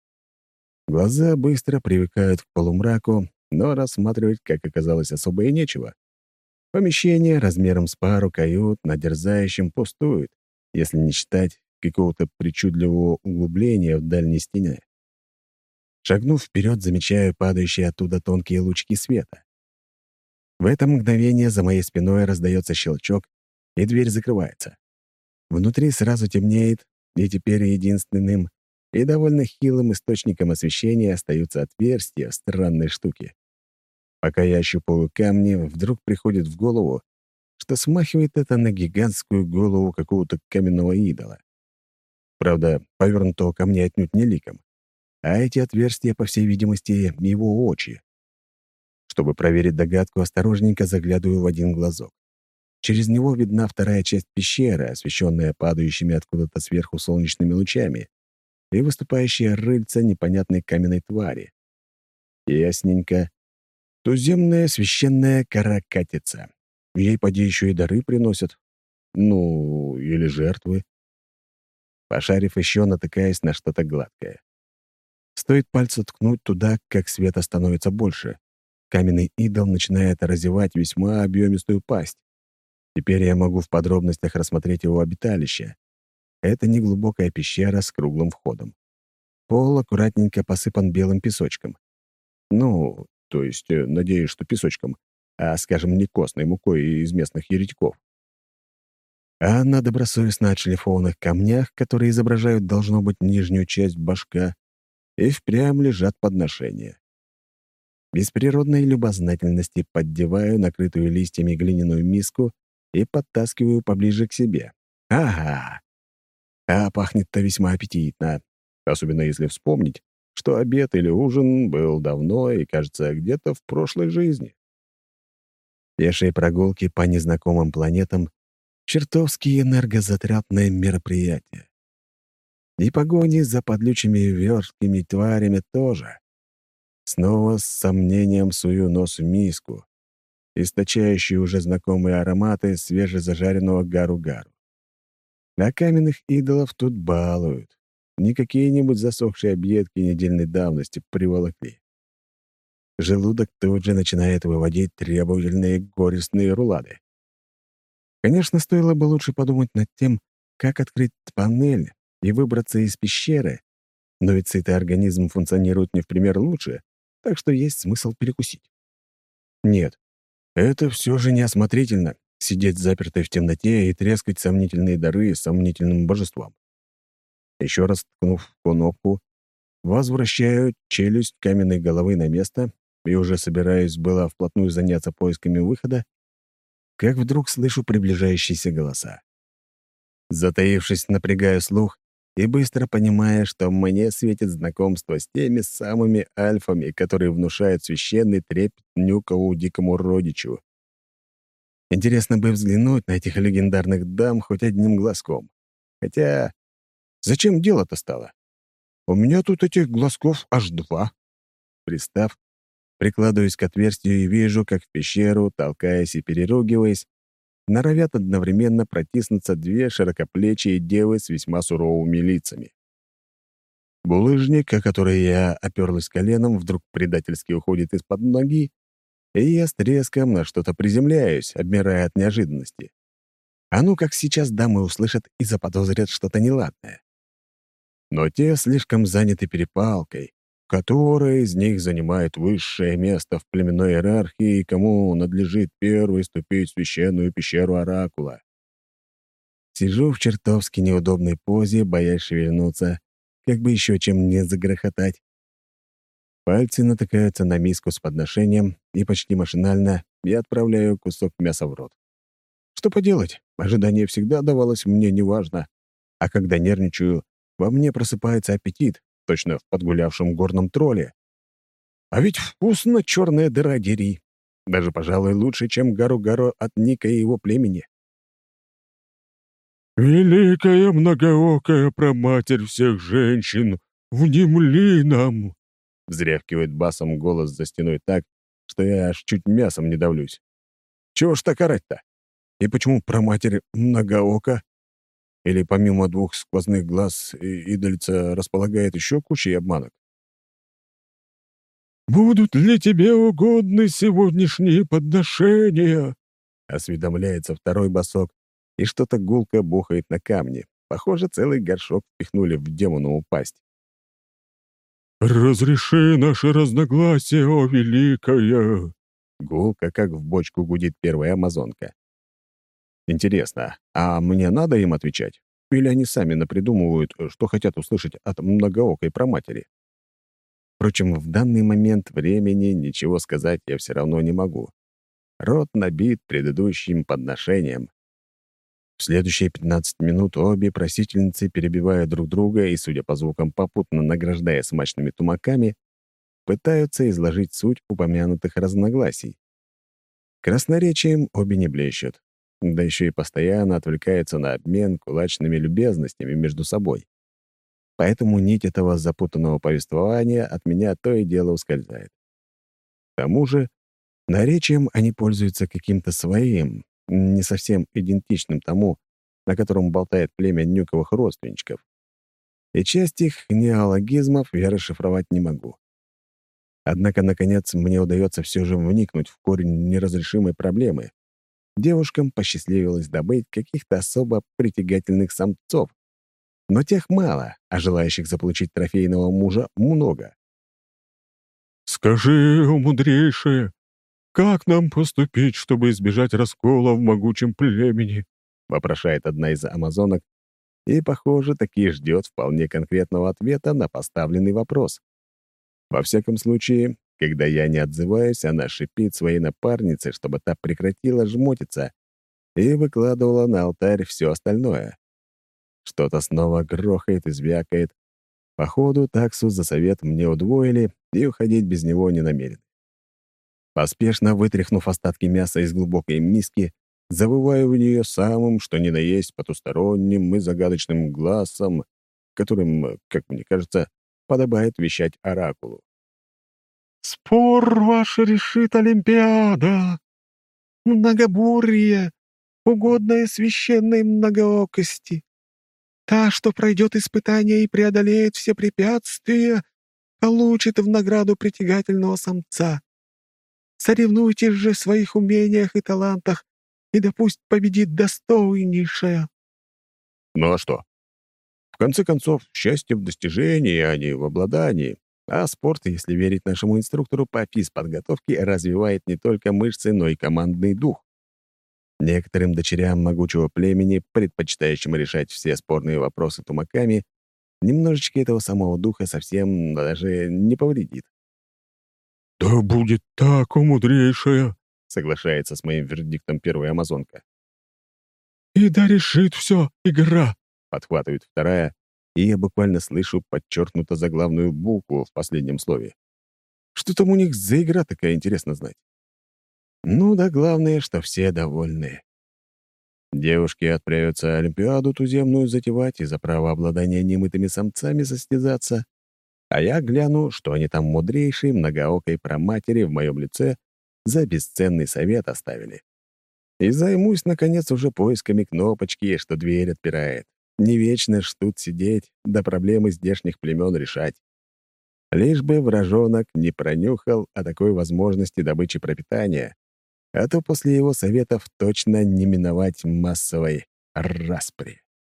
Глаза быстро привыкают к полумраку, но рассматривать, как оказалось, особо и нечего. Помещение размером с пару кают на дерзающем пустует, если не считать какого-то причудливого углубления в дальней стене. Шагнув вперед, замечаю падающие оттуда тонкие лучики света. В это мгновение за моей спиной раздается щелчок, и дверь закрывается. Внутри сразу темнеет, и теперь единственным и довольно хилым источником освещения остаются отверстия в странной штуке. Пока я ощупываю камни, вдруг приходит в голову, что смахивает это на гигантскую голову какого-то каменного идола. Правда, повернутого ко мне отнюдь не ликом. А эти отверстия, по всей видимости, его очи. Чтобы проверить догадку, осторожненько заглядываю в один глазок. Через него видна вторая часть пещеры, освещенная падающими откуда-то сверху солнечными лучами, и выступающие рыльца непонятной каменной твари. Ясненько. Туземная священная каракатица. Ей, поди, еще и дары приносят. Ну, или жертвы. Пошарив еще, натыкаясь на что-то гладкое. Стоит пальцу ткнуть туда, как света становится больше. Каменный идол начинает разевать весьма объемистую пасть. Теперь я могу в подробностях рассмотреть его обиталище. Это неглубокая пещера с круглым входом. Пол аккуратненько посыпан белым песочком. Ну, то есть, э, надеюсь, что песочком, а, скажем, не костной мукой из местных еретиков. А на добросовестно отшлифованных камнях, которые изображают, должно быть, нижнюю часть башка, и впрямь лежат подношения. Без природной любознательности поддеваю накрытую листьями глиняную миску и подтаскиваю поближе к себе. Ага! А пахнет-то весьма аппетитно, особенно если вспомнить, что обед или ужин был давно и, кажется, где-то в прошлой жизни. Пешие прогулки по незнакомым планетам — чертовски энергозатратное мероприятие. И погони за подлючими верткими тварями тоже. Снова с сомнением сую нос в миску, источающие уже знакомые ароматы свежезажаренного гару-гару. А каменных идолов тут балуют. Не какие-нибудь засохшие объедки недельной давности приволокли. Желудок тут же начинает выводить требовательные горестные рулады. Конечно, стоило бы лучше подумать над тем, как открыть панель и выбраться из пещеры, но ведь сытый организм функционирует не в пример лучше, так что есть смысл перекусить. Нет, это все же неосмотрительно — сидеть запертой в темноте и трескать сомнительные дары сомнительным божествам. Еще раз ткнув в кнопку, возвращаю челюсть каменной головы на место и уже собираюсь было вплотную заняться поисками выхода, как вдруг слышу приближающиеся голоса. Затаившись, напрягаю слух и быстро понимая, что мне светит знакомство с теми самыми альфами, которые внушают священный трепет Нюкову дикому родичу. Интересно бы взглянуть на этих легендарных дам хоть одним глазком. Хотя зачем дело-то стало? У меня тут этих глазков аж два. Пристав, прикладываюсь к отверстию и вижу, как в пещеру, толкаясь и переругиваясь, норовят одновременно протиснуться две широкоплечие девы с весьма суровыми лицами. Булыжник, о который я оперлась коленом, вдруг предательски уходит из-под ноги, и я с треском на что-то приземляюсь, обмирая от неожиданности. А ну как сейчас дамы услышат и заподозрят что-то неладное. Но те слишком заняты перепалкой, которая из них занимает высшее место в племенной иерархии и кому надлежит первой ступить в священную пещеру Оракула. Сижу в чертовски неудобной позе, боясь шевельнуться, как бы еще чем не загрохотать. Пальцы натыкаются на миску с подношением, и почти машинально я отправляю кусок мяса в рот. Что поделать, ожидание всегда давалось мне неважно, а когда нервничаю, во мне просыпается аппетит, точно в подгулявшем горном тролле. А ведь вкусно, черная дыра дери. Даже, пожалуй, лучше, чем гару-гару от Ника и его племени. «Великая многоокая проматерь всех женщин, внемли нам!» — взрявкивает басом голос за стеной так, что я аж чуть мясом не давлюсь. Чего ж так орать-то? И почему проматерь многоока? Или помимо двух сквозных глаз и- идольца располагает еще кучей обманок? «Будут ли тебе угодны сегодняшние подношения?» — осведомляется второй босок, и что-то гулко бухает на камне. Похоже, целый горшок впихнули в демонову пасть. «Разреши наши разногласия, о великая!» Гулко, как в бочку, гудит первая амазонка. Интересно, а мне надо им отвечать? Или они сами напридумывают, что хотят услышать от многоокой проматери? Впрочем, в данный момент времени ничего сказать я все равно не могу. Рот набит предыдущим подношением. В следующие пятнадцать минут обе просительницы, перебивая друг друга и, судя по звукам, попутно награждая смачными тумаками, пытаются изложить суть упомянутых разногласий. Красноречием обе не блещут, да еще и постоянно отвлекаются на обмен кулачными любезностями между собой. Поэтому нить этого запутанного повествования от меня то и дело ускользает. К тому же наречием они пользуются каким-то своим, не совсем идентичным тому, на котором болтает племя нюковых родственничков. И часть их неологизмов я расшифровать не могу. Однако, наконец, мне удается все же вникнуть в корень неразрешимой проблемы. Девушкам посчастливилось добыть каких-то особо притягательных самцов. Но тех мало, а желающих заполучить трофейного мужа много. «Скажи, о мудрейшее, как нам поступить, чтобы избежать раскола в могучем племени?» — вопрошает одна из амазонок, и, похоже, таки ждет вполне конкретного ответа на поставленный вопрос. Во всяком случае, когда я не отзываюсь, она шипит своей напарнице, чтобы та прекратила жмотиться и выкладывала на алтарь все остальное. Что-то снова грохает и звякает. Походу, таксу за совет мне удвоили, и уходить без него не намерен. Поспешно вытряхнув остатки мяса из глубокой миски, завываю в нее самым, что ни на есть, потусторонним и загадочным глазом, которым, как мне кажется, подобает вещать оракулу. «Спор ваш решит Олимпиада, многобурье, угодное священной многоокости. Та, что пройдет испытание и преодолеет все препятствия, получит в награду притягательного самца. Соревнуйтесь же в своих умениях и талантах, и да пусть победит достойнейшая». Ну а что? В конце концов, счастье в достижении, а не в обладании. А спорт, если верить нашему инструктору по физподготовке, развивает не только мышцы, но и командный дух. Некоторым дочерям могучего племени, предпочитающим решать все спорные вопросы тумаками, немножечко этого самого духа совсем даже не повредит. «Да будет так, о мудрейшая!» — соглашается с моим вердиктом первая амазонка. «И да решит все игра!» — подхватывает вторая, и я буквально слышу подчеркнуто заглавную букву в последнем слове. Что там у них за игра такая, интересно знать? Ну да, главное, что все довольны. Девушки отправятся Олимпиаду туземную затевать и за право обладания немытыми самцами состязаться, а я гляну, что они там мудрейшей многоокой проматери в моем лице за бесценный совет оставили. И займусь, наконец, уже поисками кнопочки, что дверь отпирает. Не вечно ж тут сидеть, да проблемы здешних племен решать. Лишь бы вражонок не пронюхал о такой возможности добычи пропитания, а то после его советов точно не миновать массовой распри.